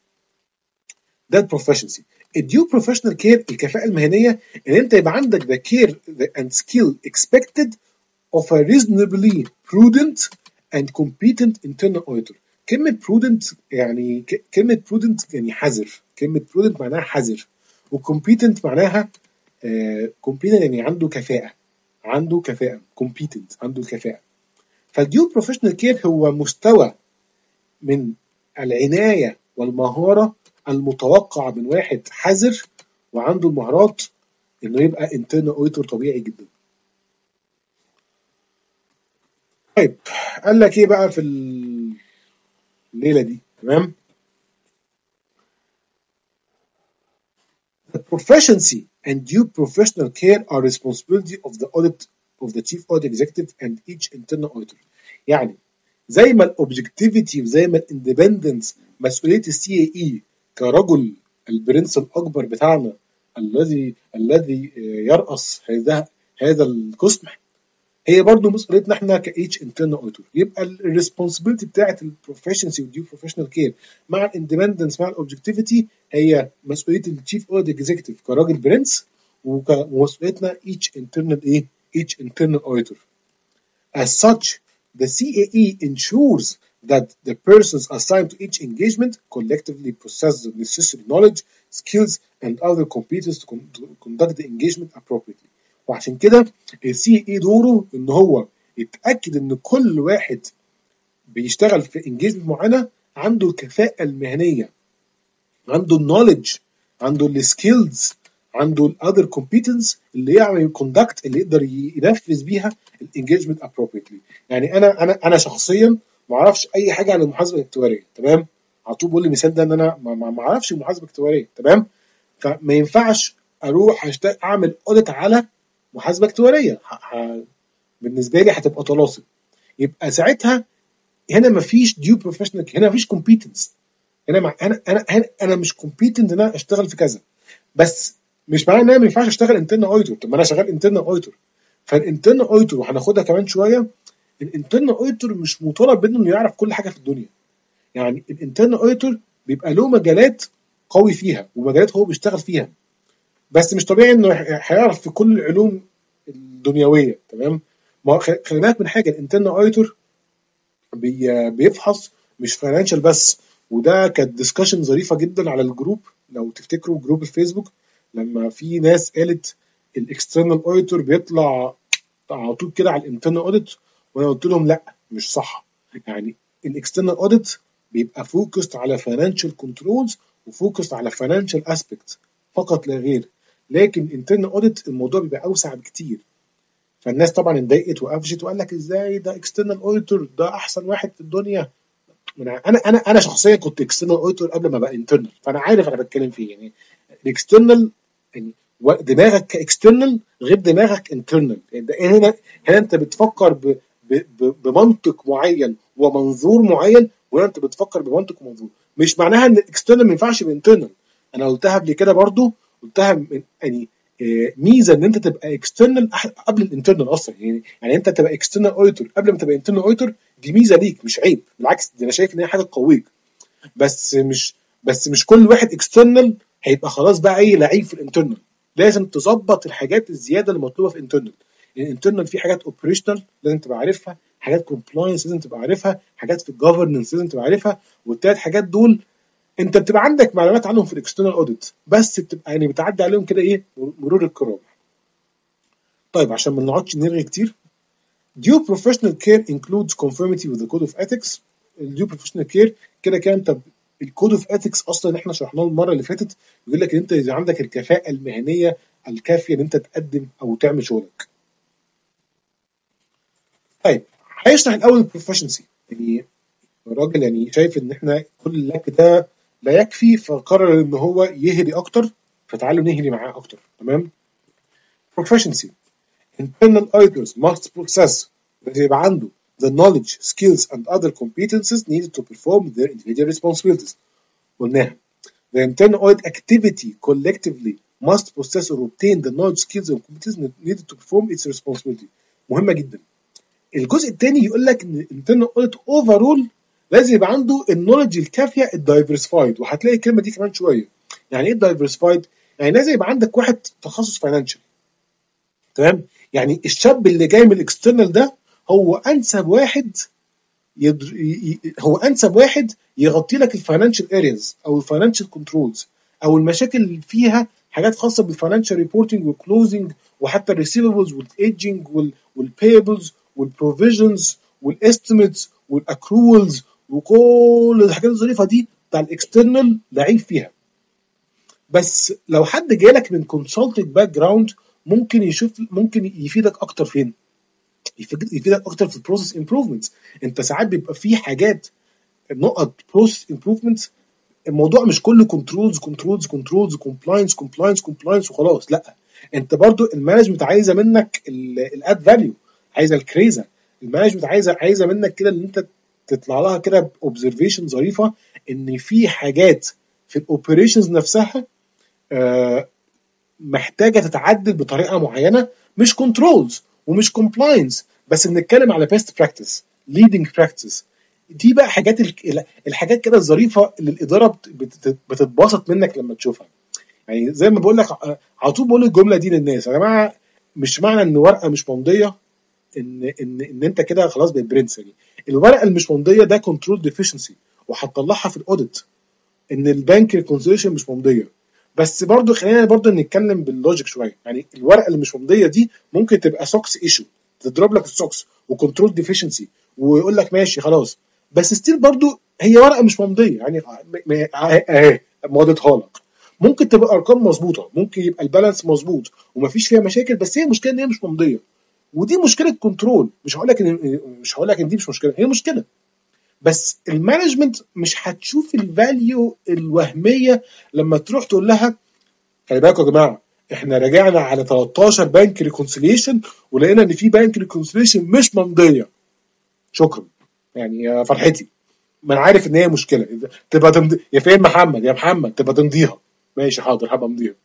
ده البروفيشنسي. الديو بروفيشنال كير الكفاءة المهنية ان انت يبقى عندك the care and skill expected of a reasonably prudent and competent internal auditor. كلمة prudent يعني ك- كلمة prudent يعني حذر، كلمة prudent معناها حذر، وcompetent معناها آه competent يعني عنده كفاءة، عنده كفاءة competent عنده الكفاءة. فالديو بروفيشنال كير هو مستوى من العناية والمهارة المتوقع من واحد حذر وعنده المهارات انه يبقى internal auditor طبيعي جدا. طيب قال لك ايه بقى في الليله دي؟ تمام. The proficiency and due professional care are responsibility of the audit of the chief audit executive and each internal auditor. يعني زي ما الاوبجكتيفيتي وزي ما الاندبندنس مسؤوليه السي اي اي كرجل البرنس الاكبر بتاعنا الذي الذي يرأس هذا هذا القسم، هي برضه مسؤوليتنا احنا كايتش انترنال اوديتور. يبقى الريسبونسبيلتي بتاعت البروفيشنسي والديو بروفيشنال كير مع الاندبندنس مع الاوبجكتيفيتي هي مسؤوليه التشيف اوديت اكزيكتيف كراجل برنس، ومسؤوليتنا each internal ايه؟ each internal auditor. As such, the C A E ensures that the persons assigned to each engagement collectively possess the necessary knowledge, skills, and other competence to, con- to conduct the engagement appropriately. وعشان كده السي اي دوره ان هو يتاكد ان كل واحد بيشتغل في انجيجمنت معينه عنده الكفاءه المهنيه، عنده النولج، عنده السكيلز، عنده الاذر كومبيتنس اللي يعمل كوندكت اللي يقدر ينفذ بيها الانجيجمنت ابروبريتلي. يعني انا انا انا شخصيا ما اعرفش اي حاجه عن المحاسبه الاكتواريه. تمام. على طول بقول لي مثال ده ان انا ما اعرفش المحاسبه الاكتواريه. تمام. فما ينفعش اروح اعمل اوديت على محاسبه اكتواريه، بالنسبه لي هتبقى طلاسم. يبقى ساعتها هنا مفيش ديو بروفيشنال، هنا مفيش كومبيتنس، هنا مع... انا انا انا انا مش كومبيتنت ان انا اشتغل في كذا، بس مش معناه ان انا ما ينفعش اشتغل انترنال اوديتور. طب ما انا شغال انترنال اوديتور. فالانترنال اوديتور وهناخدها كمان شويه، الانترنال اوديتور مش مطالب منه انه يعرف كل حاجه في الدنيا. يعني الانترنال اوديتور بيبقى له مجالات قوي فيها ومجالات هو بيشتغل فيها، بس مش طبيعي انه هيعرف في كل العلوم الدنيويه. تمام. ما خلي بالك من حاجه، الانترنال اوديتور بي بيفحص مش فاينانشال بس، وده كانت ديسكشن ظريفه جدا على الجروب لو تفتكروا جروب الفيسبوك، لما في ناس قالت الاكسترنال اوديتور بيطلع على طول كده على الانترنال اوديت، وانا قلت لهم لا مش صح. يعني الاكسترنال اوديت بيبقى فوكست على فاينانشال كنترولز وفوكست على فاينانشال اسبيكت فقط لا غير. لكن انترنال اوديت الموضوع بيبقى اوسع بكتير. فالناس طبعا اتضايقت وقفشت وقال لك ازاي ده اكسترنال اوديتور ده احسن واحد في الدنيا. انا انا انا شخصيا كنت اكسترنال اوديتور قبل ما بقى انترنال، فانا عارف انا بتكلم فيه. يعني الاكسترنال يعني دماغك كاكسترنال غير دماغك انترنال. يعني هنا هنا انت بتفكر ب ب ب بمنطق معين ومنظور معين، وهنا انت بتفكر بمنطق ومنظور. مش معناها ان الاكسترنال ما ينفعش بانترنال. انا قلتها قبل كده برضو، قلتها من يعني ميزه ان انت تبقى اكسترنال قبل الانترنال اصلا. يعني يعني انت تبقى اكسترنال اوديتور قبل ما تبقى انترنال اوديتور، دي ميزه ليك مش عيب، بالعكس دي انا شايف ان هي حاجه تقويك. بس مش بس مش كل واحد اكسترنال هيبقى خلاص بقى اي لعيب في الانترنال. لازم تظبط الحاجات الزياده اللي مطلوبه في الانترنال. الانترنال في حاجات اوبريشنال لازم تبقى عارفها، حاجات كومبلاينس لازم تبقى عارفها، حاجات في الجفرنس لازم تبقى عارفها. والثلاث حاجات دول انت بتبقى عندك معلومات عنهم في الاكسترنال اوديت، بس بتبقى يعني بتعدي عليهم كده ايه مرور الكرام. طيب عشان ما نقعدش نرغي كتير، due professional care includes conformity with the code of ethics. due professional care كده كده انت الكود اوف ethics اصلا اللي احنا شرحناه المره اللي فاتت بيقول لك ان انت اذا عندك الكفاءه المهنيه الكافيه ان انت تقدم او تعمل شغلك. طيب هيشرح الاول البروفيشنسي. يعني الراجل يعني شايف ان احنا كل اللك ده لا يكفي، فقرر ان هو يهري اكتر، فتعالوا نهري معاه اكتر. تمام. proficiency internal auditors must possess لازم يبقى عنده the knowledge, skills and other competencies needed to perform their individual responsibilities. قلناها. The internal audit activity collectively must possess or obtain the knowledge, skills and competencies needed to perform its responsibility. مهمة جدا. الجزء الثاني يقول لك ان internal audit overall لازم يبقى عنده النولج الكافيه الدايفرسفايد، وهتلاقي الكلمه دي كمان شويه. يعني ايه الدايفرسفايد؟ يعني لازم يبقى عندك واحد تخصص فاينانشال. تمام. يعني الشاب اللي جاي من الاكسترنال ده هو انسب واحد يدر... ي... هو انسب واحد يغطي لك الفاينانشال ارياز او الفاينانشال كنترولز او المشاكل اللي فيها حاجات خاصه بالفاينانشال ريبورتنج والكلوزنج وحتى الريسيفبلز والايدجنج والبيبلز والبروفيجنز والاستيميتس والاكرولز وكل الحاجات الظريفه دي بتاع الاكسترنال لعيب فيها. بس لو حد جالك من كونسلتنج باك جراوند ممكن يشوف ممكن يفيدك اكتر فين؟ يفيدك اكتر في البروسيس امبروفمنتس. انت ساعات بيبقى في حاجات نقط بروسيس امبروفمنتس، الموضوع مش كله كنترولز كنترولز كنترولز كومبلاينس كومبلاينس كومبلاينس وخلاص. لا، انت برضو المانجمنت عايزه منك الاد فاليو، عايزه الكريزه. المانجمنت عايزه عايزه منك كده ان انت تطلع لها كده باوبزرفيشن ظريفه ان في حاجات في الاوبريشنز نفسها آه محتاجه تتعدل بطريقه معينه، مش كنترولز ومش كومبلاينس بس، بنتكلم على بيست براكتس ليدنج براكتس. دي بقى حاجات الحاجات كده الظريفه اللي الاداره بتتبسط منك لما تشوفها. يعني زي ما بقول لك على طول بقول الجمله دي للناس، يا جماعه مش معنى ان ورقه مش ممضيه ان ان ان انت كده خلاص بقيت برنس. يعني الورقه اللي مش ممضيه ده كنترول ديفيشنسي وهتطلعها في الاوديت ان البنك ريكونسيليشن مش ممضيه. بس برضو خلينا برضو نتكلم باللوجيك شويه. يعني الورقه اللي مش ممضيه دي ممكن تبقى سوكس ايشو تضرب لك السوكس وكنترول ديفيشنسي ويقول لك ماشي خلاص، بس ستيل برضو هي ورقه مش ممضيه. يعني اهي مضيتها لك، ممكن تبقى ارقام مظبوطه، ممكن يبقى البالانس مظبوط ومفيش فيها مشاكل، بس هي مشكله ان هي مش ممضيه. ودي مشكله كنترول. مش هقول لك ان مش هقول لك ان دي مش مشكله، هي مشكله. بس المانجمنت مش هتشوف الفاليو الوهميه لما تروح تقول لها خلي بالكم يا جماعه احنا راجعنا على تلتاشر بنك ريكونسيليشن ولقينا ان في بنك ريكونسيليشن مش ممضيه. شكرا يعني يا فرحتي، ما انا عارف ان هي مشكله. تبقى تمضي يا فين محمد يا محمد، تبقى تمضيها ماشي حاضر هبقى امضيها.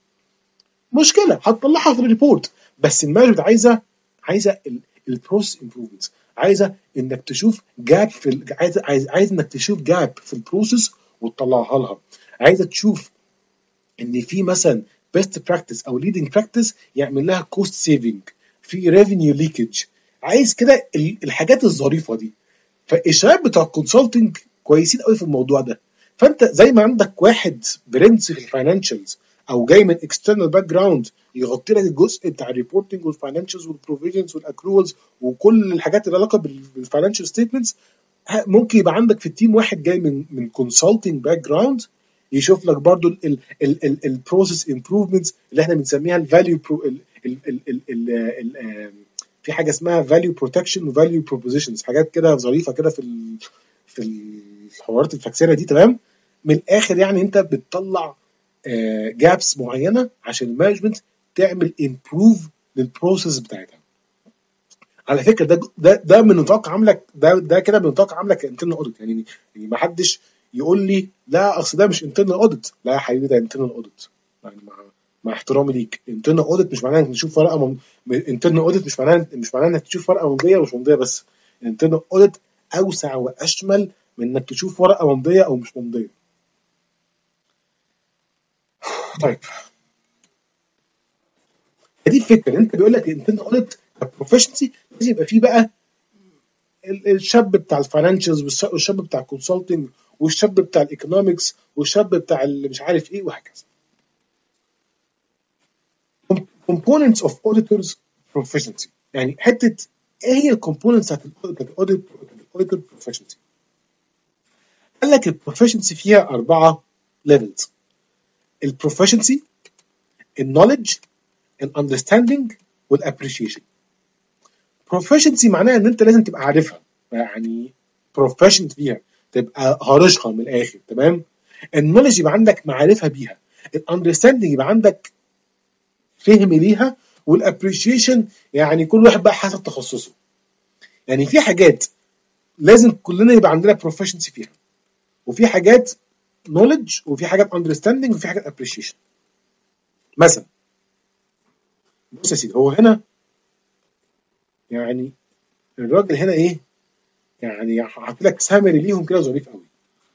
مشكله هتطلعها في الريبورت. بس المانجمنت عايزه عايزه البروسيس امبروفمنتس، عايزه انك تشوف جاب في ال... عايزه عايز عايز انك تشوف جاب في البروسيس وتطلعها لها. عايزه تشوف ان في مثلا بيست براكتس او ليدنج براكتس يعمل لها كوست سيفنج، في ريفينيو ليكج. عايز كده الحاجات الظريفه دي. فالشباب بتوع الكونسلتنج كويسين قوي في الموضوع ده. فانت زي ما عندك واحد برنس في الفاينانشالز او جاي من اكسترنال باك جراوند يغطي لك الجزء بتاع الريبورتنج والفاينانشالز والبروفيجنز والاكرولز وكل الحاجات اللي علاقه بالفاينانشال ستيتمنتس، ممكن يبقى عندك في التيم واحد جاي من من كونسلتنج باك جراوند يشوف لك برضو البروسيس امبروفمنتس اللي احنا بنسميها الفاليو في حاجه اسمها فاليو بروتكشن وفاليو بروبوزيشنز، حاجات كده ظريفه كده في ال في الحوارات الفاكسيه دي. تمام، من الاخر يعني انت بتطلع جابس معينه عشان المانجمنت تعمل امبروف للبروسيس بتاعتها. على فكره ده ده ده من نطاق عملك، ده ده كده من نطاق عملك انترنال اوديت. يعني يعني ما حدش يقول لي لا اصل ده مش انترنال اوديت. لا يا حبيبي ده انترنال اوديت. يعني مع مع احترامي ليك، انترنال اوديت مش معناه انك تشوف ورقه من... انترنال اوديت مش معناه مش معناه انك تشوف ورقه ممضيه ومش ممضيه بس. انترنال اوديت اوسع واشمل من انك تشوف ورقه ممضيه او مش ممضيه. طيب دي الفكره، انت بيقول لك انترنال اوديت بروفيشنسي لازم يبقى فيه بقى الشاب بتاع الفاينانشالز والشاب بتاع الكونسلتنج والشاب بتاع الايكونومكس والشاب بتاع اللي مش عارف ايه وهكذا. components of auditors proficiency، يعني حته ايه هي الكومبوننتس بتاعت الاوديتور proficiency؟ قال لك البروفيشنسي فيها اربعه ليفلز: البروفيشنسي، النولج، الاندرستاندينج، والابريشيشن. proficiency معناها ان انت لازم تبقى عارفها، يعني proficient فيها، تبقى هارشها من الاخر. تمام. النولج يبقى عندك معرفه بيها، الاندرستاندينج يبقى عندك فهم ليها، والابريشيشن يعني كل واحد بقى حسب تخصصه. يعني في حاجات لازم كلنا يبقى عندنا proficiency فيها، وفي حاجات knowledge، وفي حاجات understanding، وفي حاجات appreciation. مثلا بص يا سيدي، هو هنا يعني الراجل هنا ايه، يعني هحط لك سامري ليهم كده ظريف قوي.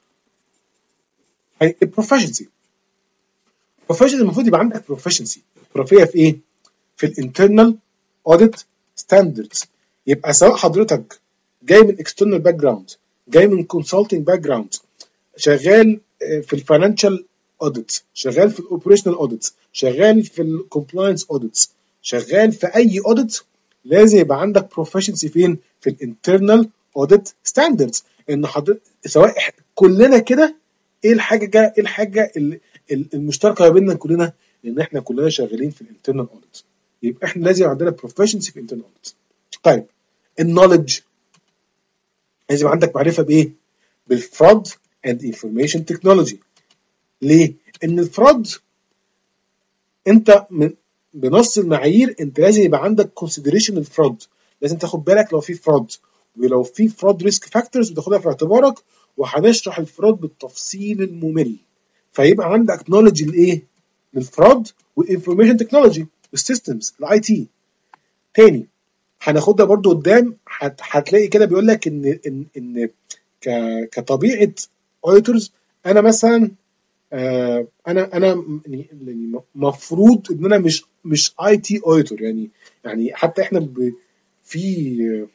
البروفيشنسي البروفيشنسي المفروض يبقى عندك proficiency بروفيه في ايه؟ في الانترنال اوديت ستاندردز. يبقى سواء حضرتك جاي من اكسترنال باك جراوند، جاي من كونسلتنج باك جراوند، شغال في الفاينانشال اوديت، شغال في الاوبريشنال اوديت، شغال في الكومبلاينس اوديت، شغال في اي اوديت، لازم يبقى عندك بروفيشنسي فين؟ في الانترنال اوديت ستاندردز. ان حضرتك سواء كلنا كده، ايه الحاجه ايه الحاجه المشتركه ما بيننا كلنا؟ ان احنا كلنا شغالين في الانترنال اوديت، يبقى احنا لازم عندنا بروفيشنسي في الانترنال اوديت. طيب النولج، لازم عندك معرفه بايه؟ بالفراد اند انفورميشن تكنولوجي. ليه؟ ان الفراد انت من بنص المعايير انت لازم يبقى عندك كونسيدريشن الفراد، لازم تاخد بالك لو في فراد، ولو في فراد ريسك فاكتورز بتاخدها في اعتبارك، وهنشرح الفراد بالتفصيل الممل. فيبقى عندك نولج الايه؟ للفراد والانفورميشن تكنولوجي والسيستمز الاي تي. تاني هناخدها برضو قدام، هتلاقي كده بيقول لك ان ان ان كطبيعه اوديتورز، انا مثلا آه انا انا المفروض ان انا مش مش اي تي اوديتور. يعني يعني حتى احنا في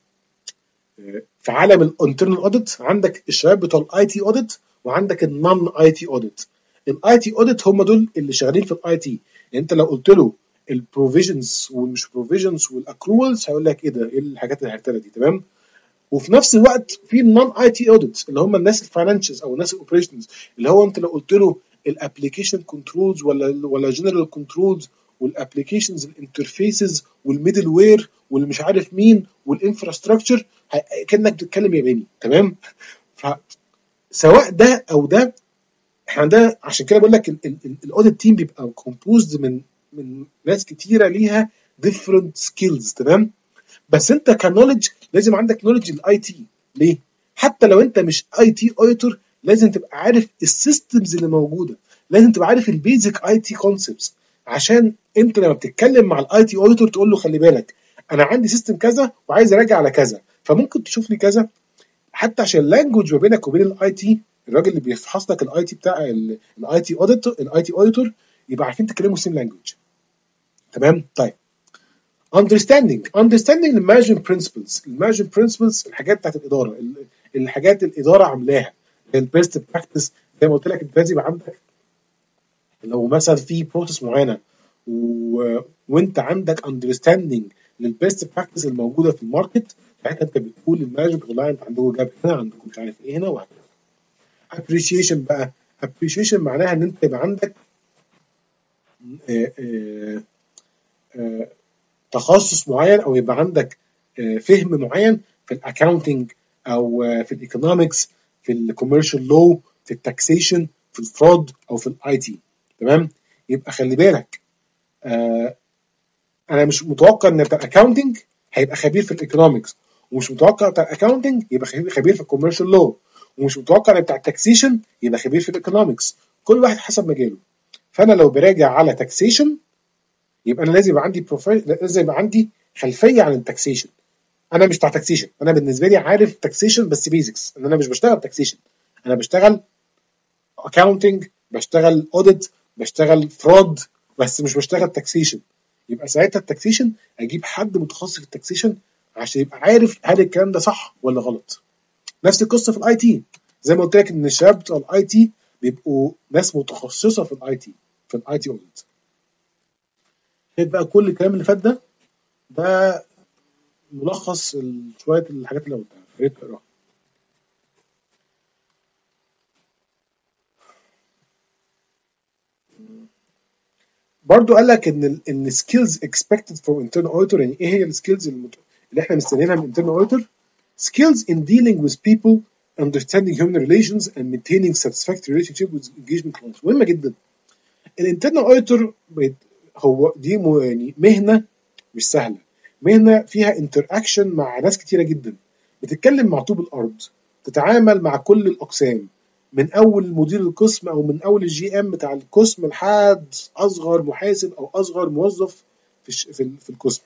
في عالم الانترنال اوديت عندك الشباب بتوع الاي تي اوديت، وعندك النون اي تي اوديت. الاي تي اوديت هم دول اللي شغالين في الاي تي. يعني انت لو قلت له البروفيجنز والمش بروفيجنز والاكرولز هيقول لك ايه ده، ايه الحاجات الهرتله دي. تمام. وفي نفس الوقت في النون اي تي اوديتس اللي هم الناس الفاينانشالز او الناس الاوبريشنز، اللي هو انت لو قلت له الابلكيشن كنترولز ولا ولا جنرال كنترولز والابلكيشنز الانترفيسز والميدل وير واللي مش عارف مين والانفراستراكشر، كانك بتتكلم ياباني. تمام. فسواء ده او ده، احنا ده عشان كده بقول لك الاوديت تيم بيبقى كومبوزد من من ناس كتيره ليها ديفرنت سكيلز. تمام. بس انت كنولج لازم عندك نولج الاي تي. ليه؟ حتى لو انت مش اي تي اوديتور لازم تبقى عارف السيستمز اللي موجوده، لازم تبقى عارف البيزك اي تي كونسبتس، عشان انت لما بتتكلم مع الاي تي اوديتور تقول له خلي بالك انا عندي سيستم كذا وعايز اراجع على كذا، فممكن تشوف لي كذا. حتى عشان اللانجوج ما بينك وبين الاي تي، الراجل اللي بيفحص لك الاي تي بتاع الاي تي اوديتور الاي تي اوديتور يبقى عارفين تتكلموا سيم لانجوج. تمام. طيب understanding understanding the management principles المانجمنت principles الحاجات بتاعت الاداره، الحاجات الاداره عاملاها، البيست براكتس. زي ما قلت لك انت لازم يبقى عندك لو مثلا في بروسيس معينه و... وانت عندك understanding للبيست براكتس الموجوده في الماركت. ساعتها انت بتقول للمانجمنت والله انت عندكم جاب هنا، عندكم مش عارف ايه هنا وهكذا. ابريشيشن بقى، ابريشيشن معناها ان انت يبقى عندك آه، آه، آه، تخصص معين، او يبقى عندك آه، فهم معين في الاكاونتنج، او آه، في الايكونومكس، في الكوميرشال لو، في التاكسيشن، في الفرود، او في الاي تي. تمام. يبقى خلي بالك، آه، انا مش متوقع ان بتاع الاكاونتنج هيبقى خبير في الايكونومكس، ومش متوقع بتاع الاكاونتنج يبقى خبير خبير في الكوميرشال لو، ومش متوقع ان بتاع التاكسيشن يبقى خبير في الايكونومكس. كل واحد حسب مجاله. فانا لو براجع على تاكسيشن يبقى انا لازم يبقى عندي بروفايل، لازم يبقى عندي خلفيه عن التاكسيشن. انا مش بتاع تاكسيشن، انا بالنسبه لي عارف تاكسيشن بس بيزكس، ان انا مش بشتغل تاكسيشن، انا بشتغل اكاونتنج، بشتغل اوديت، بشتغل فرود، بس مش بشتغل تاكسيشن. يبقى ساعتها التاكسيشن اجيب حد متخصص في التاكسيشن عشان يبقى عارف هل الكلام ده صح ولا غلط. نفس القصه في الاي تي، زي ما قلت لك ان الشباب بتوع الاي تي بيبقوا ناس متخصصه في الاي تي، في الاي تي اوديت. بقى كل الكلام اللي فات ده ده ملخص شويه الحاجات اللي قلتها، يا ريت تقراها. برضو قال لك ان ال ان skills expected from internal auditor، يعني ايه هي السكيلز اللي احنا مستنيينها من internal auditor؟ skills in dealing with people, understanding human relations and maintaining satisfactory relationship with engagement clients. مهمه جدا. الانترنال auditor هو دي يعني مهنه مش سهله، مهنه فيها interaction مع ناس كتيره جدا، بتتكلم مع طوب الارض، تتعامل مع كل الاقسام، من اول مدير القسم او من اول الجي ام بتاع القسم لحد اصغر محاسب او اصغر موظف في في, في القسم.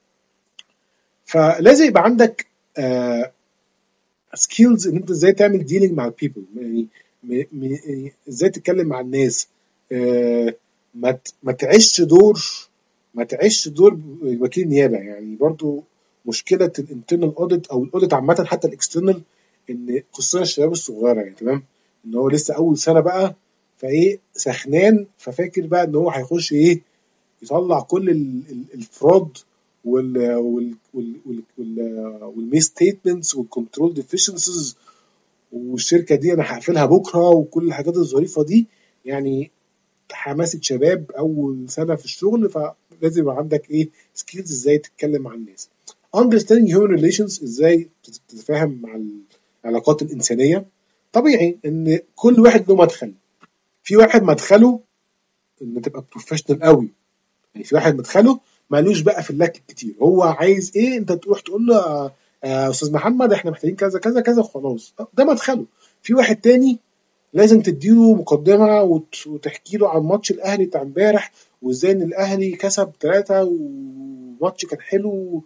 فلازم يبقى عندك آه سكيلز ان انت ازاي تعمل ديلينج مع البيبل، يعني يعني ازاي تتكلم مع الناس. آه ما ما تعيش دور ما تعيش دور وكيل نيابه. يعني برضو مشكله الانترنال اوديت او الاوديت عامه، حتى الاكسترنال، ان خصوصا الشباب الصغيره، يعني تمام، ان هو لسه اول سنه بقى، فايه سخنان، ففاكر بقى ان هو هيخش ايه يطلع كل الفرود وال وال وال والمي ستيتمنتس والكنترول ديفيشنسيز، والشركه دي انا هقفلها بكره، وكل الحاجات الظريفه دي. يعني حماسه شباب اول سنه في الشغل، فلازم يبقى عندك ايه سكيلز ازاي تتكلم مع الناس. understanding human relations، ازاي تتفاهم مع العلاقات الانسانيه. طبيعي ان كل واحد له مدخل، في واحد مدخله ان تبقى بروفيشنال قوي، يعني في واحد مدخله مالوش بقى في اللك كتير، هو عايز ايه انت تروح تقول له يا استاذ محمد احنا محتاجين كذا كذا كذا وخلاص، ده مدخله. في واحد تاني لازم تديله مقدمه وتحكي له عن ماتش الاهلي بتاع امبارح، وازاي ان الاهلي كسب ثلاثه وماتش كان حلو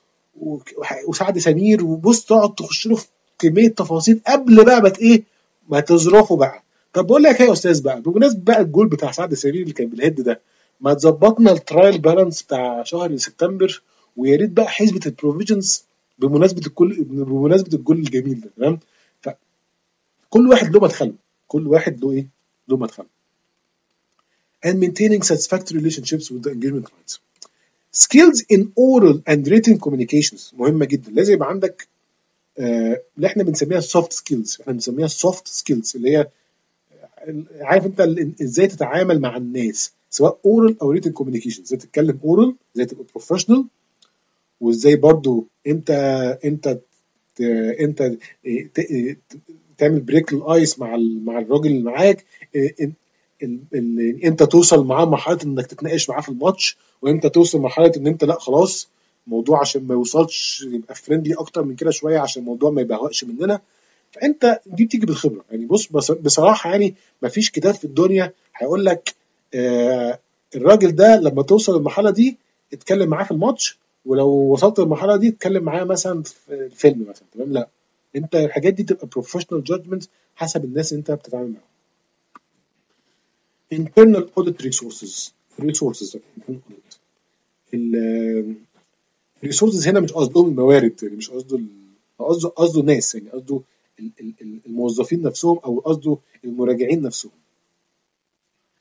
وسعد سمير، وبص تقعد تخش له في كميه تفاصيل قبل بقى ما ايه ما تظرفه بقى. طب بقول لك ايه يا استاذ بقى، بمناسبه بقى الجول بتاع سعد سمير اللي كان بالهيد ده، ما تظبطنا الترايل بالانس بتاع شهر سبتمبر، ويا ريت بقى حسبه البروفيجنز بمناسبه الكل بمناسبه الجول الجميل ده. تمام. فكل واحد له مدخله، كل واحد له ايه له مدخله. and maintaining satisfactory relationships with the engagement clients. skills in oral and written communications مهمه جدا. لازم يبقى عندك آه اللي احنا بنسميها السوفت سكيلز، احنا بنسميها السوفت سكيلز اللي هي عارف انت ازاي تتعامل مع الناس، سواء اورال او ريتن كوميونيكيشن، ازاي تتكلم اورال، ازاي تبقى بروفيشنال، وازاي برضو انت انت انت تعمل بريك الايس مع مع الراجل اللي معاك، انت توصل معاه مرحله انك تتناقش معاه في الماتش، وانت توصل مرحله ان انت لا خلاص الموضوع عشان ما يوصلش يبقى فريندلي اكتر من كده شويه عشان الموضوع ما يبهوأش مننا. فانت دي بتيجي بالخبره. يعني بص بصراحه يعني ما فيش كتاب في الدنيا هيقول لك آه الراجل ده لما توصل للمرحله دي اتكلم معاه في الماتش، ولو وصلت للمرحله دي اتكلم معاه مثلا في الفيلم مثلا. تمام. لا، انت الحاجات دي تبقى بروفيشنال جادجمنت حسب الناس اللي انت بتتعامل معاهم. internal audit resources resources الريسورسز هنا مش قصدهم الموارد، يعني مش قصده قصده قصده ناس، يعني قصده الموظفين نفسهم او قصده المراجعين نفسهم.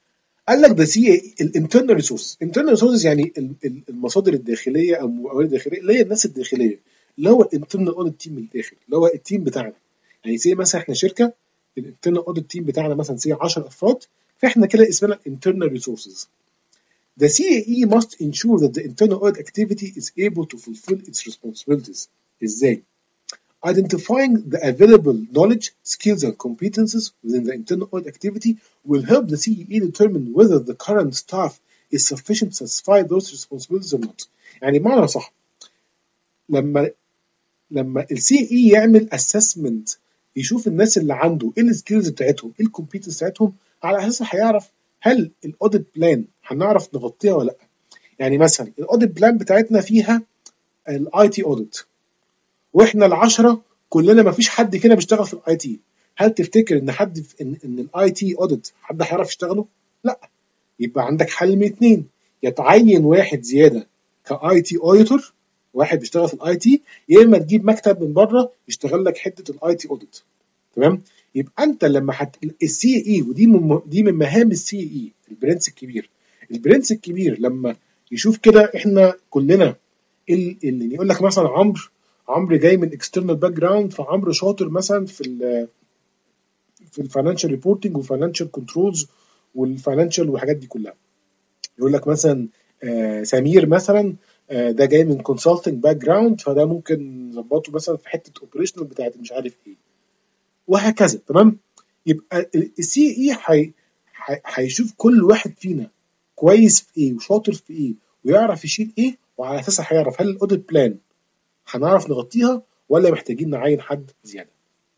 قال لك ده سي الانترنال ريسورس. انترنال ريسورس يعني المصادر الداخليه او الموارد الداخليه اللي هي الناس الداخليه، اللي هو الانترنال اوديت تيم من الاخر، اللي هو التيم بتاعنا. يعني زي مثلا احنا شركه، الانترنال اوديت تيم بتاعنا مثلا سي عشرة افراد، فاحنا كده اسمنا internal resources. The سي إيه إي must ensure that the internal audit activity is able to fulfill its responsibilities. ازاي؟ Identifying the available knowledge, skills and competencies within the internal audit activity will help the سي إيه إي determine whether the current staff is sufficient to satisfy those responsibilities or not. يعني بمعنى صح، لما لما السي إيه إي يعمل assessment، يشوف الناس اللي عنده ايه السكيلز بتاعتهم، ايه الكومبيتنس بتاعتهم، على اساسها هيعرف هل الاوديت بلان هنعرف نغطيها ولا لا. يعني مثلا الاوديت بلان بتاعتنا فيها الاي تي اوديت، واحنا العشرة كلنا ما فيش حد كده بيشتغل في الاي تي، هل تفتكر ان حد في ان, إن الاي تي اوديت حد هيعرف يشتغله؟ لا. يبقى عندك حل من اتنين، يتعين واحد زياده كاي تي اوديتور، واحد بيشتغل في الاي تي، يا اما تجيب مكتب من بره يشتغل لك حته الاي تي اوديت. تمام. يبقى انت لما حت السي اي، ودي من دي من مهام السي اي، البرنس الكبير. البرنس الكبير لما يشوف كده احنا كلنا، اللي يقول لك مثلا عمرو عمرو جاي من اكسترنال باك جراوند، فعمرو شاطر مثلا في ال في الفاينانشال ريبورتنج والفاينانشال كنترولز والفاينانشال والحاجات دي كلها. يقول لك مثلا آه سمير مثلا آه ده جاي من كونسلتنج باك جراوند، فده ممكن نظبطه مثلا في حته اوبريشنال بتاعت مش عارف ايه، وهكذا. تمام. يبقى السي اي هيشوف كل واحد فينا كويس في ايه وشاطر في ايه ويعرف يشيل ايه، وعلى اساسها هيعرف هل الاوديت بلان هنعرف نغطيها ولا محتاجين نعين حد زياده.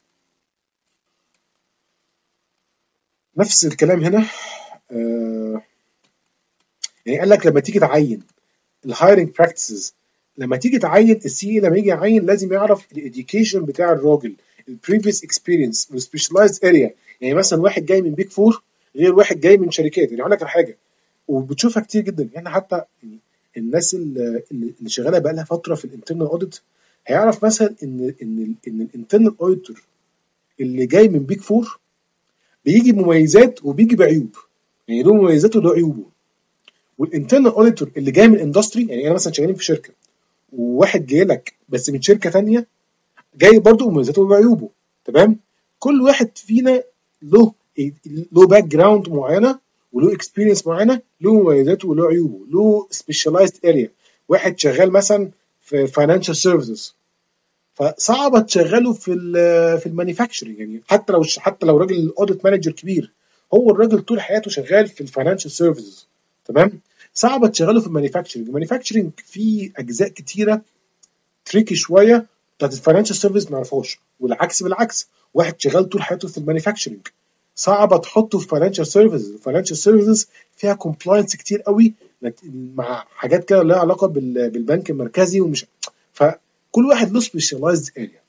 نفس الكلام هنا. آه يعني قال لك لما تيجي تعين الهايرنج براكتسز، لما تيجي تعين السي اي، لما يجي يعين لازم يعرف الاديوكيشن بتاع الراجل، البريفيوس اكسبيرينس والسبيشاليزد اريا. يعني مثلا واحد جاي من بيج فور غير واحد جاي من شركات. يعني اقول لك على حاجه وبتشوفها كتير جدا، يعني حتى الناس اللي, اللي شغاله بقى لها فتره في الانترنال اوديت هيعرف مثلا ان ان ان الانترنال اوديتور اللي جاي من بيج فور بيجي بمميزات وبيجي بعيوب، يعني له مميزاته وله عيوبه. والانترنال اوديتور اللي جاي من اندستري، يعني انا مثلا شغالين في شركه وواحد جاي لك بس من شركه ثانيه، جاي برضه مميزاته وعيوبه. تمام. كل واحد فينا له له باك جراوند معينه وله اكسبيرينس معينه، له مميزاته وله عيوبه، له سبيشاليزد اريا. واحد شغال مثلا في فاينانشال سيرفيسز، فصعب تشغله في ال في المانيفاكتشرنج. يعني حتى لو حتى لو راجل اوديت مانجر كبير، هو الراجل طول حياته شغال في الفاينانشال سيرفيسز. تمام. صعب تشغله في المانيفاكتشرنج. المانيفاكتشرنج فيه اجزاء كتيره تريكي شويه بتاعت الفاينانشال سيرفيس ما يعرفهاش، والعكس بالعكس. واحد شغال طول حياته في المانيفاكتشرنج صعب تحطه في فاينانشال سيرفيسز. الفاينانشال سيرفيسز فيها كومبلاينس كتير قوي مع حاجات كده لها علاقه بالبنك المركزي ومش، فكل واحد له سبيشاليزد اريا.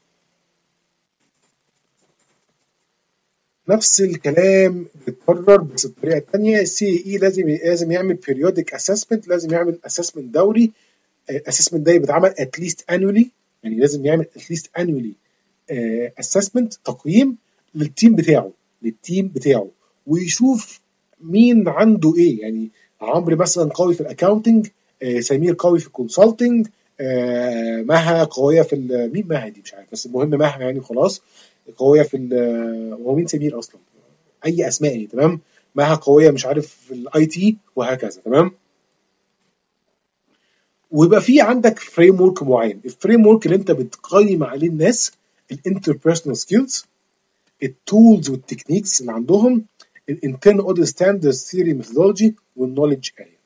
نفس الكلام بيتكرر بس بطريقه ثانيه. السي اي لازم لازم يعمل بيريودك اسسمنت، لازم يعمل اسسمنت دوري. اسسمنت ده بيتعمل اتليست انولي، يعني لازم يعمل اتليست انولي اسسمنت، تقييم للتيم بتاعه للتيم بتاعه ويشوف مين عنده ايه. يعني عمرو مثلا قوي في الاكاونتنج، آه سمير قوي في الكونسلتنج، آه مها قويه في مين مها دي مش عارف، بس المهم مها يعني خلاص قويه في هو مين سمير اصلا، اي اسماء يعني. تمام. مها قويه مش عارف في الاي تي وهكذا. تمام. ويبقى في عندك فريم ورك معين. الفريم ورك اللي انت بتقيم عليه الناس، الانتربيرسونال سكيلز، التولز والتكنيكس اللي عندهم، الانترنال اوديت ستاندردز ثيوري ميثودولوجي، والنولج اريا.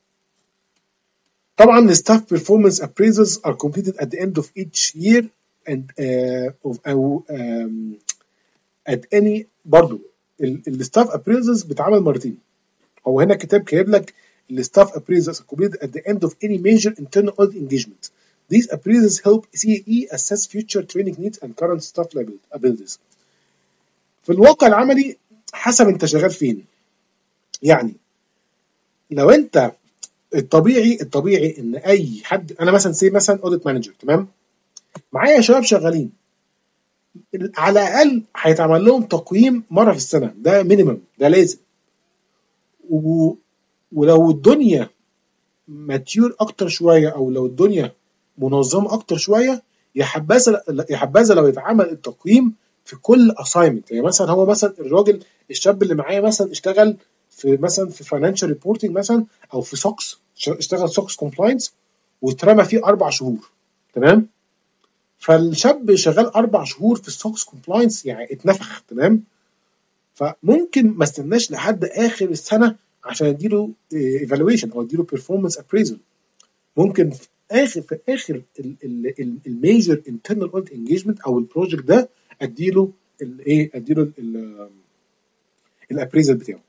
طبعا الستاف بيرفورمانس appraisals are completed at the end of each year and uh, of uh, um, at any. برضو الستاف appraisals بتعمل مرتين. هو هنا كتاب كاتب لك الستاف appraisals are completed at the end of any major internal audit engagement. These appraisals help سي إيه إي assess future training needs and current staff abilities. في الواقع العملي حسب انت شغال فين. يعني لو انت الطبيعي الطبيعي ان اي حد، انا مثلا سي مثلا اوديت مانجر، تمام، معايا شباب شغالين، على الاقل هيتعمل لهم تقييم مره في السنه، ده مينيمم، ده لازم. و... ولو الدنيا ماتيور اكتر شويه او لو الدنيا منظمه اكتر شويه، يا حبذا يا حبذا لو يتعمل التقييم في كل اساينمنت. يعني مثلا هو مثلا الراجل الشاب اللي معايا مثلا اشتغل في مثلا في فاينانشال ريبورتنج مثلا او في سوكس، اشتغل سوكس كومبلاينس واترمى فيه اربع شهور، تمام؟ فالشاب شغال اربع شهور في السوكس كومبلاينس يعني اتنفخ، تمام؟ فممكن ما استناش لحد اخر السنه عشان اديله ايفالويشن او اديله بيرفورمانس ابريزل. ممكن في اخر في اخر الميجر انترنال اوديت انجيجمنت او البروجكت ده اديله الايه اديله الابريزل بتاعه.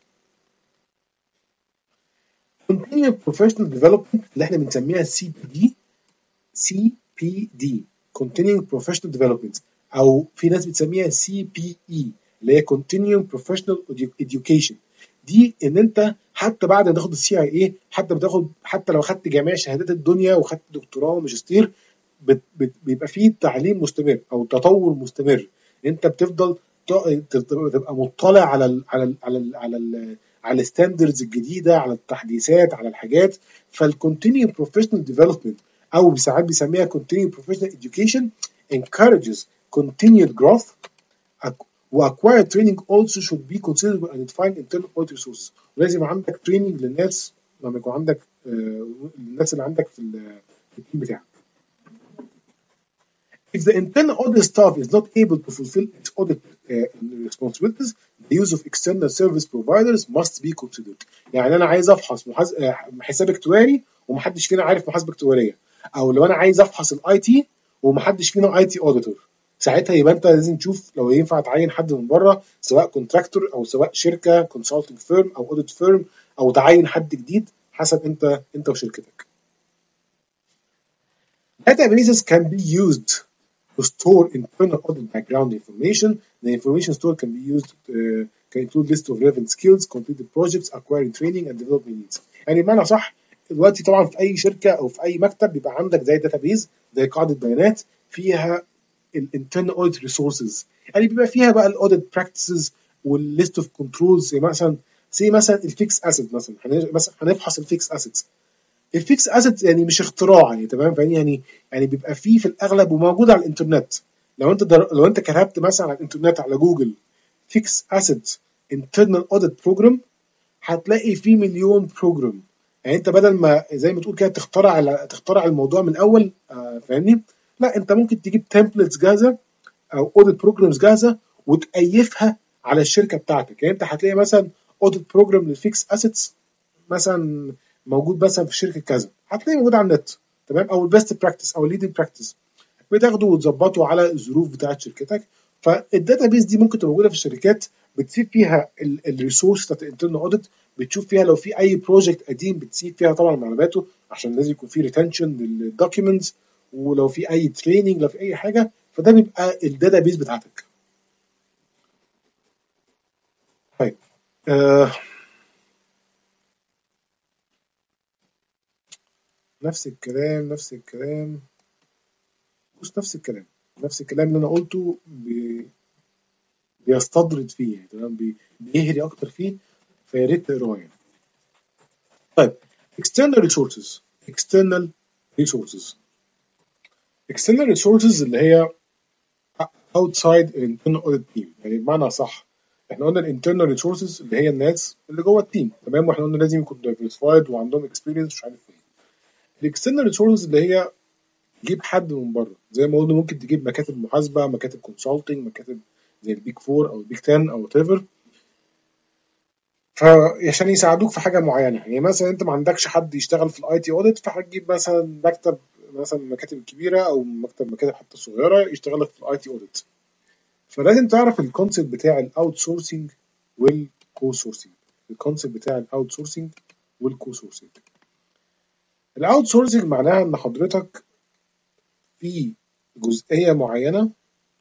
continuing professional development اللي احنا بنسميها سي بي دي، سي بي دي continuing professional development، او في ناس بتسميها سي بي اي اللي هي continuing professional education. دي ان انت حتى بعد ما تاخد السي اي اي، حتى بتاخد حتى لو خدت جميع شهادات الدنيا وخدت دكتوراه وماجستير، بت بت بيبقى فيه تعليم مستمر او تطور مستمر. انت بتفضل تبقى مطلع على ال على ال على ال على ال على الستاندردز الجديده، على التحديثات، على الحاجات. فالكونتينيو بروفيشنال ديفلوبمنت او ساعات بيسميها continuing professional education encourages continued growth. واكواير تريننج also should be considered when identifying internal audit resources. ولازم عندك تريننج للناس لما يكون عندك آه الناس اللي عندك في التيم بتاعك. If the internal audit staff is not able to fulfill its audit uh, responsibilities, the use of external service providers must be considered. يعني انا عايز افحص محاز... حساب اكتواري ومحدش فينا عارف محاسبه اكتواريه، او لو انا عايز افحص الاي تي ومحدش فينا اي تي اوديتور، ساعتها يبقى انت لازم تشوف لو ينفع تعين حد من بره، سواء كونتراكتور او سواء شركه كونسلتنج فيرم او اوديت فيرم، او تعين حد جديد حسب انت انت وشركتك. Databases can be used to store internal audit background information. The information stored can be used uh, can include list of relevant skills, completed projects, acquiring training and development needs. يعني بمعنى صح دلوقتي طبعا في اي شركه او في اي مكتب بيبقى عندك زي داتابيز، زي قاعده بيانات فيها الانترنال اوديت ريسورسز، يعني بيبقى فيها بقى الاوديت براكتسز والليست اوف كنترولز. مثلا زي مثلا الفيكس اسيت، مثلا مثلا هنفحص الفيكس اسيتس. الفيكس اسيت يعني مش اختراع، يعني تمام، فاهم؟ يعني يعني بيبقى فيه في الاغلب وموجود على الانترنت. لو انت در... لو انت كتبت مثلا على الانترنت على جوجل فيكس اسيت انترنال اوديت بروجرام، هتلاقي فيه مليون بروجرام. يعني انت بدل ما زي ما تقول كده تخترع تخترع الموضوع من الاول، آه فاهمني؟ لا، انت ممكن تجيب تمبلتس جاهزه او اوديت بروجرامز جاهزه وتكيفها على الشركه بتاعتك. يعني انت هتلاقي مثلا اوديت بروجرام للفيكس اسيتس مثلا موجود مثلا في شركه كذا، هتلاقيه موجود على النت، تمام؟ او البيست براكتس او الليدنج براكتس، بتاخده وتظبطه على الظروف بتاعه شركتك. فالداتا بيز دي ممكن تبقى موجوده في الشركات، بتسيب فيها الريسورس بتاعت الانترنال اوديت، بتشوف فيها لو في اي بروجكت قديم بتسيب فيها طبعا معلوماته عشان لازم يكون في ريتنشن للدوكيومنتس، ولو في اي تريننج لو في اي حاجه، فده بيبقى الداتا بيز بتاعتك. طيب آه نفس الكلام نفس الكلام بص نفس الكلام نفس الكلام اللي انا قلته بي... بيستطرد فيه، تمام؟ بي... بيهري اكتر فيه، فيا ريت تقراه يعني. طيب external resources external resources external resources اللي هي outside internal audit team. يعني بمعنى صح احنا قلنا الانترنال resources اللي هي الناس اللي جوه التيم، تمام؟ واحنا قلنا لازم يكون diversified وعندهم experience مش عارف ايه. الاكسترنال resources اللي هي تجيب حد من بره، زي ما قلنا ممكن تجيب مكاتب محاسبه، مكاتب كونسلتنج، مكاتب زي البيك فور او البيك عشرة او وات ايفر، فعشان يساعدوك في حاجه معينه. يعني مثلا انت ما عندكش حد يشتغل في الاي تي اوديت، فهتجيب مثلا مكتب، مثلا المكاتب الكبيره او مكتب مكاتب حتى الصغيره يشتغل لك في الاي تي اوديت. فلازم تعرف الكونسيبت بتاع الاوت سورسنج والكو سورسنج. الكونسيبت بتاع الاوت سورسنج والكو سورسنج. الاوت سورسنج معناها ان حضرتك في جزئيه معينه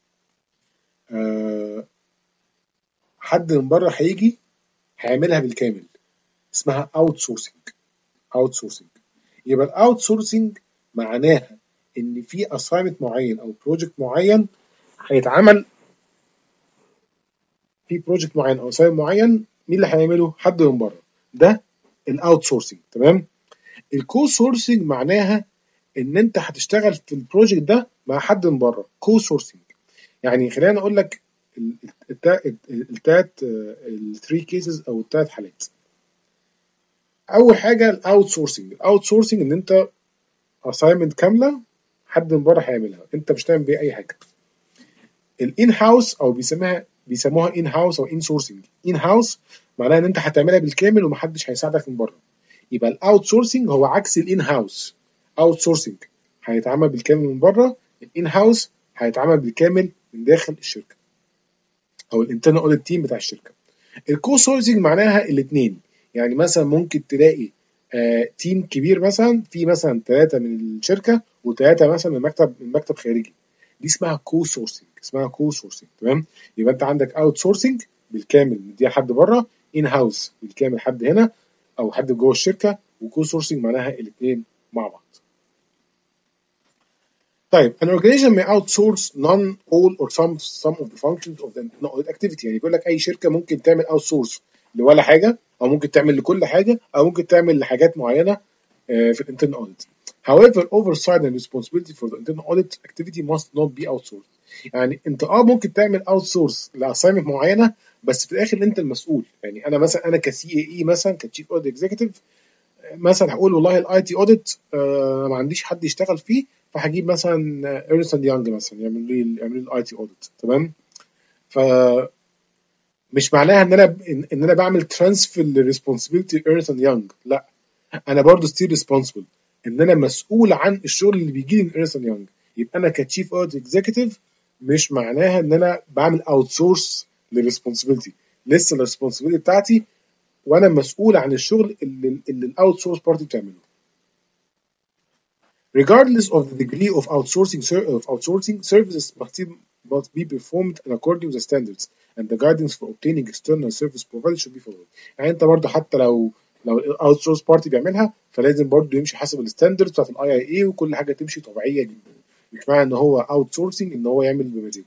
أه حد من بره هيجي هيعملها بالكامل، اسمها اوت سورسنج. اوت سورسنج يبقى الاوت سورسنج معناها ان في اساينمنت معين او بروجكت معين هيتعمل، في بروجكت معين او اساينمنت معين، مين اللي هيعمله؟ حد من بره. ده الاوت سورسنج. تمام. الكو سورسنج معناها ان انت هتشتغل في البروجكت ده مع حد من بره. كو سورسنج يعني خلينا اقول لك التلات الثري كيسز او الثلاث حالات. اول حاجه الاوت سورسنج. الاوت سورسنج ان انت اساينمنت كامله حد من بره هيعملها، انت مش هتعمل بيها اي حاجه. الان هاوس او بيسموها بيسموها ان هاوس او ان سورسنج. ان هاوس معناها ان انت هتعملها بالكامل ومحدش هيساعدك من بره. يبقى الاوت سورسنج هو عكس الان هاوس. اوت سورسنج هيتعمل بالكامل من بره، الان هاوس هيتعمل بالكامل من داخل الشركه او الانترنال اوديت تيم بتاع الشركه. الكو سورسنج معناها الاثنين، يعني مثلا ممكن تلاقي آه تيم كبير مثلا في مثلا ثلاثه من الشركه وثلاثه مثلا من مكتب من مكتب خارجي، دي اسمها كو سورسنج. اسمها كو سورسنج. تمام. يبقى انت عندك اوت سورسنج بالكامل مديها حد بره، ان هاوس بالكامل حد هنا او حد جوه الشركه، وكو سورسنج معناها الاثنين مع بعض. طيب an organization may outsource none, all or some some of the functions of the internal audit activity. يعني بيقول لك اي شركه ممكن تعمل outsource لولا حاجه، او ممكن تعمل لكل حاجه، او ممكن تعمل لحاجات معينه في الانترنال audit. However, oversight and responsibility for the internal audit activity must not be outsourced. يعني انت اه ممكن تعمل outsource لاساينمنت معينه، بس في الاخر انت المسؤول. يعني انا مثلا انا كسي اي اي مثلا كتشيف اوديت اكزيكتيف مثلا هقول والله الاي تي اوديت ما عنديش حد يشتغل فيه، فهجيب مثلا ايرنست اند يانج مثلا يعمل لي يعمل لي الاي تي اوديت. تمام. ف مش معناها ان انا ان انا بعمل ترانسفير للريسبونسبيلتي ايرنست اند يانج، لا، انا برضو ستيل ريسبونسبل ان انا مسؤول عن الشغل اللي بيجي لي من ايرنست اند يانج. يبقى انا كتشيف اوديت اكزيكتيف مش معناها ان انا بعمل اوت سورس للريسبونسبيلتي، لسه الريسبونسبيلتي بتاعتي وانا مسؤول عن الشغل اللي اللي الاوت سورس بارتي بتعمله. Regardless of the degree of outsourcing, of outsourcing services must, must be performed according to the standards and the guidance for obtaining external service providers should be followed. يعني انت برضه حتى لو لو الاوتسورس بارتي بيعملها فلازم برضه يمشي حسب الستاندردز بتاعت الاي اي اي وكل حاجه تمشي طبيعيه جدا. مش معنى ان هو اوتسورسنج ان هو يعمل بمزاجه.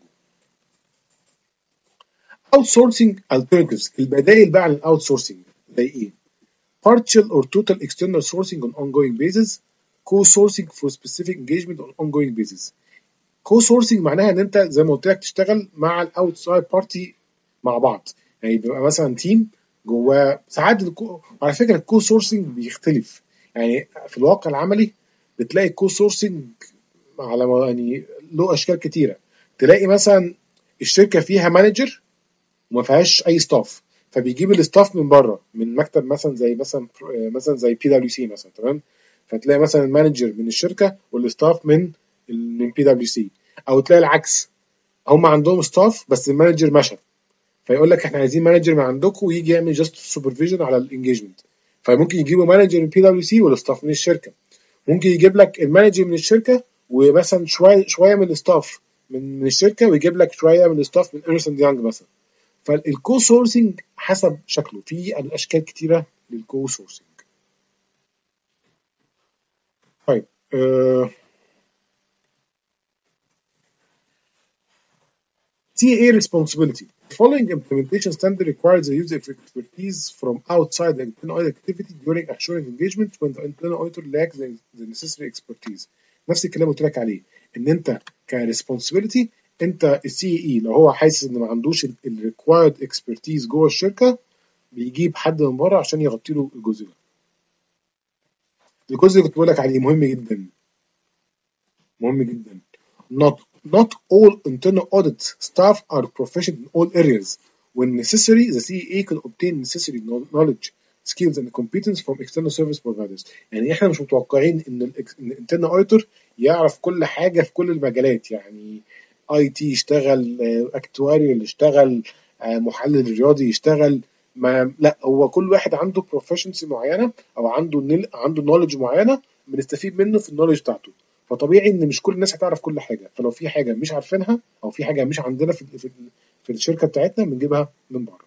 outsourcing alternatives. البدائل بقى عن الاوتسورسنج زي ايه؟ partial or total external sourcing on ongoing basis, co-sourcing for specific engagement on ongoing basis. co-sourcing معناها ان انت زي ما قلت لك تشتغل مع الاوتسايد بارتي مع بعض، يعني بيبقى مثلا تيم جواه ساعات الكو... على فكره الكو سورسنج بيختلف، يعني في الواقع العملي بتلاقي الكو سورسنج على يعني له اشكال كتيره. تلاقي مثلا الشركه فيها مانجر وما فيهاش اي ستاف، فبيجيب الاستاف من بره من مكتب مثلا زي مثلا مثلا زي بي دبليو سي مثلا. تمام. فتلاقي مثلا المانجر من الشركه والاستاف من من بي دبليو سي، او تلاقي العكس هم عندهم ستاف بس المانجر مشى، فيقول لك احنا عايزين مانجر من عندكم ويجي يعمل جاست سوبرفيجن على الانجيجمنت، فممكن يجيبوا مانجر من بي دبليو سي والستاف من الشركه. ممكن يجيب لك المانجر من الشركه ومثلا شويه شويه من الستاف من من الشركه ويجيب لك شويه من الستاف من ايرنست اند يانج مثلا. فالكو سورسنج حسب شكله، في الاشكال كتيره للكو سورسنج. طيب آه T A responsibility. The following implementation standard requires the use of expertise from outside the internal audit activity during assuring engagement when the internal auditor lacks the, the necessary expertise. نفس الكلام قلت لك عليه ان انت كريسبونسبيلتي انت السي اي لو هو حاسس ان ما عندوش الريكوايرد اكسبرتيز جوه الشركه بيجيب حد من بره عشان يغطي له الجزء ده. الجزء اللي كنت بقول لك عليه مهم جدا مهم جدا. Not not all internal audit staff are proficient in all areas. When necessary, the C A A can obtain necessary knowledge, skills and competence from external service providers. يعني احنا مش متوقعين ان الانترنال auditor يعرف كل حاجه في كل المجالات، يعني اي تي يشتغل، اكتواريال يشتغل، محلل رياضي يشتغل، ما لا، هو كل واحد عنده بروفيشنسي معينه او عنده عنده نولج معينه بنستفيد منه في النولج بتاعته. فطبيعي ان مش كل الناس هتعرف كل حاجه، فلو في حاجه مش عارفينها او في حاجه مش عندنا في في, في الشركه بتاعتنا بنجيبها من بره.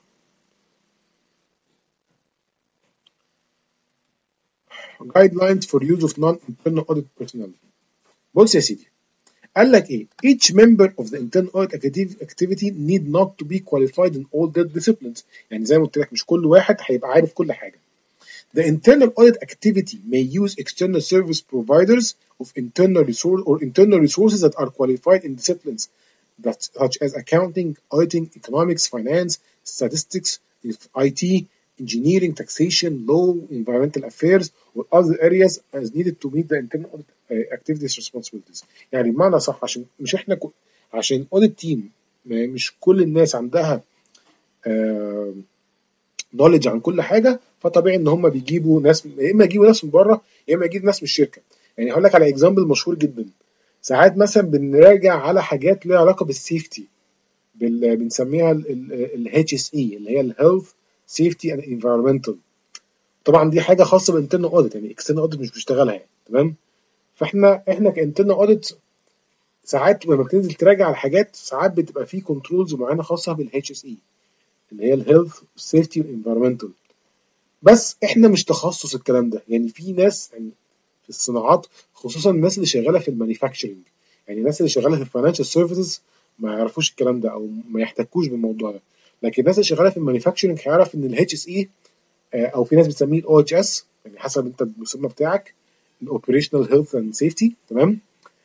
guidelines for use of non-internal audit personnel. بص يا سيدي، قال لك ايه؟ each member of the internal audit activity need not to be qualified in all the disciplines. يعني زي ما قلت لك مش كل واحد هيبقى عارف كل حاجه. The internal audit activity may use external service providers of internal resource or internal resources that are qualified in disciplines that such as accounting, auditing, economics, finance, statistics, I T, engineering, taxation, law, environmental affairs, or other areas as needed to meet the internal audit uh, activities responsibilities. يعني بمعنى صح عشان مش احنا كو عشان audit team مش كل الناس عندها آه نولج عن كل حاجه، فطبيعي ان هم بيجيبوا ناس، يا اما يجيبوا ناس من بره يا اما يجيبوا ناس من الشركه. يعني هقول لك على اكزامبل مشهور جدا، ساعات مثلا بنراجع على حاجات ليها علاقه بالسيفتي، بال... بنسميها ال اتش اس اي اللي هي الهيلث سيفتي اند انفايرمنتال. طبعا دي حاجه خاصه بالانترنال اوديت، يعني اكسترنال اوديت مش بيشتغلها يعني. تمام. فاحنا احنا كانترنال اوديت ساعات لما بتنزل تراجع على حاجات ساعات بتبقى فيه كنترولز معينه خاصه بالاتش اس اي اللي هي الهيلث سيفتي والانفايرمنتال. بس احنا مش تخصص الكلام ده، يعني في ناس يعني في الصناعات خصوصا الناس اللي شغاله في المانيفاكتشرنج، يعني الناس اللي شغاله في الفاينانشال سيرفيسز ما يعرفوش الكلام ده او ما يحتكوش بالموضوع ده. لكن الناس اللي شغاله في المانيفاكتشرنج هيعرف ان الاتش اس اي او في ناس بتسميه الاو اتش اس، يعني حسب انت المسمى بتاعك، الاوبريشنال هيلث اند سيفتي. تمام.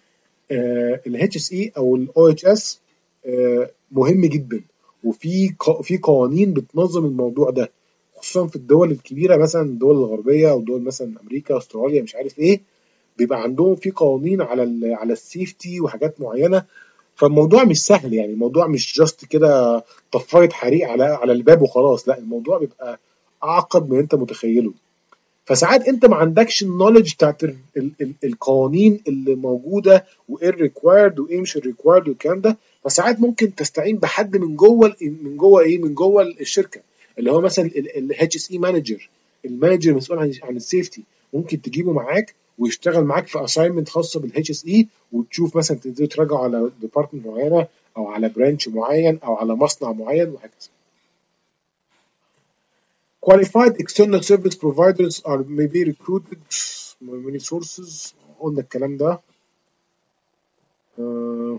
الاتش اس اي او الاو اتش اس مهم جدا، وفي في قوانين بتنظم الموضوع ده خصوصا في الدول الكبيره مثلا الدول الغربيه او دول مثلا امريكا استراليا مش عارف ايه، بيبقى عندهم في قوانين على ال على السيفتي وحاجات معينه. فالموضوع مش سهل، يعني الموضوع مش جاست كده طفايه حريق على على الباب وخلاص، لا الموضوع بيبقى اعقد من انت متخيله. فساعات انت ما عندكش النولج بتاعت ال ال ال القوانين اللي موجوده وايه الريكوايرد وايه مش الريكوايرد والكلام ده، فساعات ممكن تستعين بحد من جوه من جوه ايه من جوه الشركه اللي هو مثلا الاتش اس اي مانجر، المانجر المسؤول عن عن السيفتي، ممكن تجيبه معاك ويشتغل معاك في اساينمنت خاصه بالاتش اس اي، وتشوف مثلا تنزلوا تراجعوا على ديبارتمنت معينه او على برانش معين او على مصنع معين وهكذا. Qualified external service providers are may be recruited from many sources. قلنا الكلام ده. Uh,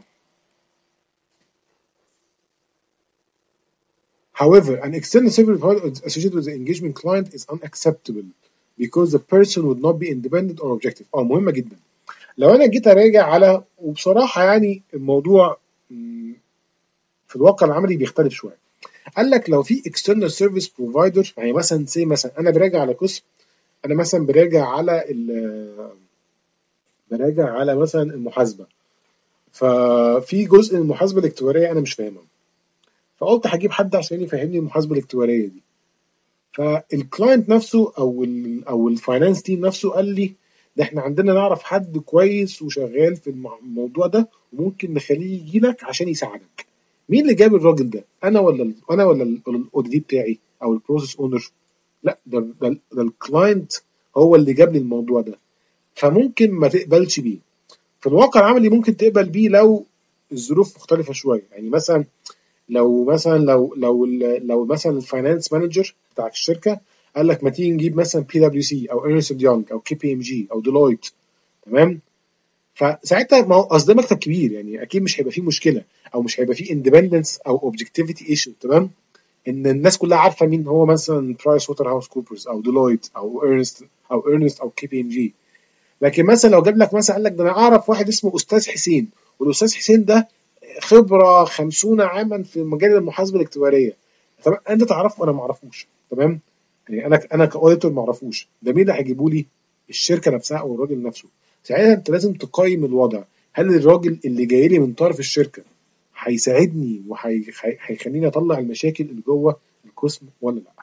however, an external service provider associated with the engagement client is unacceptable because the person would not be independent or objective. اه مهمة جدا. لو أنا جيت أراجع على، وبصراحة يعني الموضوع في الواقع العملي بيختلف شوية. قال لك لو في external service provider، يعني مثلا زي مثلا أنا براجع على قسم، أنا مثلا براجع على ال براجع على مثلا المحاسبة، ففي جزء من المحاسبة الاكتوارية أنا مش فاهمها، فقلت هجيب حد عشان يفهمني المحاسبة الاكتوارية دي. فالكلاينت نفسه أو ال أو الفاينانس تيم نفسه قال لي ده احنا عندنا نعرف حد كويس وشغال في الموضوع ده وممكن نخليه يجي لك عشان يساعدك. مين اللي جاب الراجل ده؟ أنا ولا ال أنا ولا الأوديتي بتاعي أو البروسيس أونر؟ لا، ده ده, ده الكلاينت هو اللي جاب لي الموضوع ده، فممكن ما تقبلش بيه. في الواقع العملي ممكن تقبل بيه لو الظروف مختلفة شوية، يعني مثلا لو مثلا لو لو لو مثلا الفاينانس مانجر بتاع الشركة قال لك ما تيجي نجيب مثلا بي دبليو سي او ارنست يونج او كي بي ام جي او ديلويت. تمام. فساعتها ما هو اصل ده مكتب كبير، يعني اكيد مش هيبقى فيه مشكلة او مش هيبقى فيه اندبندنس او اوبجكتيفيتي ايشو. تمام. ان الناس كلها عارفة مين هو مثلا برايس ووتر هاوس كوبرز او ديلويت او ارنست او ارنست او كي بي ام جي. لكن مثلا لو جاب لك مثلا قال لك ده انا اعرف واحد اسمه استاذ حسين، والاستاذ حسين ده خبره خمسين عاما في مجال المحاسبه الاكتواريه، طب انت تعرفه وانا ما اعرفوش. تمام. يعني انا انا كاوديتور ما اعرفوش، ده مين اللي هيجيبوا لي؟ الشركه نفسها او الراجل نفسه. ساعتها انت لازم تقيم الوضع، هل الراجل اللي جاي لي من طرف الشركه هيساعدني وهيخليني اطلع المشاكل اللي جوه القسم ولا لا.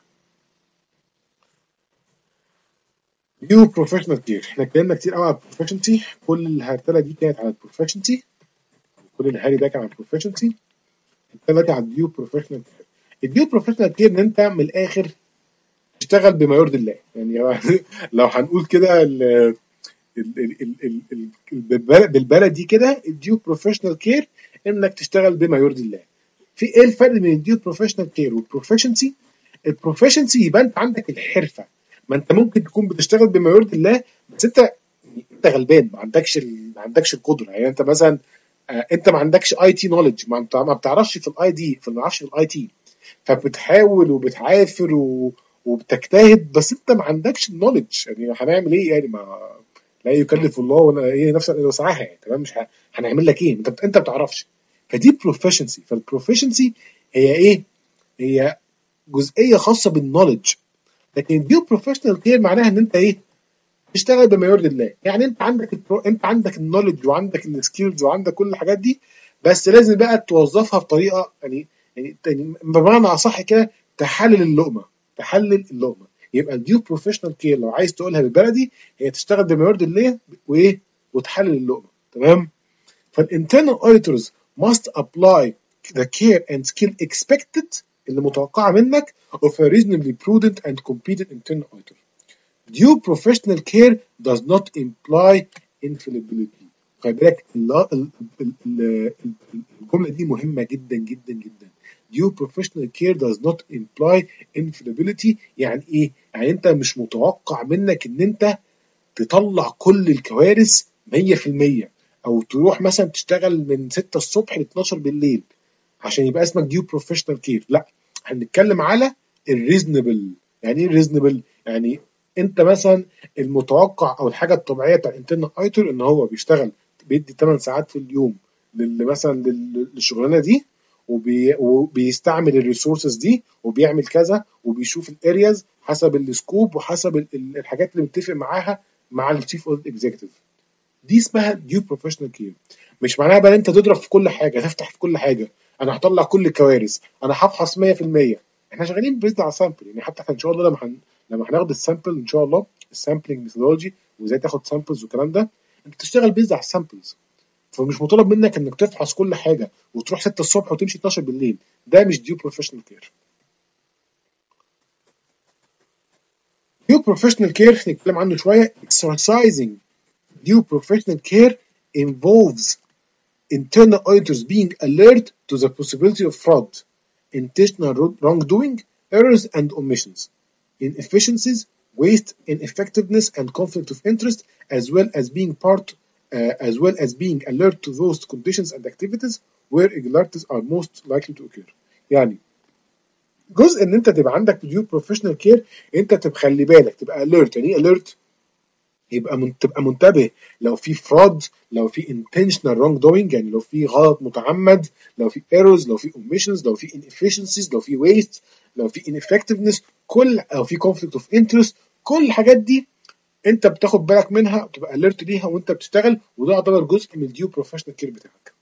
نيو بروفيشنال كير، احنا اتكلمنا كتير قوي على البروفيشنسي، كل الهرتله دي كانت على البروفيشنسي، كل الهري ده كان على البروفيشنسي. دلوقتي على النيو بروفيشنال كير. النيو بروفيشنال كير ان انت من الاخر تشتغل بما يرضي الله، يعني لو هنقول كده بالبلدي كده النيو بروفيشنال كير انك تشتغل بما يرضي الله. في ايه الفرق بين النيو بروفيشنال كير والبروفيشنسي؟ البروفيشنسي يبقى انت عندك الحرفه، ما انت ممكن تكون بتشتغل بما يرضي الله بس انت انت غلبان، ما عندكش ال... ما عندكش القدره. يعني انت مثلا آه انت ما عندكش اي تي نولج، ما انت ما بتعرفش في الاي دي، في ما بتعرفش في الاي تي، فبتحاول وبتعافر و... وبتجتهد بس انت ما عندكش النولج، يعني هنعمل ايه يعني؟ ما لا يكلف الله ولا ايه نفسا الا وسعها يعني، تمام؟ مش ه- هنعمل لك ايه؟ انت بت- انت ما بتعرفش. فدي بروفيشنسي. فالبروفيشنسي هي ايه؟ هي جزئيه خاصه بالنولج. لكن الديو بروفيشنال كير معناها ان انت ايه؟ تشتغل بما يرضي الله. يعني انت عندك البرو... انت عندك النولج وعندك السكيلز وعندك كل الحاجات دي، بس لازم بقى توظفها بطريقه يعني يعني يعني بمعنى اصح كده تحلل اللقمه. تحلل اللقمه. يبقى الديو بروفيشنال كير لو عايز تقولها بالبلدي هي تشتغل بما يرضي الله وايه؟ وتحلل اللقمه. تمام؟ فالinternal auditors must apply the care and skill expected اللي متوقعه منك of a reasonably prudent and competent internal auditor. Due professional care does not imply infallibility. خلي بالك ال- ال- ال- ال- الجملة دي مهمة جدا جدا جدا. Due professional care does not imply infallibility. يعني ايه؟ يعني انت مش متوقع منك ان انت تطلع كل الكوارث مية في المية، او تروح مثلا تشتغل من ستة الصبح ل اتناشر بالليل عشان يبقى اسمك ديو بروفيشنال كير. لا، هنتكلم على الريزنبل. يعني ايه الريزنبل؟ يعني انت مثلا المتوقع او الحاجه الطبيعيه بتاع الانترنال ايتر ان هو بيشتغل بيدي ثمان ساعات في اليوم لل- مثلا لل- للشغلانه دي، وبي وبيستعمل الريسورسز دي وبيعمل كذا وبيشوف الارياز حسب السكوب وحسب ال- ال- الحاجات اللي متفق معاها مع الشيف اكزيكتيف. دي اسمها ديو بروفيشنال كير. مش معناها بقى انت تضرب في كل حاجه، تفتح في كل حاجه، انا هطلع كل الكوارث، انا هفحص مية في المية. احنا شغالين بيزد على سامبل. يعني حتى احنا ان شاء الله لما هن... لما هناخد السامبل ان شاء الله، السامبلنج ميثودولوجي وازاي تاخد سامبلز والكلام ده، انت تشتغل بيزد على السامبلز. فمش مطالب منك انك تفحص كل حاجه وتروح ستة الصبح وتمشي اتناشر بالليل. ده مش ديو بروفيشنال كير. ديو بروفيشنال كير نتكلم عنه شويه. exercising due professional care involves internal auditors being alert to the possibility of fraud, intentional wrongdoing, errors and omissions, inefficiencies, waste, ineffectiveness, and conflict of interest, as well as being part, uh, as well as being alert to those conditions and activities where irregularities are most likely to occur. يعني جزء ان انت تبقى عندك ديو بروفيشنال كير، انت تبقى خلي بالك، تبقى alert. يعني ايه alert؟ يبقى من تبقى منتبه لو في فراد، لو في intentional wrong doing، يعني لو في غلط متعمد، لو في errors، لو في omissions، لو في inefficiencies، لو في waste، لو في ineffectiveness، كل لو في conflict of interest. كل الحاجات دي انت بتاخد بالك منها وتبقى alert ليها وانت بتشتغل، وده يعتبر جزء من الديو بروفيشنال كير بتاعك.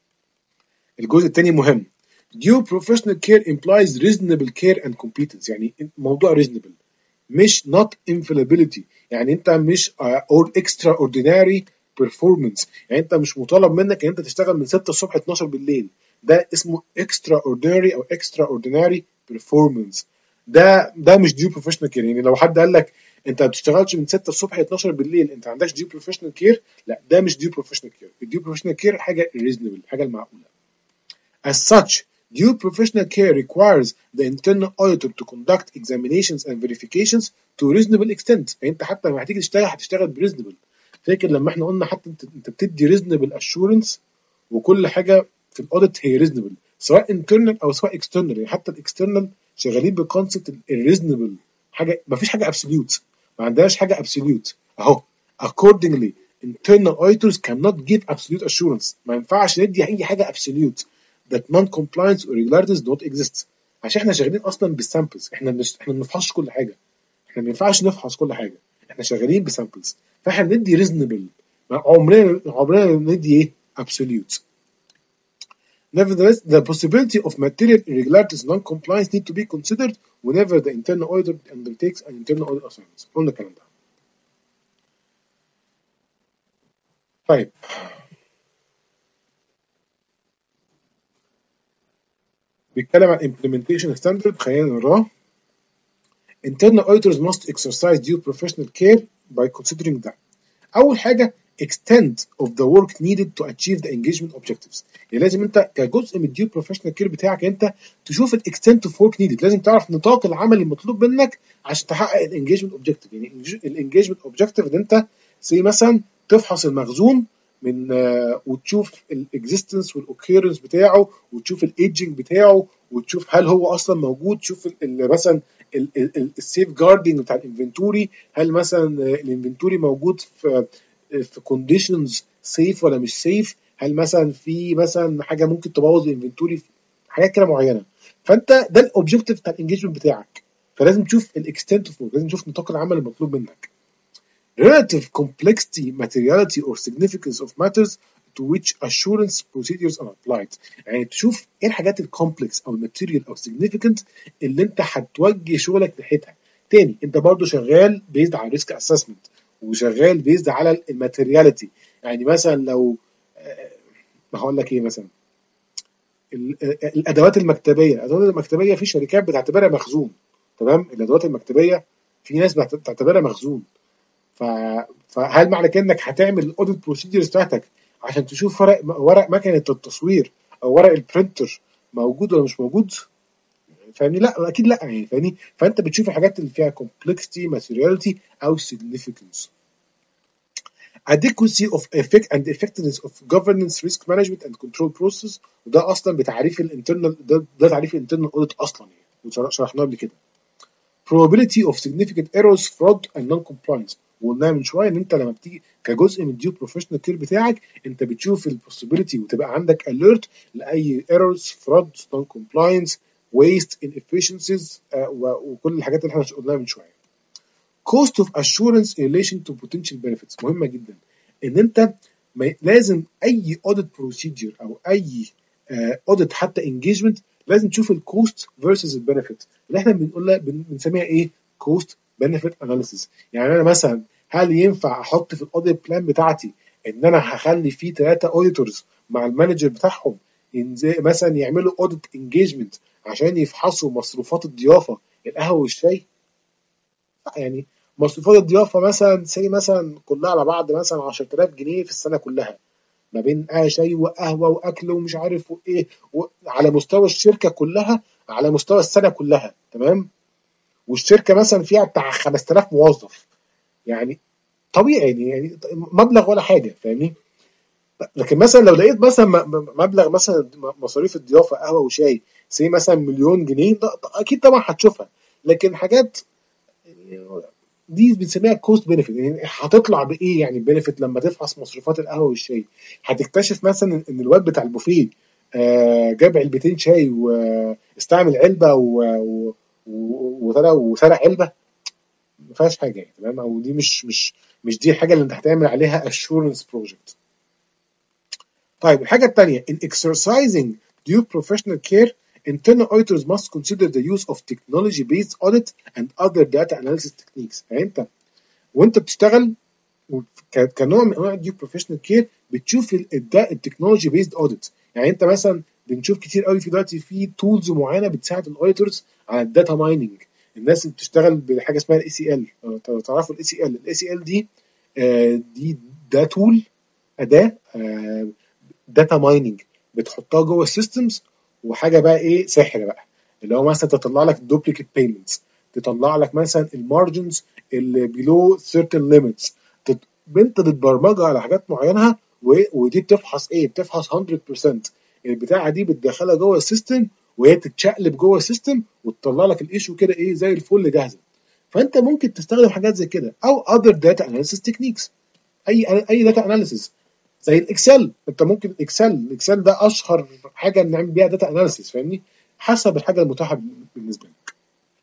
الجزء الثاني مهم. due professional care implies reasonable care and competence. يعني موضوع reasonable مش not infallibility. يعني انت مش uh, or extraordinary performance. يعني انت مش مطالب منك ان انت تشتغل من ستة الصبح اتناشر بالليل. ده اسمه extraordinary او extraordinary performance. ده ده مش due professional care. يعني لو حد قال لك انت ما بتشتغلش من ستة الصبح اتناشر بالليل انت ما عندكش due professional care، لا ده مش due professional care. الديو professional care حاجه reasonable، حاجه المعقوله. As such, due professional care requires the internal auditor to conduct examinations and verifications to reasonable extent. يعني انت حتى لما هتيجي تشتغل هتشتغل بريزنبل. فاكر لما احنا قلنا حتى انت انت بتدي reasonable assurance، وكل حاجه في الاوديت هي reasonable سواء internal او سواء external. يعني حتى الاكسترنال شغالين بكونسبت الريزنبل. حاجه ما فيش حاجه absolute، ما عندناش حاجه absolute اهو. accordingly internal auditors cannot give absolute assurance. ما ينفعش ندي اي حاجه absolute that non-compliance or irregularities don't exist. عشان احنا شغالين اصلا بالسامبلز. احنا مش احنا ما بنفحصش كل حاجه، احنا ما ينفعش نفحص كل حاجه، احنا شغالين بسامبلز. فاحنا بندي ريزونبل، عمرنا عمرنا ما بندي ايه absolute. Nevertheless, the possibility of material irregularities and non-compliance need to be considered whenever the internal auditor undertakes an internal audit assignment. قلنا الكلام ده. طيب بيتكلم عن implementation standard. خلينا نقراه. Internal auditors must exercise due professional care by considering that أول حاجة extent of the work needed to achieve the engagement objectives. يعني لازم أنت كجزء من الديو بروفيشنال كير بتاعك أنت تشوف الاكستنت اوف ورك نيدد. لازم تعرف نطاق العمل المطلوب منك عشان تحقق الانجيجمنت اوبجكتيف. يعني الانجيجمنت اوبجكتيف ان انت زي مثلا تفحص المخزون من uh, وتشوف الاكزيستنس والاوكيرنس بتاعه، وتشوف الايدجنج بتاعه، وتشوف هل هو اصلا موجود، تشوف مثلا السيف جاردنج بتاع الانفنتوري، هل مثلا الانفنتوري موجود في في كونديشنز سيف ولا مش سيف، هل مثلا في مثلا حاجه ممكن تبوظ الانفنتوري، حاجات كده معينه. فانت ده الاوبجيكتيف بتاع الانجيجمنت بتاعك، فلازم تشوف الاكستنت اوف، لازم تشوف نطاق العمل المطلوب منك. relative complexity, materiality or significance of matters to which assurance procedures are applied. يعني تشوف ايه الحاجات الكومبلكس او الماتيريال او significant اللي انت هتوجه شغلك ناحيتها. تاني انت برضو شغال بيزد على ريسك اسسمنت، وشغال بيزد على الماتيرياليتي. يعني مثلا لو ما هقول لك ايه، مثلا الادوات المكتبيه، الادوات المكتبيه في شركات بتعتبرها مخزون، تمام. الادوات المكتبيه في ناس بتعتبرها مخزون. فهل معنى كده انك هتعمل الاوديت بروسيدرز بتاعتك عشان تشوف ورق ورق مكنه التصوير او ورق البرينتر موجود ولا مش موجود؟ فاهمني؟ لا اكيد لا، يعني فاهمني. فانت بتشوف الحاجات اللي فيها complexity, materiality او significance. adequacy of effect and effectiveness of governance, risk management and control process. وده اصلا بتعريف الانترنال، ده, ده تعريف الانترنال اوديت اصلا يعني، وشرحناه قبل كده. probability of significant errors, fraud and non-compliance. وقلنا من شويه ان انت لما بتيجي كجزء من الديو بروفيشنال كير بتاعك، انت بتشوف البوسيبيليتي وتبقى عندك alert لاي errors, fraud, non-compliance, waste, inefficiencies، آه وكل الحاجات اللي احنا قلناها من شويه. cost of assurance in relation to potential benefits. مهمه جدا ان انت لازم اي audit procedure او اي آه audit حتى engagement لازم تشوف الكوست فيرسز البنفيت، اللي احنا بنقولها بنسميها ايه؟ كوست بنفيت اناليسيس. يعني انا مثلا هل ينفع احط في الاوديت بلان بتاعتي ان انا هخلي فيه ثلاثه اوديتورز مع المانجر بتاعهم مثلا يعملوا اوديت انجيجمنت عشان يفحصوا مصروفات الضيافه، القهوه والشاي؟ يعني مصروفات الضيافه مثلا سي مثلا كلها على بعض مثلا عشرة آلاف جنيه في السنه كلها، ما بين آه شاي وقهوه واكل ومش عارف وايه، على مستوى الشركه كلها، على مستوى السنه كلها، تمام. والشركه مثلا فيها بتاع خمسة آلاف موظف، يعني طبيعي يعني مبلغ ولا حاجه، فاهمني. لكن مثلا لو لقيت مثلا مبلغ مثلا مصاريف الضيافه قهوه وشاي سي مثلا مليون جنيه، اكيد طبعا هتشوفها. لكن حاجات دي بنسميها كوست بنفيت، يعني هتطلع بايه يعني بنفيت لما تفحص مصروفات القهوه والشاي؟ هتكتشف مثلا ان الواد بتاع البوفيه آه جاب علبتين شاي واستعمل علبه وسرق علبه، ما فيهاش حاجه يعني، تمام. او دي مش مش مش دي الحاجه اللي انت هتعمل عليها assurance project. طيب الحاجه الثانيه in exercising due professional care, internal auditors must consider the use of technology based audit and other data analysis techniques. يعني انت وانت بتشتغل كنوع من انواع الديو بروفيشنال كير بتشوف التكنولوجي بيزد اوديت. يعني انت مثلا بنشوف كتير قوي في دلوقتي في تولز معينه بتساعد الاوديتورز على الداتا مايننج. الناس اللي بتشتغل بحاجه اسمها الاي سي ال، تعرفوا الاي سي ال؟ الاي سي ال دي آه دي ده تول، اداه آه داتا مايننج بتحطها جوه السيستمز، وحاجه بقى ايه سحر بقى، اللي هو مثلا تطلع لك دوبليكيت بيمنتس، تطلع لك مثلا المارجنز اللي بيلو سيرتن ليميتس، انت بتبرمجها على حاجات معينه، ودي بتفحص ايه؟ بتفحص مية بالمية البتاعه دي، بتدخلها جوه السيستم وهي تتشقلب جوه السيستم وتطلع لك الايشو كده ايه زي الفل جاهزه. فانت ممكن تستخدم حاجات زي كده او other data analysis techniques، اي اي داتا اناليسيس زي الاكسل. انت ممكن الاكسل الاكسل ده اشهر حاجه نعمل بيها داتا اناليسيس، فاهمني، حسب الحاجه المتاحه بالنسبه لك.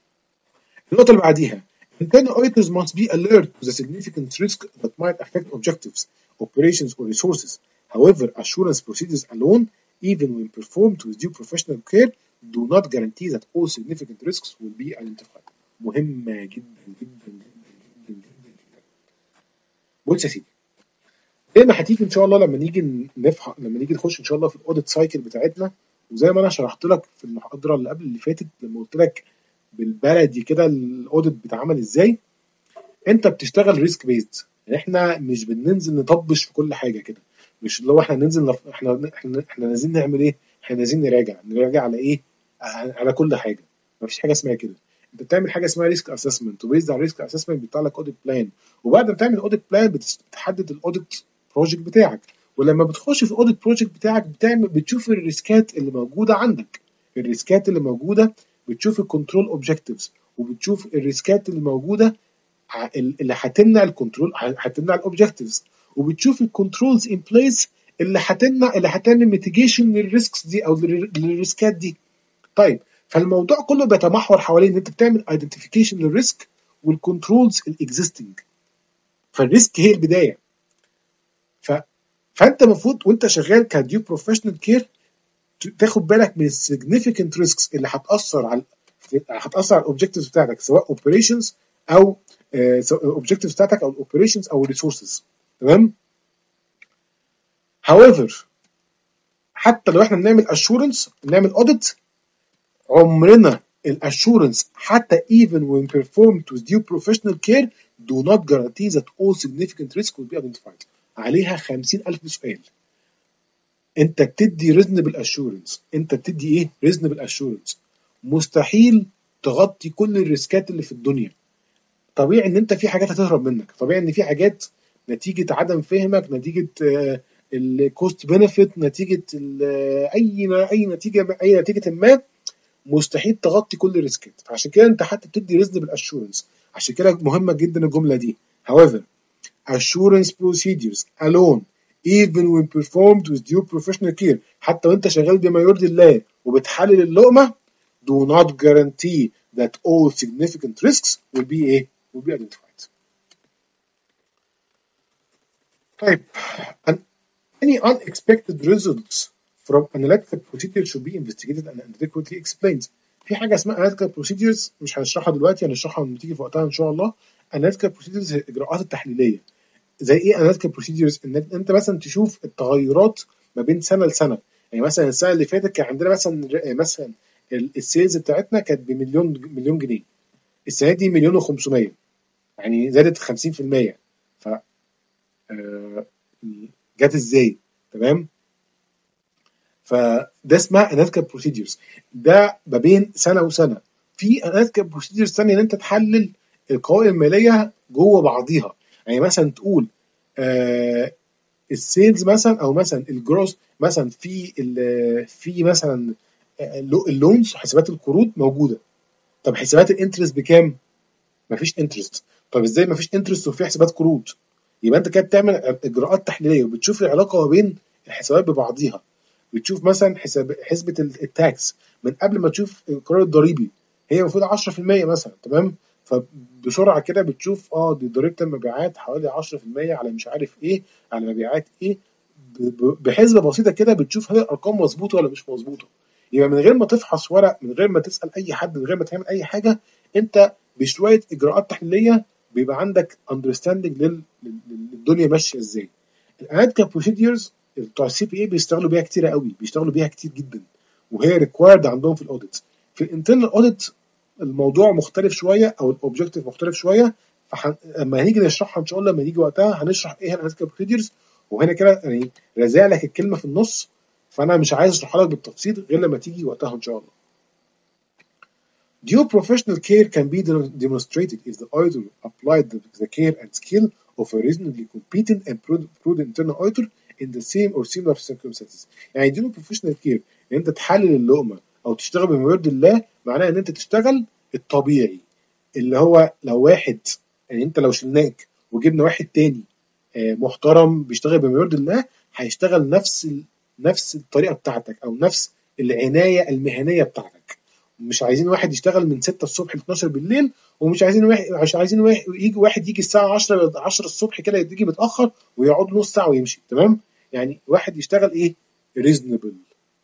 النقطه اللي بعديها internal auditors must be alert to the significant risk that might affect objectives, operations or resources. However, assurance procedures alone, even when performed with due professional care, do not guarantee that all significant risks will be identified. مهمة جدا جدا جدا جدا جدا جدا. بص يا سيدي، زي ما هتيجي ان شاء الله لما نيجي نفحص، لما نيجي نخش ان شاء الله في الاوديت سايكل بتاعتنا، وزي ما انا شرحت لك في المحاضره اللي قبل اللي فاتت لما قلت لك بالبلدي كده الاوديت بيتعمل ازاي، انت بتشتغل ريسك بيزد. احنا مش بننزل نطبش في كل حاجه كده، مش اللي هو احنا ننزل نف... احنا احنا احنا نازلين نعمل ايه؟ احنا نازلين نراجع نراجع على ايه؟ على كل حاجه. مفيش حاجه اسمها كده. انت بتعمل حاجه اسمها ريسك اسسمنت، وبيزد على الريسك اسسمنت بيطلع لك اوديت بلان، وبعد ما تعمل اوديت بلان بتحدد الاوديت بروجكت بتاعك. ولما بتخش في الاوديت بروجكت بتاعك بتعمل بتشوف الريسكات اللي موجوده عندك، الريسكات اللي موجوده، بتشوف الكنترول اوبجكتيفز، وبتشوف الريسكات اللي موجوده اللي هتمنع الكنترول، هتمنع الاوبجكتيفز، وبتشوف الكنترولز ان بليس اللي هتمنع اللي هتعمل ميتيجيشن للريسكس دي او للريسكات دي. طيب فالموضوع كله بيتمحور حوالين ان انت بتعمل ايدنتيفيكيشن للريسك والكنترولز الاكزيستنج. فالريسك هي البدايه. ف فانت المفروض وانت شغال كديو بروفيشنال كير تاخد بالك من السيجنيفيكانت ريسكس اللي هتاثر على هتاثر على الاوبجكتيفز بتاعتك، سواء اوبريشنز او اوبجكتيفز بتاعتك او الاوبريشنز او الريسورسز. تمام. however حتى لو احنا بنعمل اشورنس بنعمل اوديت، عمرنا الاشورنس حتى even when performed with due professional care do not guarantee that all significant risk will be identified. عليها خمسين ألف سؤال. انت بتدي reasonable assurance، انت بتدي ايه reasonable assurance؟ مستحيل تغطي كل الريسكات اللي في الدنيا. طبيعي ان انت في حاجات هتهرب منك، طبيعي ان في حاجات نتيجه عدم فهمك، نتيجه الكوست بنفيت، نتيجه اي اي نتيجه اي نتيجه ما مستحيل تغطي كل الريسكات. فعشان كده انت حتى بتدي ريزنبل اشورنس. عشان كده مهمه جدا الجمله دي. however assurance procedures alone even when performed with due professional care، حتى وانت شغال بما يرضي الله وبتحلل اللقمه، do not guarantee that all significant risks will be a will be identified. طيب any unexpected results from analytical procedure should be investigated and adequately explained. في حاجه اسمها analytical procedures مش هنشرحها دلوقتي، هنشرحها لما تيجي في وقتها ان شاء الله. analytical procedures هي الاجراءات التحليليه. زي ايه analytical procedures؟ ان انت مثلا تشوف التغيرات ما بين سنه لسنه. يعني مثلا السنه اللي فاتت كان عندنا مثلا مثلا السيلز بتاعتنا كانت بمليون مليون جنيه، السنه دي مليون وخمسمية، يعني زادت خمسين في المية. ف جت ازاي؟ تمام. فده اسمها analytical procedures، ده ما بين سنه وسنه. في analytical procedures ثانيه ان انت تحلل القوائم الماليه جوه بعضيها. يعني مثلا تقول آه السيلز مثلا او مثلا الجروس مثلا في في مثلا اللونز، حسابات القروض موجوده. طب حسابات الانترست بكام؟ مفيش انترست. طب ازاي مفيش انترست وفي حسابات قروض؟ يبقى انت كده بتعمل اجراءات تحليليه وبتشوف العلاقه ما بين الحسابات ببعضيها. بتشوف مثلا حساب حسبه التاكس من قبل ما تشوف القرار الضريبي، هي المفروض عشرة في المية مثلا. تمام. فبسرعه كده بتشوف اه دي ضريبه المبيعات حوالي عشرة في المية على مش عارف ايه، على مبيعات ايه. بحسبه بسيطه كده بتشوف هل الارقام مظبوطه ولا مش مظبوطه. يبقى من غير ما تفحص ورق، من غير ما تسال اي حد، من غير ما تعمل اي حاجه، انت بشويه اجراءات تحليليه بيبقى عندك اندرستاندنج للدنيا ماشيه ازاي. الاناليتيكال بروسيديرز بتوع السي بي اي بيشتغلوا بيها كتير قوي، بيشتغلوا بيها كتير جدا، وهي ريكوايرد عندهم في الاوديت. في الانترنال اوديت الموضوع مختلف شويه او الاوبجكتيف مختلف شويه. فلما هنيجي نشرحها ان شاء الله، لما نيجي وقتها هنشرح ايه الاناليتيكال بروسيديرز. وهنا كده يعني رازع لك الكلمه في النص، فانا مش عايز اشرحها لك بالتفصيل غير لما تيجي وقتها ان شاء الله. Due professional care can be demonstrated if the auditor applied the, the care and skill of a reasonably competent and prudent internal auditor in the same or similar circumstances. يعني due professional care ان انت تحلل اللقمه او تشتغل بما يرضي الله، معناها ان انت تشتغل الطبيعي، اللي هو لو واحد يعني انت لو شلناك وجبنا واحد تاني محترم بيشتغل بما يرضي الله، هيشتغل نفس نفس الطريقه بتاعتك او نفس العنايه المهنيه بتاعتك. مش عايزين واحد يشتغل من ستة الصبح ل اتناشر بالليل، ومش عايزين واحد مش عايزين واحد يجي واحد يجي الساعه عشرة عشرة الصبح كده يجي متاخر ويقعد نص ساعه ويمشي. تمام. يعني واحد يشتغل ايه ريزونبل.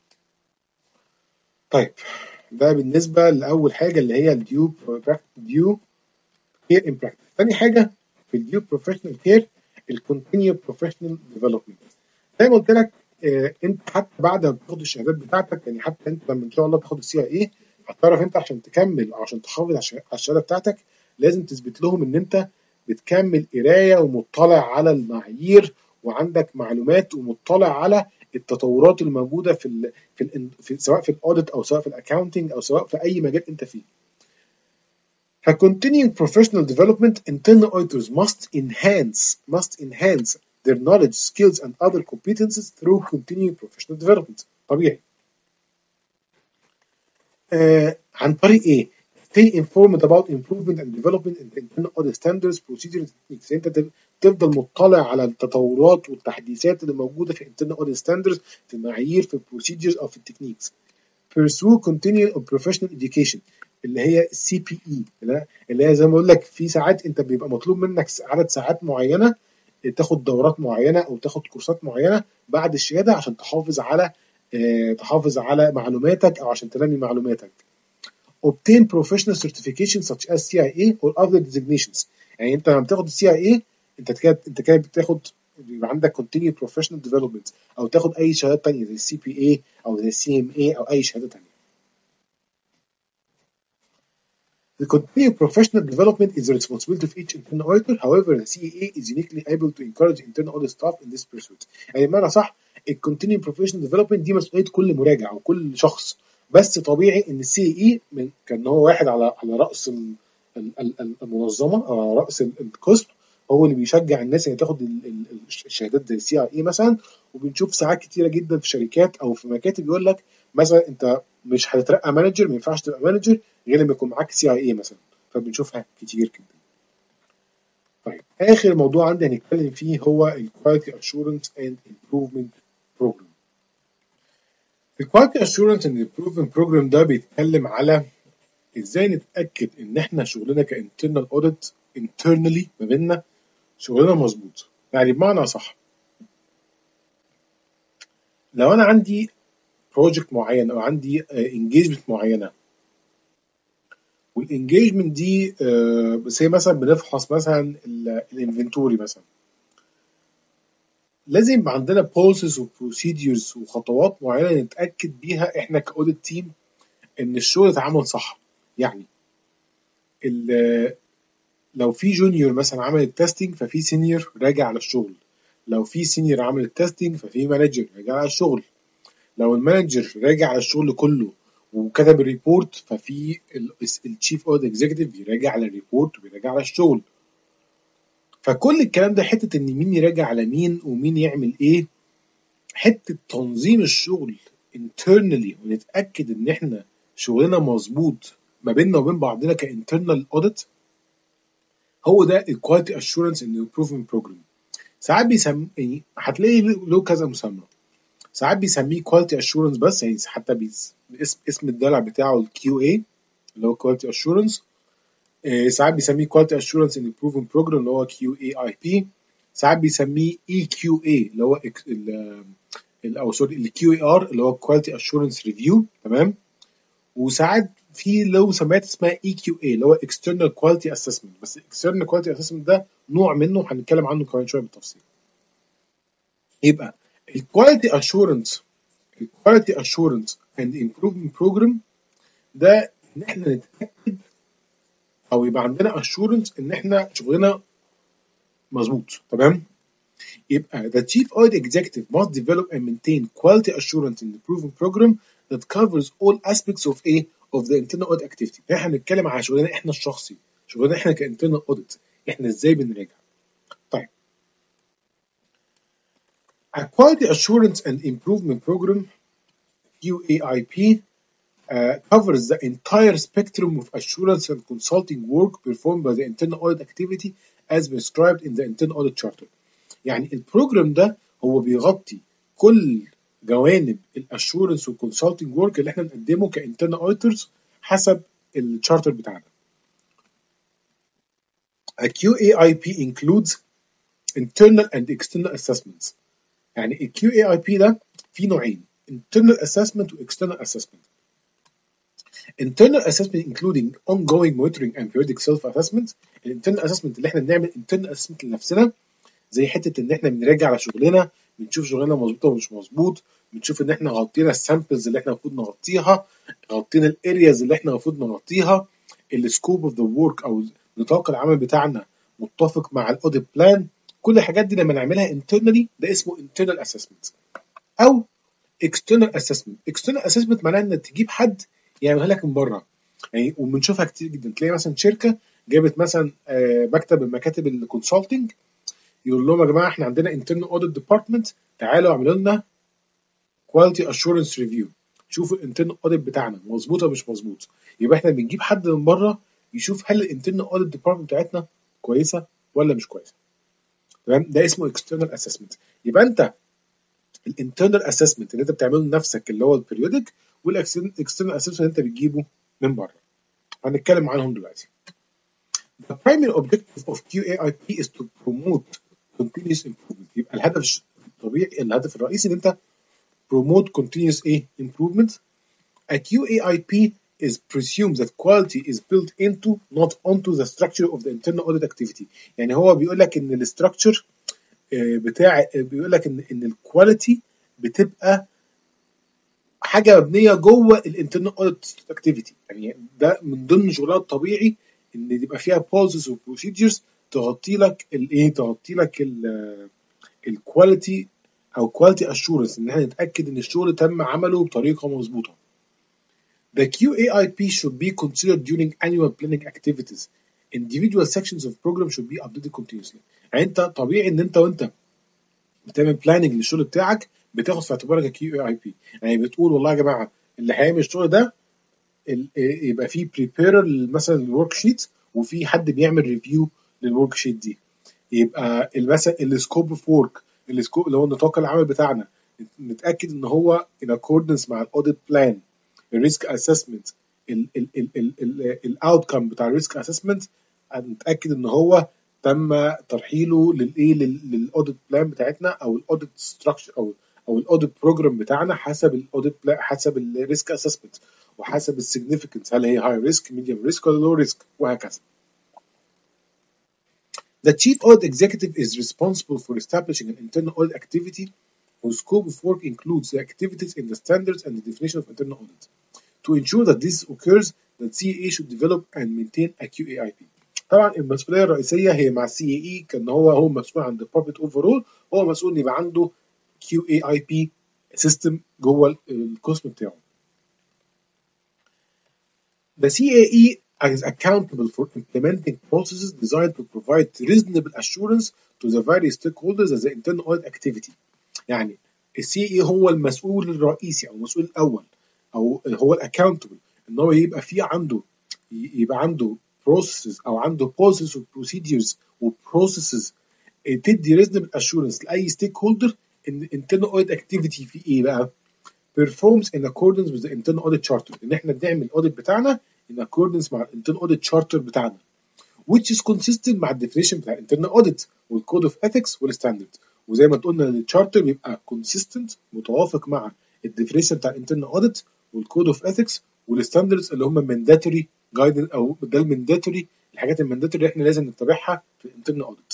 طيب ده بالنسبه لاول حاجه اللي هي الديو ديو كير ان براكتس. ثاني حاجه في الديو بروفيشنال كير الكونتينيو بروفيشنال ديفلوبمنت. زي ما قلت لك آه انت حتى بعد ما تاخد الشهادات بتاعتك، يعني حتى انت لما ان شاء الله تاخد السي اي اي، هتعرف انت عشان تكمل او عشان تحافظ على الشهاده بتاعتك لازم تثبت لهم ان انت بتكمل قرايه ومطلع على المعايير وعندك معلومات ومطلع على التطورات الموجوده في ال في, ال في سواء في الاوديت او سواء في الاكاونتنج او سواء في اي مجال انت فيه. ف continuing professional development, internal auditors must enhance must enhance their knowledge, skills and other competencies through continuing professional development. طبيعي. آه عن طريق ايه؟ stay informed about improvement and development in internal audit standards, procedures, techniques. انت تفضل مطلع على التطورات والتحديثات اللي موجوده في internal audit standards، في المعايير، في البروسيجرز او في التكنيكس. pursue continual professional education اللي هي السي بي اي، اللي هي زي ما بقول لك في ساعات انت بيبقى مطلوب منك عدد ساعات معينه تاخد دورات معينه او تاخد كورسات معينه بعد الشهاده عشان تحافظ على اه تحافظ على معلوماتك او عشان تنمي معلوماتك. obtain professional certification such as سي آي إيه or other designations. يعني انت لما بتاخد السي آي إيه انت كده انت كده بتاخد يبقى عندك continued professional development، او تاخد اي شهادات تانية زي السي بي اي او زي السي ام اي او اي شهاده تانية. The continued professional development is the responsibility of each internal auditor. However, the سي إيه إيه is uniquely able to encourage internal audit staff in this pursuit. يعني بمعنى صح ال continued professional development دي مسؤولية كل مراجع أو كل شخص، بس طبيعي إن السي إيه إيه كان هو واحد على على رأس المنظمة أو على رأس القسم، هو اللي بيشجع الناس اللي تاخد الشهادات زي السي آي إيه مثلا. وبنشوف ساعات كتيرة جدا في شركات أو في مكاتب يقول لك مثلا أنت مش هتترقى مانجر، ما ينفعش تبقى مانجر غير لما يكون معاك سي اي اي مثلا، فبنشوفها كتير جدا. طيب اخر موضوع عندي هنتكلم فيه هو الكواليتي اشورنس اند امبروفمنت بروجرام. الكواليتي اشورنس اند امبروفمنت بروجرام ده بيتكلم على ازاي نتاكد ان احنا شغلنا كانترنال اوديت انترنالي ما بيننا شغلنا مظبوط. يعني بمعنى صح، لو انا عندي بروجكت معين او عندي انجيجمنت معينه، والانجيجمنت دي بس هي مثلا بنفحص مثلا الانفنتوري مثلا، لازم يبقى عندنا بروسيس وبروسيديرز وخطوات معينه نتاكد بيها احنا كاوديت تيم ان الشغل اتعمل صح. يعني لو في جونيور مثلا عمل التستنج ففي سينيور راجع على الشغل، لو في سينيور عمل التستنج ففي مانجر راجع على الشغل، لو المانجر راجع على الشغل كله وكتب الريبورت ففي التشيف اوديت اكزيكتيف بيراجع على الريبورت وبيراجع على الشغل. فكل الكلام ده حته ان مين يراجع على مين ومين يعمل ايه، حته تنظيم الشغل internally ونتاكد ان احنا شغلنا مظبوط ما بيننا وبين بعضنا كانترنال اوديت، هو ده الكواليتي اشورنس اند امبروفمنت بروجرام. ساعات بيسمي يعني هتلاقي له كذا مسمى، ساعات بيسميه كواليتي اشورنس بس، يعني حتى باسم اسم الدلع بتاعه الكيو اي اللي هو كواليتي اشورنس. ساعات بيسميه كواليتي اشورنس اند امبروفمنت بروجرام اللي هو كيو اي اي بي. ساعات بيسميه اي كيو اي اللي هو او سوري الكيو اي ار اللي هو كواليتي اشورنس ريفيو، تمام. وساعات في له مسميات اسمها اي كيو اي اللي هو اكسترنال كواليتي اسسمنت، بس اكسترنال كواليتي اسسمنت ده نوع منه هنتكلم عنه كمان شويه بالتفصيل. يبقى الكواليتي اشورنس الكواليتي اشورنس اند امبروفمنت بروجرام ده ان احنا نتاكد او يبقى عندنا اشورنس ان احنا شغلنا مظبوط، تمام. يبقى the chief audit executive must develop and maintain quality assurance and improvement program that covers all aspects of a of the internal audit activity. احنا بنتكلم على شغلنا احنا الشخصي، شغلنا احنا كانترنال audit، احنا ازاي بنراجع. طيب a quality assurance and improvement program كيو اي اي بي uh, covers the entire spectrum of assurance and consulting work performed by the internal audit activity as prescribed in the internal audit charter. يعني البروجرام ده هو بيغطي كل جوانب الاشورنس والكونسلتنج ورك اللي احنا بنقدمه كانترنال اوديتورز حسب التشارتر بتاعنا. A كيو اي اي بي includes internal and external assessments. يعني ال كيو اي اي بي ده في نوعين، internal assessment و external assessment. Internal assessment including ongoing monitoring and periodic self assessment. الانترنال assessment اللي احنا بنعمل internal assessment لنفسنا، زي حته ان احنا بنراجع على شغلنا، بنشوف شغلنا مظبوط ولا مش مظبوط، بنشوف ان احنا غطينا السامبلز اللي احنا المفروض نغطيها، غطينا الارياز اللي احنا المفروض نغطيها، السكوب اوف ذا ورك او نطاق العمل بتاعنا متفق مع الاوديت بلان. كل الحاجات دي لما نعملها انترنالي ده اسمه internal assessment. او external assessment. external assessment معناه انك تجيب حد يعملها لك من بره، يعني وبنشوفها كتير جدا. تلاقي مثلا شركه جابت مثلا مكتب من مكاتب الكونسلتنج يقول لهم يا جماعه احنا عندنا internal audit department، تعالوا اعملوا لنا quality assurance review. تشوف الانترنال اوديت بتاعنا مظبوط ولا مش مظبوط. يبقى احنا بنجيب حد من بره يشوف هل الانترنال اوديت ديبارتمنت بتاعتنا كويسه ولا مش كويسه. تمام، ده اسمه اكسترنال اسسمنت. يبقى انت الانترنال اسسمنت اللي انت بتعمله لنفسك اللي هو البريودك، والاكسترنال اسسمنت اللي انت بتجيبه من بره. هنتكلم عنهم دلوقتي. The primary objective of كيو إيه آي بي is to promote continuous improvement. يبقى الهدف الطبيعي، الهدف الرئيسي ان انت promote continuous ايه improvement. A كيو إيه آي بي is presumes that quality is built into not onto the structure of the internal audit activity. يعني هو بيقول لك ان الاستراكشر بتاع بيقول لك ان ان الكواليتي بتبقى حاجه مبنيه جوه الانترنال اوديت اكتيفيتي. يعني ده من ضمن شغلها الطبيعي ان يبقى فيها بوليسيز وبروسيدجرز تغطي لك الايه تغطي لك الكواليتي او كواليتي اشورنس، ان احنا نتاكد ان الشغل تم عمله بطريقه مظبوطه. The كيو إيه آي بي should be considered during annual planning activities. Individual sections of program should be updated continuously. يعني انت طبيعي ان انت وانت بتعمل بلاننج للشغل بتاعك بتاخد في اعتبارك الكيو إيه آي بي. يعني بتقول والله يا جماعه اللي هيعمل الشغل ده يبقى فيه بريبيرر مثلا الورك شيت، وفي حد بيعمل ريفيو للورك شيت دي. يبقى مثلا السكوب اوف ورك، السكوب اللي هو نطاق العمل بتاعنا، نتاكد ان هو in accordance مع الاوديت بلان. الريسك اسسمنت، الاوتكم بتاع الريسك اسسمنت نتاكد ان هو تم ترحيله للايه للاوديت بلان بتاعتنا او الاوديت ستراكشر او او الاوديت بروجرام بتاعنا حسب الاوديت حسب الريسك اسسمنت وحسب السيجنيفيكانس، هل هي هاي ريسك ميديوم ريسك ولا لو ريسك وهكذا. The chief audit executive is responsible for establishing an internal audit activity whose scope of work includes the activities in the standards and the definition of internal audit. To ensure that this occurs, the سي إيه A should develop and maintain a كيو إيه آي بي. طبعا المسؤوليه الرئيسيه هي مع السي إيه إي، كان هو هو مسؤول عن البروفيت اوفرول، هو مسؤول ان يبقى عنده كيو إيه آي بي سيستم جوه القسم بتاعه. The سي إيه إي is accountable for implementing processes designed to provide reasonable assurance to the various stakeholders as the internal audit activity. يعني السي إيه هو المسؤول الرئيسي او المسؤول الاول او هو الاكاونتبل ان هو يبقى في عنده يبقى عنده بروسيس او عنده بروسيس وبروسيدجرز وبروسيسز تدي ريزنبل اشورنس لاي ستيك هولدر ان الانترنال اوديت اكتيفيتي في ايه بقى؟ performs in accordance with the internal audit charter. ان احنا بنعمل الاوديت بتاعنا in accordance مع الانترنال اوديت charter بتاعنا which is consistent مع الديفينيشن بتاع الانترنال اوديت والكود اوف اثكس والستاندرد. وزي ما قلنا التشارتر بيبقى consistent متوافق مع الديفينيشن بتاع الانترنال اوديت والكود اوف اثكس والستاندردز اللي هم mandatory جايدنس او ده المانداتوري، الحاجات المانداتوري اللي احنا لازم نتبعها في الانترنال اوديت.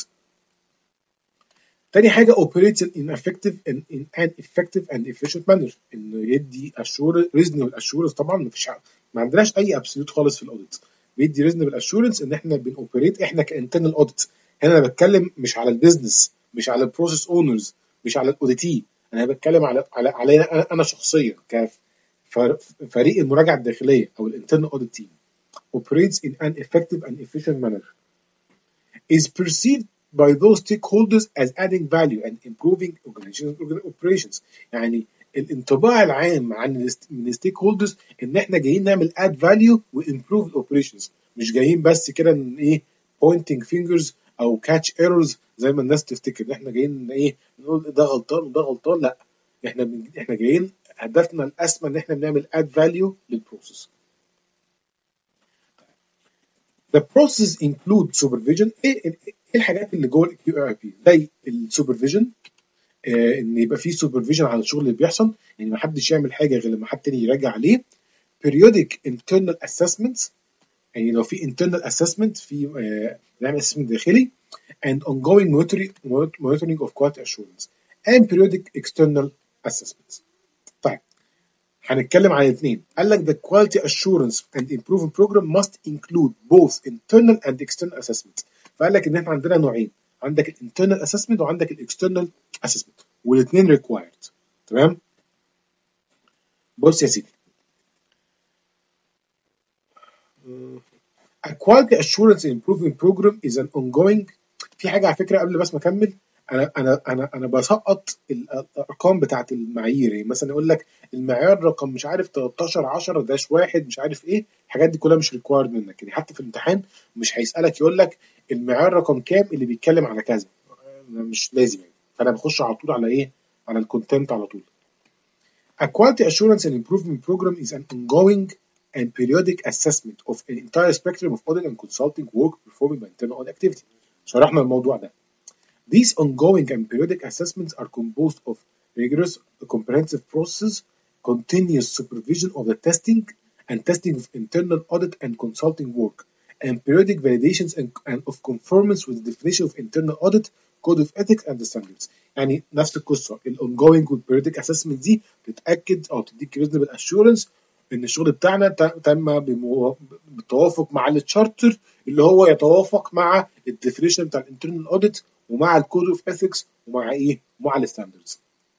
تاني حاجه operates in effective and in an effective and efficient manner، انه يدي اشور ريزنبل اشورنس. طبعا ما فيش ما عندناش اي ابسوليوت خالص في الاوديت، بيدي ريزنبل اشورنس ان احنا بنوبريت احنا كانترنال اوديت. هنا انا بتكلم مش على البيزنس، مش على البروسيس اونرز، مش على الاوديتي، انا بتكلم على على علينا انا, أنا شخصيا كفريق المراجعه الداخليه او الانترنال اوديت تيم. operates in an effective and efficient manner is perceived by those stakeholders as adding value and improving organizational operations. يعني الانطباع العام عن من الستيك هولدرز ان احنا جايين نعمل اد فاليو وامبروف الاوبريشنز، مش جايين بس كده ان ايه بوينتنج فينجرز او كاتش ايرورز زي ما الناس تفتكر ان احنا جايين ايه نقول ده غلطان وده غلطان. لا، احنا احنا جايين هدفنا الاسمى ان احنا بنعمل اد فاليو للبروسيس. The process include supervision. ايه ايه الحاجات اللي جوه الكيو اي بي؟ زي السوبرفيجن، آه ان يبقى في سوبرفيجن على الشغل اللي بيحصل، يعني ما حدش يعمل حاجه غير لما حد تاني يراجع عليه. periodic internal assessments، يعني لو في internal assessment في آه نعمل assessment داخلي and ongoing monitoring monitoring of quality assurance and periodic external assessments. طيب هنتكلم عن الاثنين. قال لك the quality assurance and improvement program must include both internal and external assessment. فقال لك ان احنا عندنا نوعين، عندك الانترنال اسسمنت وعندك الاكسترنال اسسمنت، والاثنين ريكوايرد. تمام؟ بص يا سيدي، A quality assurance and improvement program is an ongoing. في حاجه على فكره قبل بس ما اكمل، انا انا انا انا بسقط الارقام بتاعت المعايير، يعني مثلا يقول لك المعيار رقم مش عارف تلتاشر عشرة داش واحد مش عارف ايه، الحاجات دي كلها مش ريكوايرد منك، يعني حتى في الامتحان مش هيسالك يقول لك المعيار رقم كام اللي بيتكلم على كذا، مش لازم يعني. فانا بخش على طول على ايه، على الكونتنت على طول. A quality assurance and improvement program is an ongoing and periodic assessment of an entire spectrum of audit and consulting work performed by internal audit activity. شرحنا الموضوع ده. These ongoing and periodic assessments are composed of rigorous, comprehensive process, continuous supervision of the testing and testing of internal audit and consulting work, and periodic validations and, and of conformance with the definition of internal audit, code of ethics and the standards. يعني نفس القصه، ال ongoing وال periodic assessment دي بتتاكد او تديك reasonable assurance ان الشغل بتاعنا تم بالتوافق مع التشارتر اللي هو يتوافق مع الديفينيشن بتاع الانترنال اوديت ومع الكود اوف اثكس ومع ايه؟ ومع الستاندردز.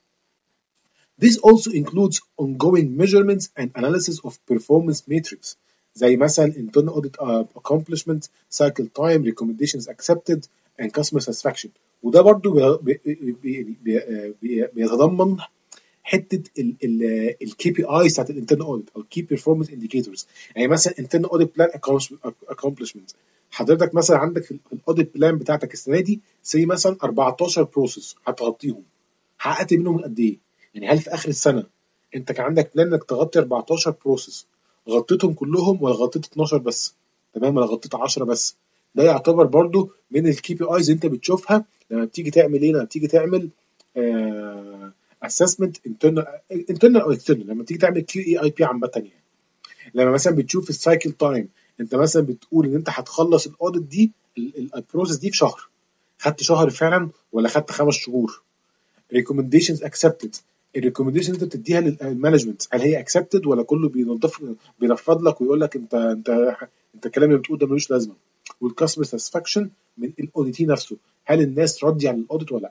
This also includes ongoing measurements and analysis of performance metrics زي مثلا internal audit accomplishment, cycle time, recommendations accepted and customer satisfaction. وده برضو بي بي بي بيتضمن حته الكي بي اي بتاعت الانترنال اوديت او الكي بيرفورمانس انديكيتورز. يعني مثلا انترنال اوديت بلان اكومبلشمنت، حضرتك مثلا عندك في الاوديت بلان بتاعتك السنه دي سي مثلا اربعتاشر بروسيس هتغطيهم، حققت منهم قد ايه؟ يعني هل في اخر السنه انت كان عندك بلان انك تغطي اربعتاشر بروسيس غطيتهم كلهم ولا غطيت اتناشر بس؟ تمام، ولا غطيت عشرة بس؟ ده يعتبر برضو من الكي بي ايز انت بتشوفها لما بتيجي تعمل ايه؟ لما بتيجي تعمل آه اسسمنت انترنال انترنال او اكسترنال، لما تيجي تعمل كيو اي اي بي عامه يعني. لما مثلا بتشوف السايكل تايم، انت مثلا بتقول ان انت هتخلص الاوديت دي البروسيس دي في شهر، خدت شهر فعلا ولا خدت خمس شهور؟ ريكومنديشنز اكسبتد، الريكومنديشنز انت بتديها للمانجمنت هل هي اكسبتد ولا كله بينضف بينفض لك ويقول لك انت انت انت الكلام اللي بتقول ده ملوش لازمه؟ والكاستمر ساتسفاكشن من الاوديتي نفسه، هل الناس راضيه عن الاوديت ولا لا؟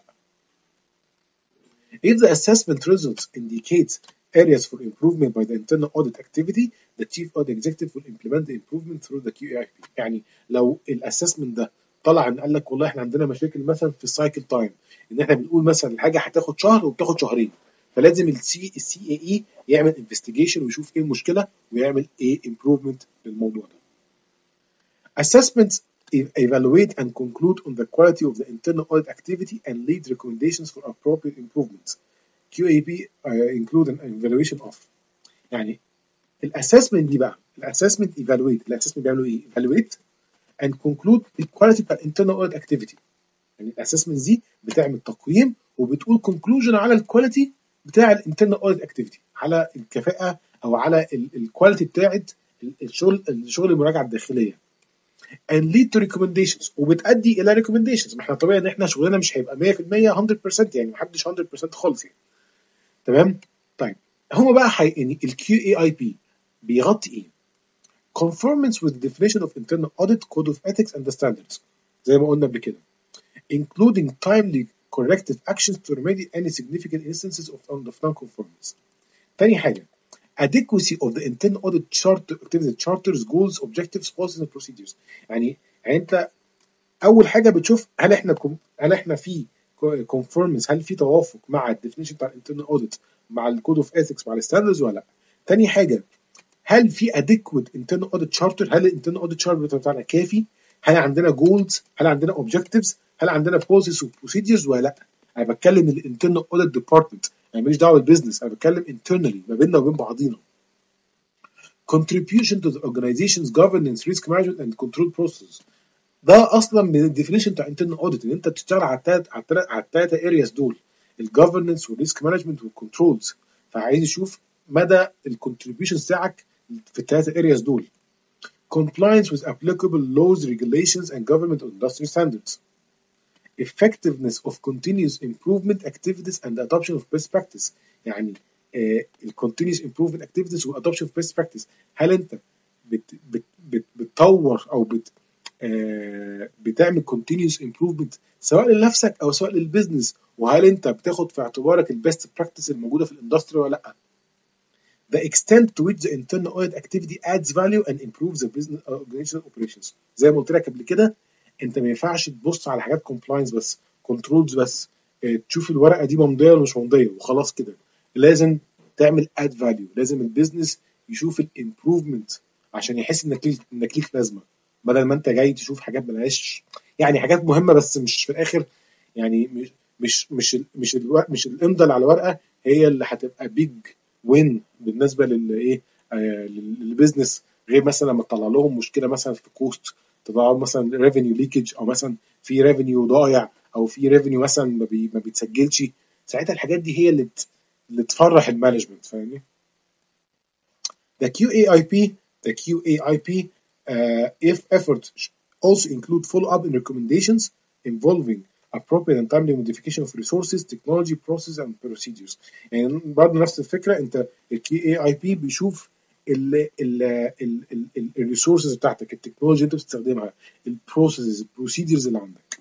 If the assessment results indicate areas for improvement by the internal audit activity, the chief audit executive will implement the improvement through the كيو اي بي. يعني لو الاسسمنت ده طلع ان قال لك والله احنا عندنا مشاكل مثلا في السايكل تايم، ان احنا بنقول مثلا الحاجه هتاخد شهر وبتاخد شهرين، فلازم السي السي اي اي يعمل انفستيجيشن ويشوف ايه المشكله ويعمل ايه امبروفمنت للموضوع ده. Assessments evaluate and conclude on the quality of the internal audit activity and lead recommendations for appropriate improvements. كيو اي بي uh, include an evaluation of. يعني الاسسمنت دي بقى، الاسسمنت evaluate، الاسسمنت بيعملوا ايه؟ evaluate and conclude the quality بتاع internal audit activity. يعني الاسسمنت دي بتعمل تقييم وبتقول conclusion على الكواليتي بتاع الانترنال audit activity، على الكفاءه او على الكواليتي بتاعت الشغل الشغل المراجعه الداخليه. and lead to recommendations، وبتؤدي الى recommendations. ما احنا طبيعي ان احنا شغلنا مش هيبقى مية في المية مية بالمية، يعني محدش مية بالمية خالص يعني. تمام؟ طيب هما بقى حي... يعني ال كيو اي اي بي بيغطي ايه؟ conformance with the definition of internal audit, code of ethics and the standards زي ما قلنا قبل كده، including timely corrective actions to remedy any significant instances of non-conformance. تاني حاجة adequacy of the internal audit charter activity charters, goals, objectives, policies and procedures. يعني يعني انت اول حاجه بتشوف هل احنا كم... هل احنا في conformance، هل في توافق مع الديفينيشن بتاع الانترنال اوديت مع الكود اوف اثكس مع الستاندرز ولا لا. تاني حاجه هل في adequate internal audit charter، هل الانترنال اوديت charter بتاعنا كافي، هل عندنا جولز، هل عندنا objectives، هل عندنا policies وبروسيدجرز ولا لا. انا بتكلم الانترنال اوديت ديبارتمنت، يعني ماليش دعوه بالبيزنس، انا بتكلم internally ما بيننا وبين بعضينا. contribution to the organization's governance, risk management and control process. ده اصلا من الديفينيشن بتاع انترنال اوديت ان انت بتشتغل على الثلاث على الثلاث على الثلاثه ارياز دول، الجفرنس والريسك مانجمنت والكنترولز، فعايز يشوف مدى الكونتريبيوشن بتاعك في الثلاثه ارياز دول. compliance with applicable laws, regulations and government or industry standards. effectiveness of continuous improvement activities and adoption of best practice. يعني الكونتينيوس امبروفمنت اكتيفيتيز وادوبشن اوف بيست براكتس، هل انت بت بت بت بتطور او بت آه بتعمل continuous improvement سواء لنفسك او سواء للبيزنس، وهل انت بتاخد في اعتبارك البيست براكتس الموجوده في الاندستري ولا لا. The extent to which the internal audit activity adds value and improves the business organizational operations. زي ما قلت لك قبل كده، انت ما ينفعش تبص على حاجات compliance بس، كنترولز بس، تشوف الورقه دي ممضيه ولا مش ممضيه وخلاص كده. لازم تعمل اد فاليو، لازم البيزنس يشوف الامبروفمنت عشان يحس انك ليك انك ليك لازمه، بدل ما انت جاي تشوف حاجات ملهاش، يعني حاجات مهمه بس مش في الاخر، يعني مش مش مش ال مش ال مش الامضه اللي على الورقه هي اللي هتبقى بيج وين بالنسبه للايه، آه للبيزنس، غير مثلا لما تطلع لهم مشكله مثلا في كوست، تطلع لهم مثلا ريفينيو ليكج، او مثلا في ريفينيو ضايع، او في ريفينيو مثلا ما, بي ما بيتسجلش. ساعتها الحاجات دي هي اللي اللي تفرح المانجمنت، فاهمني؟ The Q A I P, the Q A I P, uh, if efforts also include follow-up and recommendations involving appropriate and timely modification of resources, technology, process and procedures. يعني برضه نفس الفكرة، انت ال Q A I P بيشوف ال ال ال ال الريسورسز بتاعتك، التكنولوجيا اللي انت بتستخدمها، البروسيسز، البروسيدرز اللي عندك.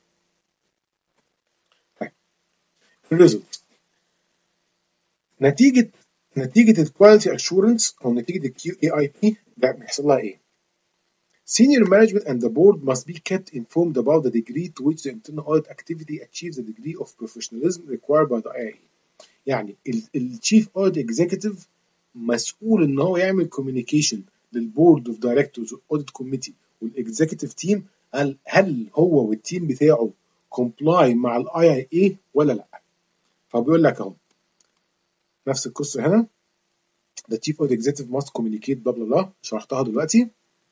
طيب الريزلت، نتيجة نتيجة الكواليتي اشورنس او نتيجة ال Q A I P ده بيحصل لها ايه؟ Senior management and the board must be kept informed about the degree to which the internal audit activity achieves the degree of professionalism required by the I A E. يعني الشيف اوديت اكزيكتيف مسؤول ان هو يعمل كوميونيكيشن للبورد اوف دايركتورز والاوديت كوميتي والاكزيكتيف تيم، هل هل هو والتيم بتاعه كومبلاي مع الاي اي اي ولا لا. فبيقول لك اهو نفس القصه هنا، the chief audit executive must communicate بلا بلا بلا، شرحتها دلوقتي.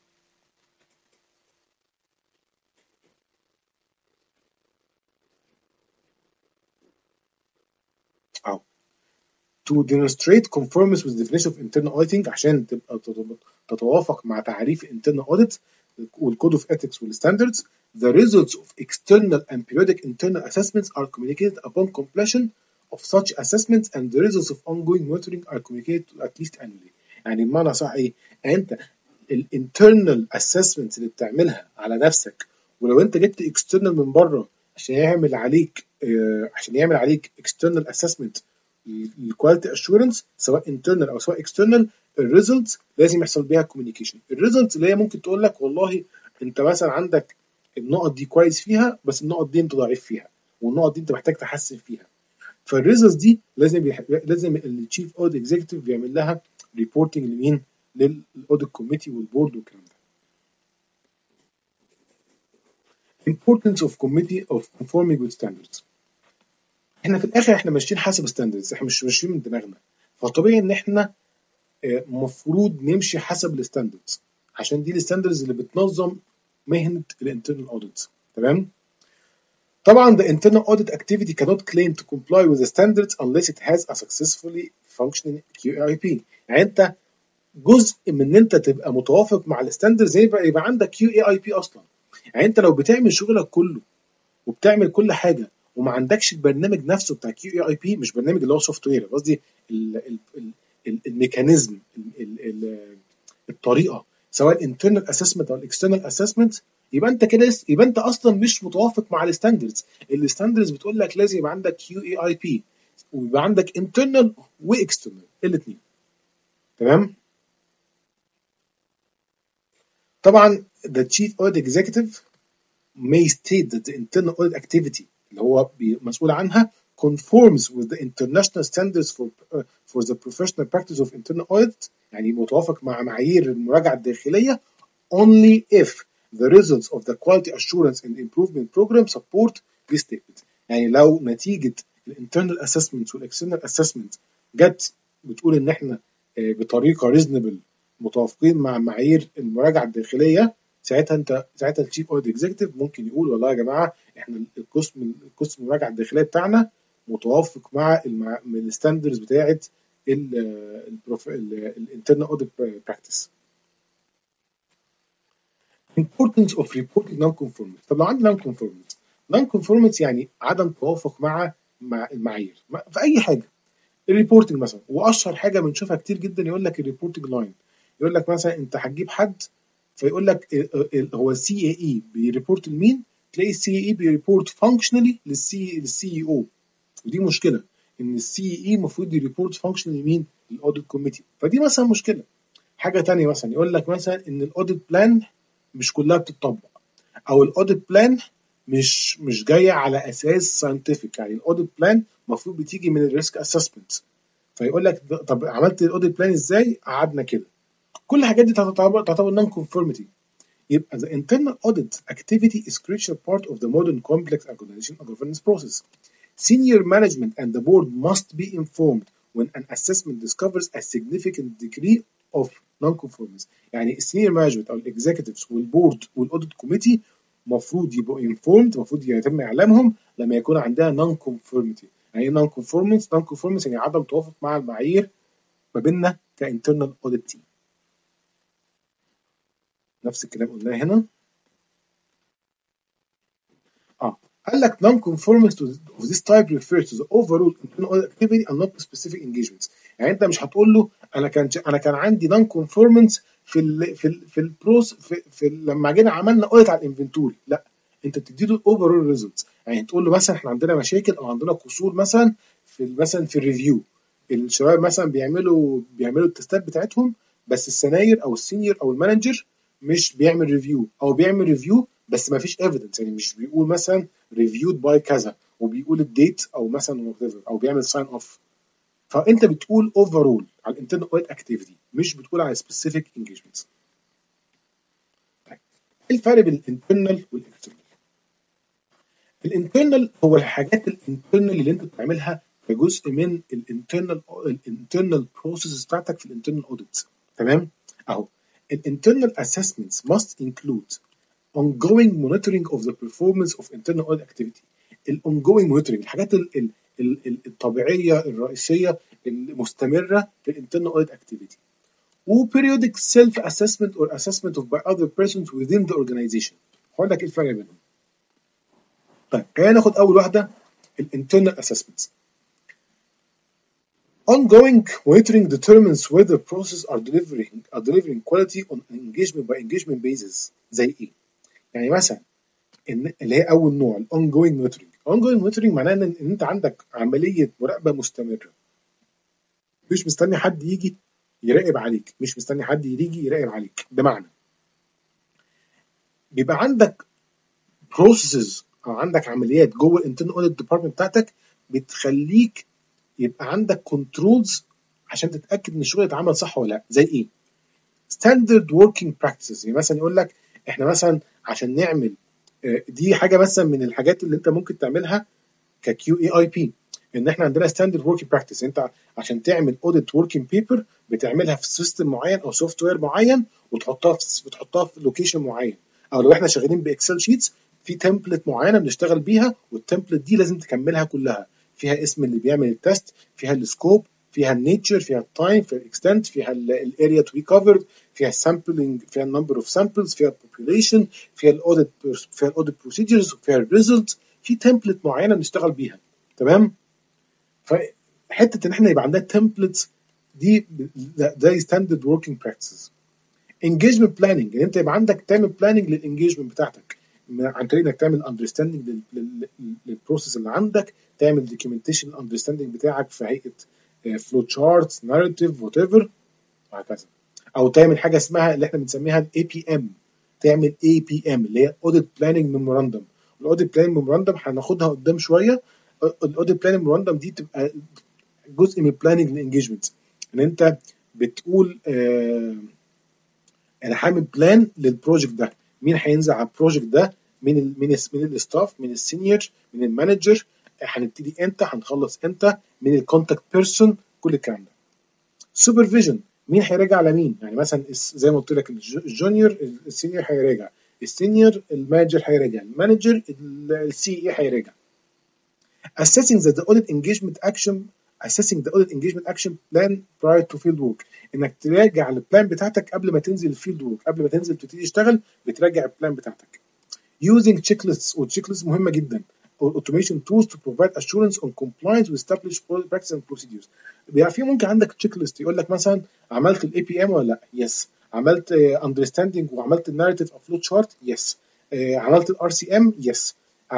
اهو to demonstrate conformance with the definition of internal auditing، عشان تبقى تتوافق مع تعريف internal audit والcode of ethics والstandards. The results of external and periodic internal assessments are communicated upon completion of such assessments and the results of ongoing monitoring are communicated at least annually. يعني بمعنى صح ايه؟ يعني انت الانترنال assessments اللي بتعملها على نفسك، ولو انت جبت external من بره عشان يعمل عليك آه عشان يعمل عليك external assessment الكواليتي اشورنس سواء انترنال او سواء اكسترنال، الريزلتس لازم يحصل بيها كوميونيكيشن. الريزلتس اللي هي ممكن تقول لك والله انت مثلا عندك النقط دي كويس فيها بس النقط دي انت ضعيف فيها والنقط دي انت محتاج تحسن فيها. فالريزلتس دي لازم بيح... لازم التشيف اوديت اكزيكتيف بيعمل لها ريبورتنج لمين؟ للاوديت كوميتي والبورد والكلام ده. importance of committee of conforming with standards. احنا في الاخر احنا ماشيين حسب ستاندردز، احنا مش ماشيين من دماغنا، فطبيعي ان احنا المفروض نمشي حسب الستاندردز، عشان دي الستاندردز اللي بتنظم مهنه الانترنال اوديت. تمام؟ طبعا the internal audit activity cannot claim to comply with the standards unless it has a successfully functioning Q A I P. يعني انت جزء من ان انت تبقى متوافق مع الستاندردز يبقى يبقى عندك Q A I P اصلا. يعني انت لو بتعمل شغلك كله وبتعمل كل حاجه وما عندكش البرنامج نفسه بتاع كيو اي اي بي، مش برنامج اللي هو سوفت وير، قصدي الميكانيزم، الطريقه، سواء الانترنال اسسمنت او الاكسترنال اسسمنت، يبقى انت كده يبقى انت اصلا مش متوافق مع الستاندردز. الستاندردز بتقول لك لازم يبقى عندك كيو اي اي بي ويبقى عندك انترنال واكسترنال الاثنين. تمام؟ طبعا the chief audit executive may state that the internal audit activity اللي هو مسؤول عنها conforms with the international standards for uh, for the professional practice of internal audit، يعني متوافق مع معايير المراجعة الداخلية only if the results of the quality assurance and improvement program support this statement. يعني لو نتيجة الانترنال assessment والاكسترنال assessment جت بتقول ان احنا بطريقة reasonable متوافقين مع معايير المراجعة الداخلية، ساعتها انت ساعتها الشيف اوديت اكزيكتيف ممكن يقول والله يا جماعه احنا القسم القسم المراجعه الداخليه بتاعنا متوافق مع الستاندردز بتاعه الانترنال اوديت براكتس. importance of reporting non-conformance. طب لو عندي non-conformance non-conformance يعني عدم توافق مع مع المعايير في اي حاجه. الريبورتنج مثلا، واشهر حاجه بنشوفها كتير جدا يقول لك الريبورتنج لاين، يقول لك مثلا انت هتجيب حد فيقول لك هو السي اي اي بيريبورت لمين؟ تلاقي السي اي اي بيريبورت فانكشنالي للسي للسي اي او، ودي مشكله ان السي اي اي المفروض يريبورت فانكشنالي لمين؟ للاوديت كوميتي، فدي مثلا مشكله. حاجه ثانيه مثلا يقول لك مثلا ان الاوديت بلان مش كلها بتطبق، او الاوديت بلان مش مش جايه على اساس ساينتفك. يعني الاوديت بلان المفروض بتيجي من الريسك اسسمنت، فيقول لك طب عملت الاوديت بلان ازاي؟ قعدنا كده. كل الحاجات دي تعتبر تعتبر نون كونفورميتي. يبقى the internal audit activity is crucial part of the modern complex organization and governance process. Senior management and the board must be informed when an assessment discovers a significant degree of non-conformance. يعني السينيور مانجمنت او الاكزيكتيفز والبورد والاوديت كوميتي المفروض يبقوا informed، المفروض يتم اعلامهم لما يكون عندها non-conformity. يعني ايه non-conformance؟ non-conformance يعني عدم توافق مع المعايير ما بيننا كانترنال اوديت تيم. نفس الكلام قلناه هنا. اه قال لك non-conformance of this type refers to the overall internal audit activity and not to specific engagements. يعني انت مش هتقول له انا كان انا كان عندي non-conformance في ال في ال في البروس في, في لما جينا عملنا اوديت على الانفنتوري، لا، انت بتدي له الاوفرول ريزلتس. يعني تقول له مثلا احنا عندنا مشاكل او عندنا قصور مثلا في مثلا في الريفيو، الشباب مثلا بيعملوا بيعملوا التستات بتاعتهم، بس السناير او السينيور او المانجر مش بيعمل ريفيو، او بيعمل ريفيو بس ما فيش ايفيدنس. يعني مش بيقول مثلا ريفيود باي كذا وبيقول الديت او مثلا او بيعمل ساين اوف. فانت بتقول اوفرول على الانترنال اوديت اكتيفيتي، مش بتقول على سبيسيفيك انجيجمنتس. ايه الفرق بين الانترنال والاكسترنال؟ الانترنال هو الحاجات الانترنال اللي انت بتعملها كجزء من الانترنال الانترنال بروسيس بتاعتك في الانترنال اوديت. تمام؟ اهو الانترنال assessments must include ongoing monitoring of the performance of internal audit activity. ال ongoing monitoring الحاجات ال ال ال الطبيعية الرئيسية المستمرة في ال internal audit activity. و periodic self assessment or assessment of by other persons within the organization. هقول لك ايه الفرق بينهم. طيب خلينا ناخد أول واحدة ال internal assessments. Ongoing monitoring determines whether processes are delivering are delivering quality on an engagement by engagement basis. زي ايه؟ يعني مثلا إن اللي هي اول نوع الاون جوينج مونيتورنج. الاون جوينج مونيتورنج معناه ان انت عندك عمليه مراقبه مستمره، مش مستني حد يجي يراقب عليك، مش مستني حد يجي يراقب عليك. بمعنى بيبقى عندك بروسيسز او عندك عمليات جوه الانترنال اوديت ديبارتمنت بتاعتك بتخليك يبقى عندك كنترولز عشان تتاكد ان الشغل اتعمل صح ولا لا. زي ايه؟ ستاندرد وركينج براكتسز. يعني مثلا يقول لك احنا مثلا عشان نعمل دي حاجه مثلا من الحاجات اللي انت ممكن تعملها ككيو اي اي بي، ان احنا عندنا ستاندرد وركينج براكتس. انت عشان تعمل اوديت وركينج بيبر بتعملها في سيستم معين او سوفت وير معين وتحطها في بتحطها في لوكيشن معين، او لو احنا شغالين باكسل شيتس في تمبلت معينه بنشتغل بيها، والتمبلت دي لازم تكملها كلها، فيها اسم اللي بيعمل التست، فيها السكوب، فيها النيتشر، فيها التايم، فيها الاكستنت، فيها الاريا تو بي كفرد، فيها السامبلنج، فيها النمبر اوف سامبلز، فيها البوبوليشن، فيها الاوديت فيها الاوديت بروسيجرز، فيها الريزلت، في تمبلت معينه بنشتغل بيها. تمام؟ فحته ان احنا يبقى عندنا تمبلتس دي ده ستاندرد وركينج براكتسز. انجيجمنت بلاننج، ان انت يبقى عندك تعمل بلاننج للانجيجمنت بتاعتك عن طريق انك تعمل اندرستاندنج للبروسيس اللي عندك، تعمل دوكيومنتيشن اندرستاندنج بتاعك في هيئه فلو تشارت، ناريتيف، وات ايفر، وهكذا. او تعمل حاجه اسمها اللي احنا بنسميها الاي بي ام، تعمل اي بي ام اللي هي اوديت بلاننج ميموراندوم. الاوديت بلاننج ميموراندوم هناخدها قدام شويه. الاوديت بلاننج ميموراندوم دي تبقى جزء من بلاننج الانجيجمنت، ان انت بتقول آه انا هعمل بلان للبروجكت ده، مين هينزل على البروجكت ده، مين ال مين ال مين الاستاف، مين السينيور، مين المانجر، هنبتدي امتى، هنخلص امتى، مين الكونتاكت بيرسون، كل الكلام ده. سوبرفيجن، مين هيراجع على مين؟ يعني مثلا زي ما قلت لك الجونيور السينيور هيراجع، السينيور المانجر هيراجع، المانجر السي اي هيراجع. assessing that the audit engagement action assessing the audit engagement action plan prior to field work، انك تراجع البلان بتاعتك قبل ما تنزل الفيلد وورك، قبل ما تنزل تبتدي تشتغل بتراجع البلان بتاعتك. using checklists، والتشيك ليست مهمه جدا، or automation tools to provide assurance on compliance with established practices and procedures. بيبقى في ممكن عندك تشيك ليست يقول لك مثلا عملت الاي بي ام ولا لا؟ يس. عملت اندرستاندنج وعملت الناريتيف اوف فلو تشارت؟ يس. عملت الار سي ام؟ يس.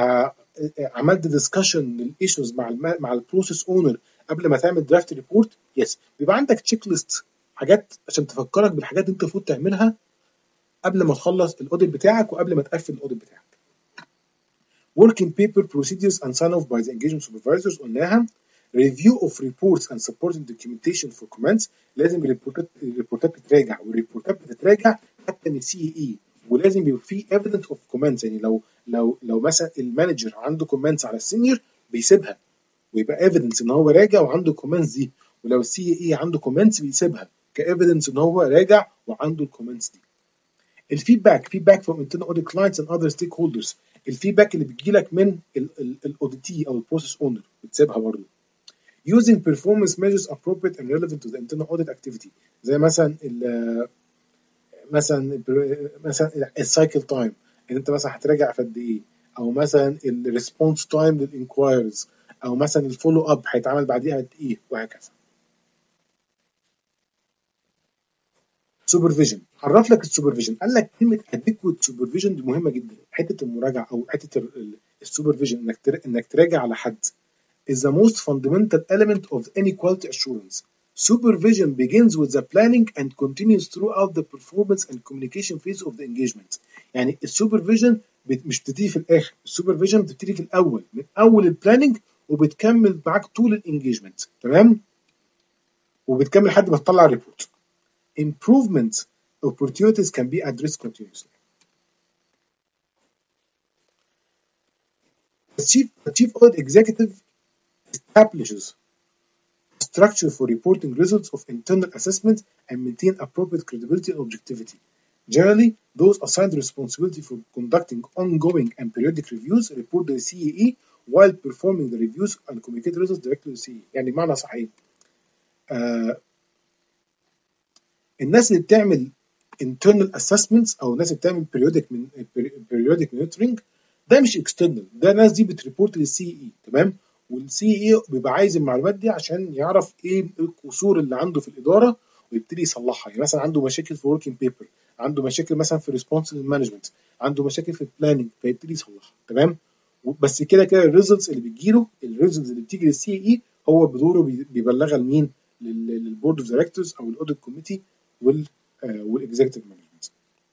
عملت ديسكشن للايشوز مع الم... مع البروسيس اونر قبل ما تعمل درافت ريبورت؟ يس. بيبقى عندك تشيك ليست، حاجات عشان تفكرك بالحاجات انت المفروض تعملها قبل ما تخلص الاوديت بتاعك وقبل ما تقفل الاوديت بتاعك. working paper procedures and sign off by the engagement supervisors قلناها. review of reports and supporting documentation for comments. لازم الريبورتات الريبورتات بتتراجع والريبورتات بتتراجع حتى من سي اي، ولازم يبقى في evidence of comments. يعني لو لو لو مثلا المانجر عنده comments على السينيور بيسيبها ويبقى evidence ان هو راجع وعنده comments دي، ولو السي اي عنده comments بيسيبها كايفيدنس ان هو راجع وعنده الكومنتس دي. الفيدباك feedback from internal audit clients and other stakeholders. الفيدباك اللي بتجي لك من الاوديتي او البروسيس اونر بتسيبها برضه. using performance measures appropriate and relevant to the internal audit activity. زي مثلا ال مثلا مثلا السايكل تايم ان انت مثلا هتراجع في قد ايه، او مثلا الريسبونس تايم للانكوايريز، او مثلا الفولو اب هيتعمل بعديها قد ايه، وهكذا. سوبرفيجن. عرف لك السوبرفيجن، قال لك كلمه اديكويت سوبرفيجن دي مهمه جدا. حته المراجعه او حته السوبرفيجن انك انك تراجع على حد is the most fundamental element of any quality assurance. Supervision begins with the planning and continues throughout the performance and communication phase of the engagement. يعني السوبرفيجن مش بتبتدي في الاخر، السوبرفيجن بتبتدي في الاول، من اول البلاننج وبتكمل معاك طول الانجيجمنت، تمام؟ وبتكمل لحد ما تطلع ريبورت. Improvement opportunities can be addressed continuously. The chief, the chief audit executive establishes a structure for reporting results of internal assessment and maintain appropriate credibility and objectivity. Generally, those assigned responsibility for conducting ongoing and periodic reviews report to the C A E while performing the reviews and communicate results directly to the C A E. يعني معنى صحيح. آه الناس اللي بتعمل internal assessments او الناس اللي بتعمل periodic من periodic monitoring ده مش external، ده الناس دي بتريبورت للسي اي، تمام؟ والسي اي بيبقى عايز المعلومات دي عشان يعرف ايه القصور اللي عنده في الاداره ويبتدي يصلحها. يعني مثلا عنده مشاكل في working paper، عنده مشاكل مثلا في response management، عنده مشاكل في البلاننج، فيبتدي يصلحها، تمام؟ بس كده كده الريزلتس اللي بتجيله، الريزلتس اللي بتيجي للسي اي هو بدوره بيبلغها لمين؟ للبورد اوف دايركتورز او الاوديت كوميتي وال والاكزيكتيف مانجمنت.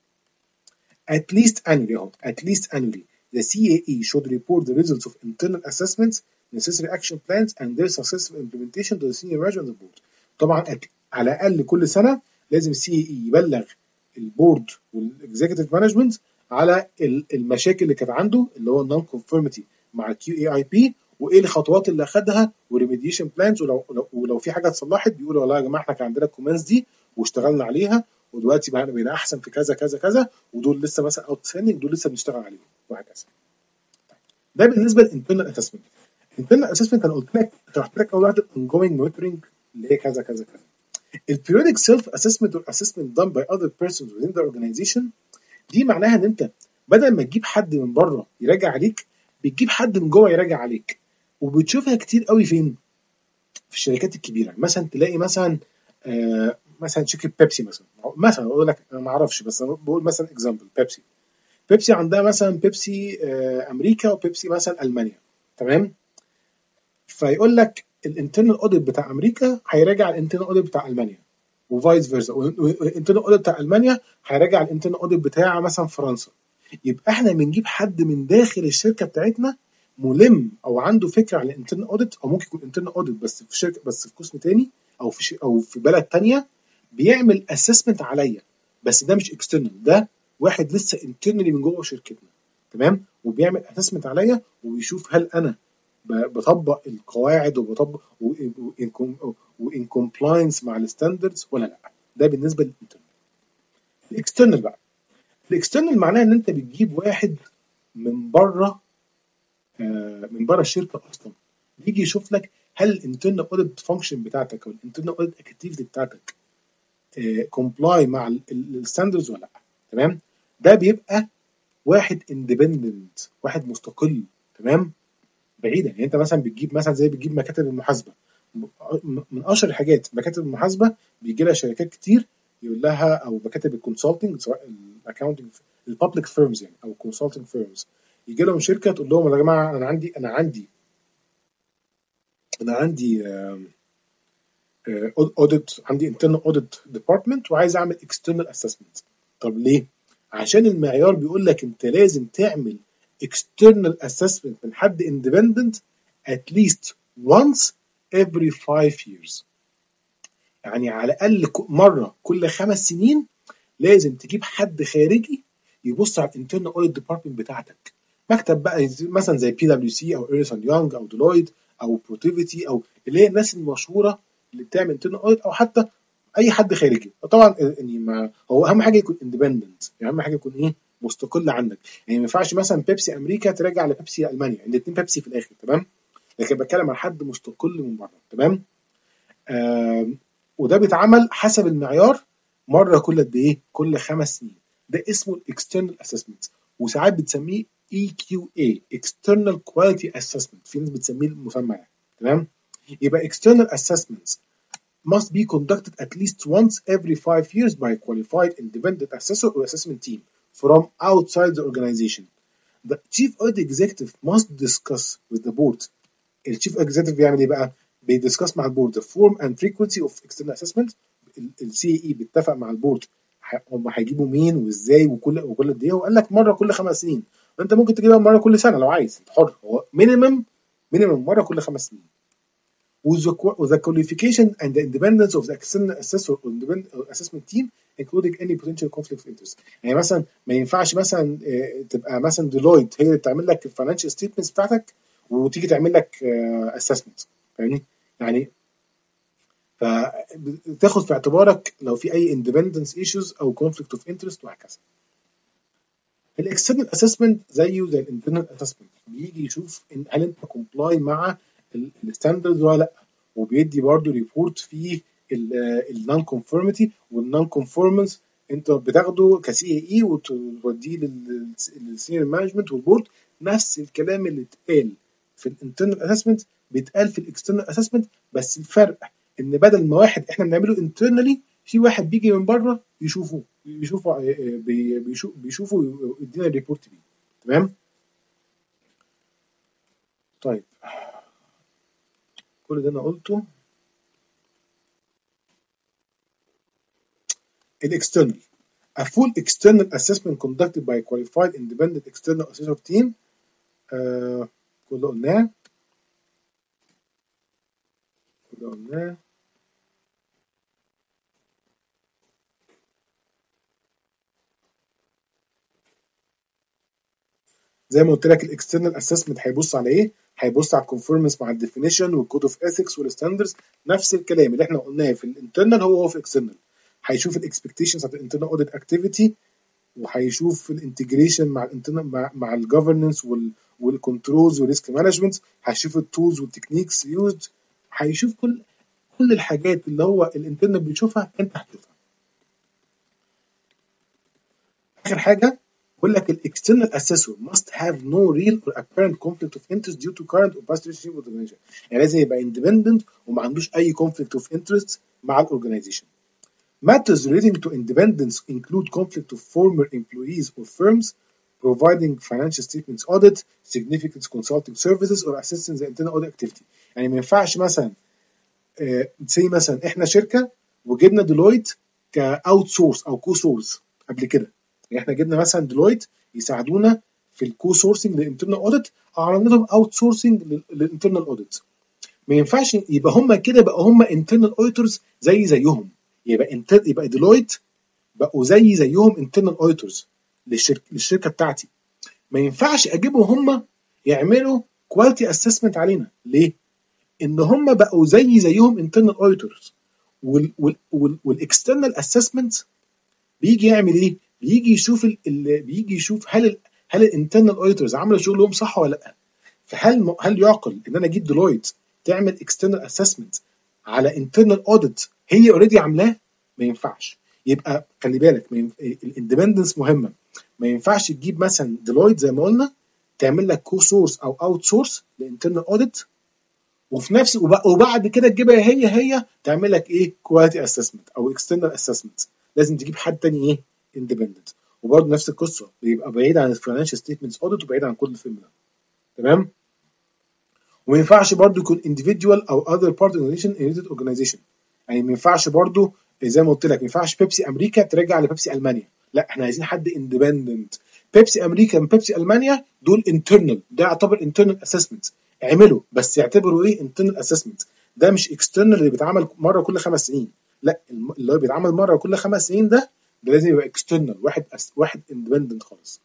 At least annually اهو at least annually the C A E should report the results of internal assessments, necessary action plans and their successful implementation to the senior management of the board. طبعا على الاقل كل سنه لازم السي اي اي يبلغ البورد والاكزيكتيف مانجمنت على المشاكل اللي كانت عنده اللي هو النون كونفورميتي مع الكيو اي اي بي، وايه الخطوات اللي اخذها وريميديشن بلانز، ولو ولو في حاجه اتصلحت بيقولوا والله يا جماعه احنا كان عندنا الكومنتس دي واشتغلنا عليها ودلوقتي بقى بقينا احسن في كذا كذا كذا، ودول لسه مثلا اوت ستاندنج، دول لسه بنشتغل عليهم، وهكذا. ده بالنسبه للانترنال اسسمنت. الانترنال اسسمنت انا قلت لك شرحت لك اول واحده ongoing monitoring اللي هي كذا كذا كذا. البيريودك سيلف اسسمنت or assessment done by other persons within the organization دي معناها ان انت بدل ما تجيب حد من بره يراجع عليك بتجيب حد من جوه يراجع عليك. وبتشوفها كتير قوي فين؟ في الشركات الكبيره. مثلا تلاقي مثلا آه مثلا شركه بيبسي مثلا مثلا اقول لك انا ما اعرفش بس انا بقول مثلا اكزامبل بيبسي بيبسي عندها مثلا بيبسي آه امريكا وبيبسي مثلا المانيا، تمام؟ فيقول لك الانترنال اوديت بتاع امريكا هيراجع الانترنال اوديت بتاع المانيا وفايس فيرسا، والانترنال اوديت بتاع المانيا هيراجع الانترنال اوديت بتاع مثلا فرنسا. يبقى احنا بنجيب حد من داخل الشركه بتاعتنا ملم او عنده فكره عن الانترنال اوديت، او ممكن يكون انترنال اوديت بس في شركه بس في قسم تاني او في او في بلد تانيه بيعمل اسسمنت عليا، بس ده مش اكسترنال، ده واحد لسه انترنالي من جوه شركتنا، تمام؟ وبيعمل اسسمنت عليا وبيشوف هل انا بطبق القواعد وبطبق وان كومبلاينس مع الستاندردز ولا لا. ده بالنسبه للانترنال. الاكسترنال بقى، الاكسترنال معناه ان انت بتجيب واحد من بره آه من بره الشركه اصلا يجي يشوف لك هل الانترنال اوديت فانكشن بتاعتك او الانترنال اوديت اكتيفيتي بتاعتك كومبلاي مع الستاندردز ولا لا، تمام؟ ده بيبقى واحد اندبندنت، واحد مستقل، تمام؟ بعيدا. يعني انت مثلا بتجيب مثلا زي بتجيب مكاتب المحاسبه، من اشهر الحاجات مكاتب المحاسبه بيجي لها شركات كتير يقول لها، او مكاتب الكونسلتنج سواء الاكونتنج البابليك فيرمز يعني او كونسلتنج فيرمز، يجي لهم شركه تقول لهم يا جماعه انا عندي انا عندي انا عندي اوديت، عندي انترنال اوديت ديبارتمنت وعايز اعمل اكسترنال اسسمنت. طب ليه؟ عشان المعيار بيقول لك انت لازم تعمل external assessment من حد independent at least once every five years. يعني على الأقل مرة كل خمس سنين لازم تجيب حد خارجي يبص على الانترنال اوديت ديبارتمنت بتاعتك. مكتب بقى مثلا زي بي دبليو سي او ايرنست اند يونج او ديلويت او بروتيفيتي او اللي هي الناس المشهوره اللي بتعمل انترنال اوديت، او حتى اي حد خارجي. طبعا يعني ما هو اهم حاجه يكون اندبندنت، يعني اهم حاجه يكون ايه مستقل عنك. يعني ما ينفعش مثلا بيبسي امريكا تراجع على بيبسي المانيا، الاثنين بيبسي في الاخر، تمام؟ لكن بتكلم عن حد مستقل من بره، تمام؟ آه وده بيتعمل حسب المعيار مره كل قد ايه؟ كل خمس سنين. ده اسمه الاكسترنال اسسمنت، وساعات بتسميه اي كيو اي external quality assessment، في ناس بتسميه المسمى ده، تمام؟ يبقى external assessments must be conducted at least once every five years by a qualified independent assessor or assessment team from outside the organization. The chief audit executive must discuss with the board. الchief executive بيعمل ايه بقى؟ بيدسكس مع البورد the form and frequency of external assessment. السي اي بيتفق مع البورد هم هيجيبوا مين وازاي وكل وكل قد ايه، وقال لك مره كل خمس سنين، وانت ممكن تجيبها مره كل سنه لو عايز، انت حر. هو مينيمم مينيمم مره كل خمس سنين. with the, with the qualification and the independence of the external assessor or independent assessment team including any potential conflict of interest. يعني مثلا ما ينفعش مثلا تبقى مثلا ديلويت هي اللي بتعمل لك الفاينانشال ستيتمنتس بتاعتك وتيجي تعمل لك اسسمنت، فاهمني؟ يعني فتاخد في اعتبارك لو في اي independence issues او conflict of interest وهكذا. الاكسترنال اسسمنت زيه زي الانترنال اسسمنت، بيجي يشوف إن هل انت كومبلاي مع الستاندردز ولا لا، وبيدي برضه ريبورت فيه النون كونفورميتي والنون كونفورمانس. انت بتاخده كسي اي اي وتوديه للسينيور مانجمنت والبورد. نفس الكلام اللي اتقال في الانترنال اسسمنت بيتقال في الاكسترنال اسسمنت، بس الفرق ان بدل ما واحد احنا بنعمله انترنالي، في واحد بيجي من بره يشوفه بيشوفوا بيشوفوا بيشوفوا يدينا الريبورت بيه، تمام؟ طيب كل ده انا قلته. الاكسترنال a full external assessment conducted by a qualified independent external assessor team. آه كل ده قلناه كل ده قلناه زي ما قلت لك. الاكسترنال اسسمنت هيبص على ايه؟ هيبص على الكونفورمنس مع الديفينيشن والكود اوف اثكس والستاندردز. نفس الكلام اللي احنا قلناه في الانترنال هو هو في الاكسترنال. هيشوف الاكسبكتيشنز بتاعت الانترنال اوديت اكتيفيتي، وهيشوف الانتجريشن مع الانترنال مع, مع الجفرنس والكنترولز والريسك مانجمنت. هيشوف التولز والتكنيكس يوزد. هيشوف كل كل الحاجات اللي هو الانترنال بيشوفها انت هتشوفها. اخر حاجه بقول لك الاكسترنال اسيسور must have no real or apparent conflict of interest due to current or past relationship with the organization. يعني لازم يبقى independent وما عندوش اي conflict of interest مع الاورجنايزيشن. Matters relating to independence include conflict of former employees or firms providing financial statements audit, significant consulting services or assistance in the internal audit activity. يعني ما ينفعش مثلا زي uh, مثلا احنا شركه وجبنا ديلويت كاوت سورس او كو سورس قبل كده. يعني احنا جبنا مثلا ديلويت يساعدونا في الكو سورسنج للانترنال اوديت، او عملنا لهم اوت سورسنج للانترنال اوديت. ما ينفعش يبقى هم كده بقى هم انترنال اوديتورز زي زيهم. يبقى انتر يبقى ديلويت بقوا زي زيهم انترنال اوديتورز للشركه للشركه بتاعتي. ما ينفعش اجيبهم هم يعملوا كواليتي اسسمنت علينا. ليه؟ ان هم بقوا زي زيهم انترنال اوديتورز. والاكسترنال اسسمنت بيجي يعمل ايه؟ بيجي يشوف ال بيجي يشوف هل ال هل الانترنال اوديتورز عملوا شغلهم صح ولا لا. فهل هل يعقل ان انا اجيب ديلويت تعمل اكسترنال اسسمنت على انترنال اوديت هي اوريدي عاملاه؟ ما ينفعش. يبقى خلي بالك الاندبندنس مهمه. ما ينفعش تجيب مثلا ديلويت زي ما قلنا تعمل لك كو سورس او اوت سورس لانترنال اوديت، وفي نفس وبعد كده تجيبها هي هي تعمل لك ايه كواليتي اسسمنت او اكسترنال اسسمنت. لازم تجيب حد تاني ايه اندبندنت. وبرضه نفس القصه بيبقى بعيد عن الفاينانشال ستيتمنتس اوديت وبعيد عن كل الفيلم ده، تمام؟ وما ينفعش برضه يكون individual او other part organization related organization. يعني ما ينفعش برضه زي ما قلت لك ما ينفعش بيبسي امريكا ترجع لبيبسي المانيا. لا، احنا عايزين حد اندبندنت بيبسي امريكا من بيبسي المانيا دول انترنال، ده يعتبر انترنال اسسمنت، اعمله بس يعتبروا ايه انترنال اسسمنت، ده مش اكسترنال اللي بيتعمل مره كل خمس سنين، لا اللي هو بيتعمل مره كل خمس سنين ده ده لازم يبقى اكسترنال، واحد أس... واحد اندبندنت خالص.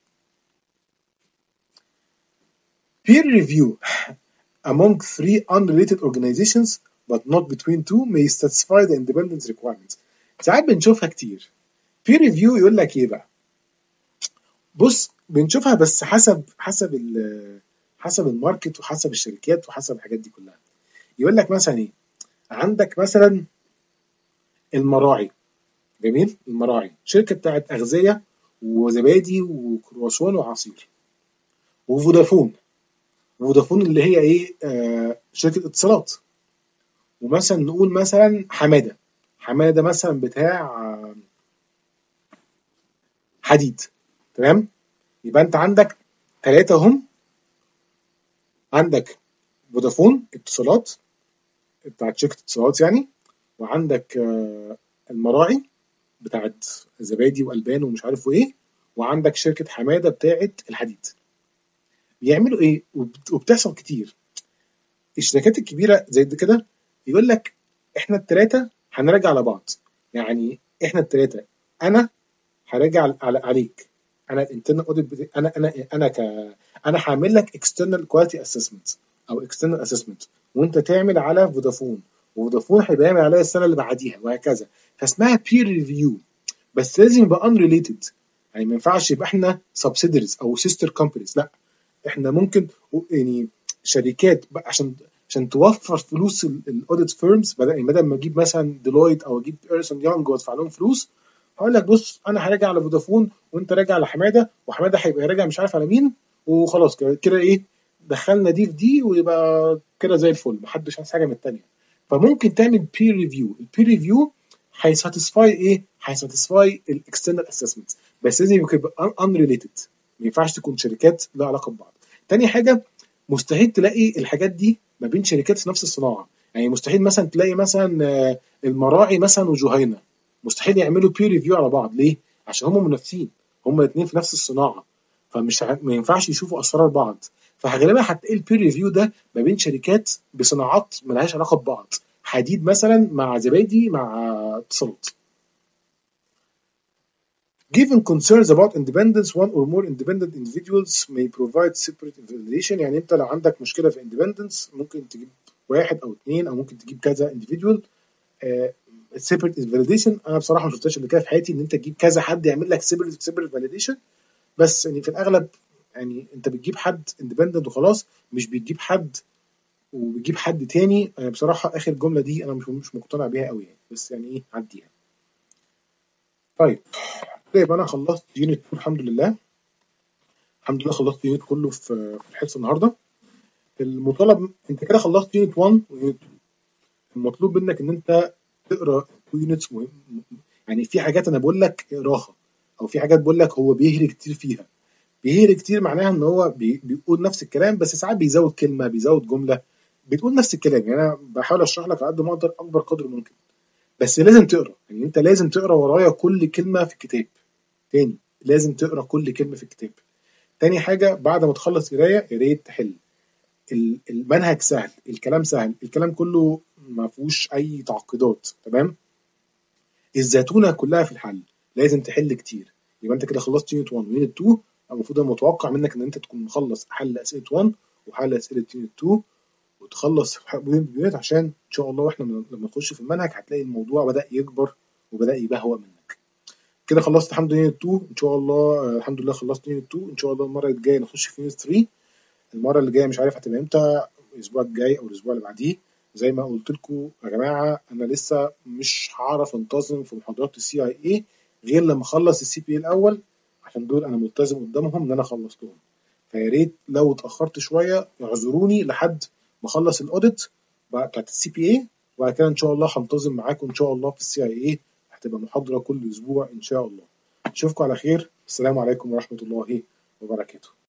peer review among three unrelated organizations but not between two may satisfy the independence requirements. ساعات بنشوفها كتير. peer review يقول لك ايه بقى؟ بص بنشوفها بس حسب حسب ال حسب الماركت وحسب الشركات وحسب الحاجات دي كلها. يقول لك مثلا ايه؟ عندك مثلا المراعي، جميل، المراعي شركه بتاعت اغذيه وزبادي وكرواسون وعصير، وفودافون، فودافون اللي هي ايه آه شركه اتصالات، ومثلا نقول مثلا حماده، حماده مثلا بتاع آه، حديد، تمام. يبقى انت عندك ثلاثه هم، عندك فودافون اتصالات بتاعت شركه اتصالات يعني، وعندك آه، المراعي بتاعت زبادي والبان ومش عارف ايه، وعندك شركه حماده بتاعت الحديد. بيعملوا ايه وبت- وبتحصل كتير، الشركات الكبيره زي دي كده يقول لك احنا الثلاثه هنراجع على بعض، يعني احنا الثلاثه انا هراجع على عليك، انا الانترنال اوديت، انا انا انا ك انا هعمل لك اكسترنال كواليتي اسسمنت او اكسترنال اسسمنت، وانت تعمل على فودافون، وفودافون هيبقى يعمل عليها السنه اللي بعديها وهكذا، فاسمها بير ريفيو، بس لازم يبقى unrelated، يعني ما ينفعش يبقى احنا subsidiaries او sister companies، لا احنا ممكن يعني شركات بقى عشان عشان توفر فلوس الاوديت فيرمز، بدل يعني بدل ما اجيب مثلا ديلويت او اجيب ايرسون يونج وادفع لهم فلوس، هقول لك بص انا هراجع على فودافون وانت راجع على حماده، وحماده هيبقى راجع مش عارف على مين، وخلاص كده كده ايه دخلنا دي في دي ويبقى كده زي الفل، محدش عايز حاجه من الثانيه. فممكن تعمل بير ريفيو، البير ريفيو هيساتسفاي ايه؟ هيساتسفاي الاكسترنال اسسمنت، بس لازم يبقى انريليتد، ما ينفعش تكون شركات لها علاقه ببعض. تاني حاجه، مستحيل تلاقي الحاجات دي ما بين شركات في نفس الصناعه، يعني مستحيل مثلا تلاقي مثلا آه، المراعي مثلا وجهينه مستحيل يعملوا بير ريفيو على بعض، ليه؟ عشان هم منافسين، هم الاثنين في نفس الصناعه، فمش ع- ما ينفعش يشوفوا اسرار بعض، فغالبا هتلاقي البير ريفيو ده ما بين شركات بصناعات ملهاش علاقه ببعض، حديد مثلا مع زبادي مع اتصالات. Given concerns about independence, one or more independent individuals may provide separate validation. يعني انت لو عندك مشكله في independence ممكن تجيب واحد او اثنين او ممكن تجيب كذا individual آه، separate validation. انا بصراحه ما شفتهاش قبل كده في حياتي ان انت تجيب كذا حد يعمل لك separate separate validation، بس يعني في الاغلب يعني انت بتجيب حد independent وخلاص، مش بتجيب حد وبتجيب حد تاني. آه، بصراحه اخر جمله دي انا مش مش مقتنع بيها قوي يعني، بس يعني ايه عديها. طيب كده يبقى انا خلصت يونت اتنين الحمد لله، الحمد لله خلصت يونت كله في في الحصه النهارده. المطالب انت كده خلصت يونت واحد ويونت اتنين، المطلوب منك ان انت تقرا يونتس مهم، يعني في حاجات انا بقول لك اقراها، او في حاجات بقول لك هو بيهري كتير فيها. بيهري كتير معناها ان هو بي بيقول نفس الكلام بس ساعات بيزود كلمه بيزود جمله، بتقول نفس الكلام، يعني انا بحاول اشرح لك على قد ما اقدر اكبر قدر ممكن، بس لازم تقرا، يعني انت لازم تقرا ورايا كل كلمه في الكتاب، تاني لازم تقرا كل كلمه في الكتاب. تاني حاجه بعد ما تخلص قرايه يا ريت تحل، المنهج سهل، الكلام سهل، الكلام كله ما فيهوش اي تعقيدات، تمام. الزيتونه كلها في الحل، لازم تحل كتير. يبقى انت كده خلصت يونت واحد ويونت اتنين، المفروض المتوقع منك ان انت تكون مخلص حل اسئله واحد وحل اسئله يونت اتنين، وتخلص يونت يونت عشان ان شاء الله واحنا لما نخش في المنهج هتلاقي الموضوع بدا يكبر وبدا يبهوأ منك. كده خلصت الحمد لله يونت اتنين ان شاء الله، آه، الحمد لله خلصت يونت اتنين، ان شاء الله المره الجايه نخش في يونت تلاتة. المره اللي جايه مش عارف هتبقى امتى، الاسبوع الجاي او الاسبوع اللي بعديه. زي ما قلت لكم يا جماعه انا لسه مش هعرف انتظم في محاضرات السي اي اي غير لما اخلص السي بي اي الاول، عشان دول انا ملتزم قدامهم ان انا خلصتهم، فيا ريت لو اتاخرت شويه اعذروني لحد ما اخلص الاوديت بتاعت السي بي اي، وبعد كده ان شاء الله هنتظم معاكم ان شاء الله في السي اي اي، هتبقى محاضره كل اسبوع ان شاء الله. اشوفكم على خير، السلام عليكم ورحمه الله وبركاته.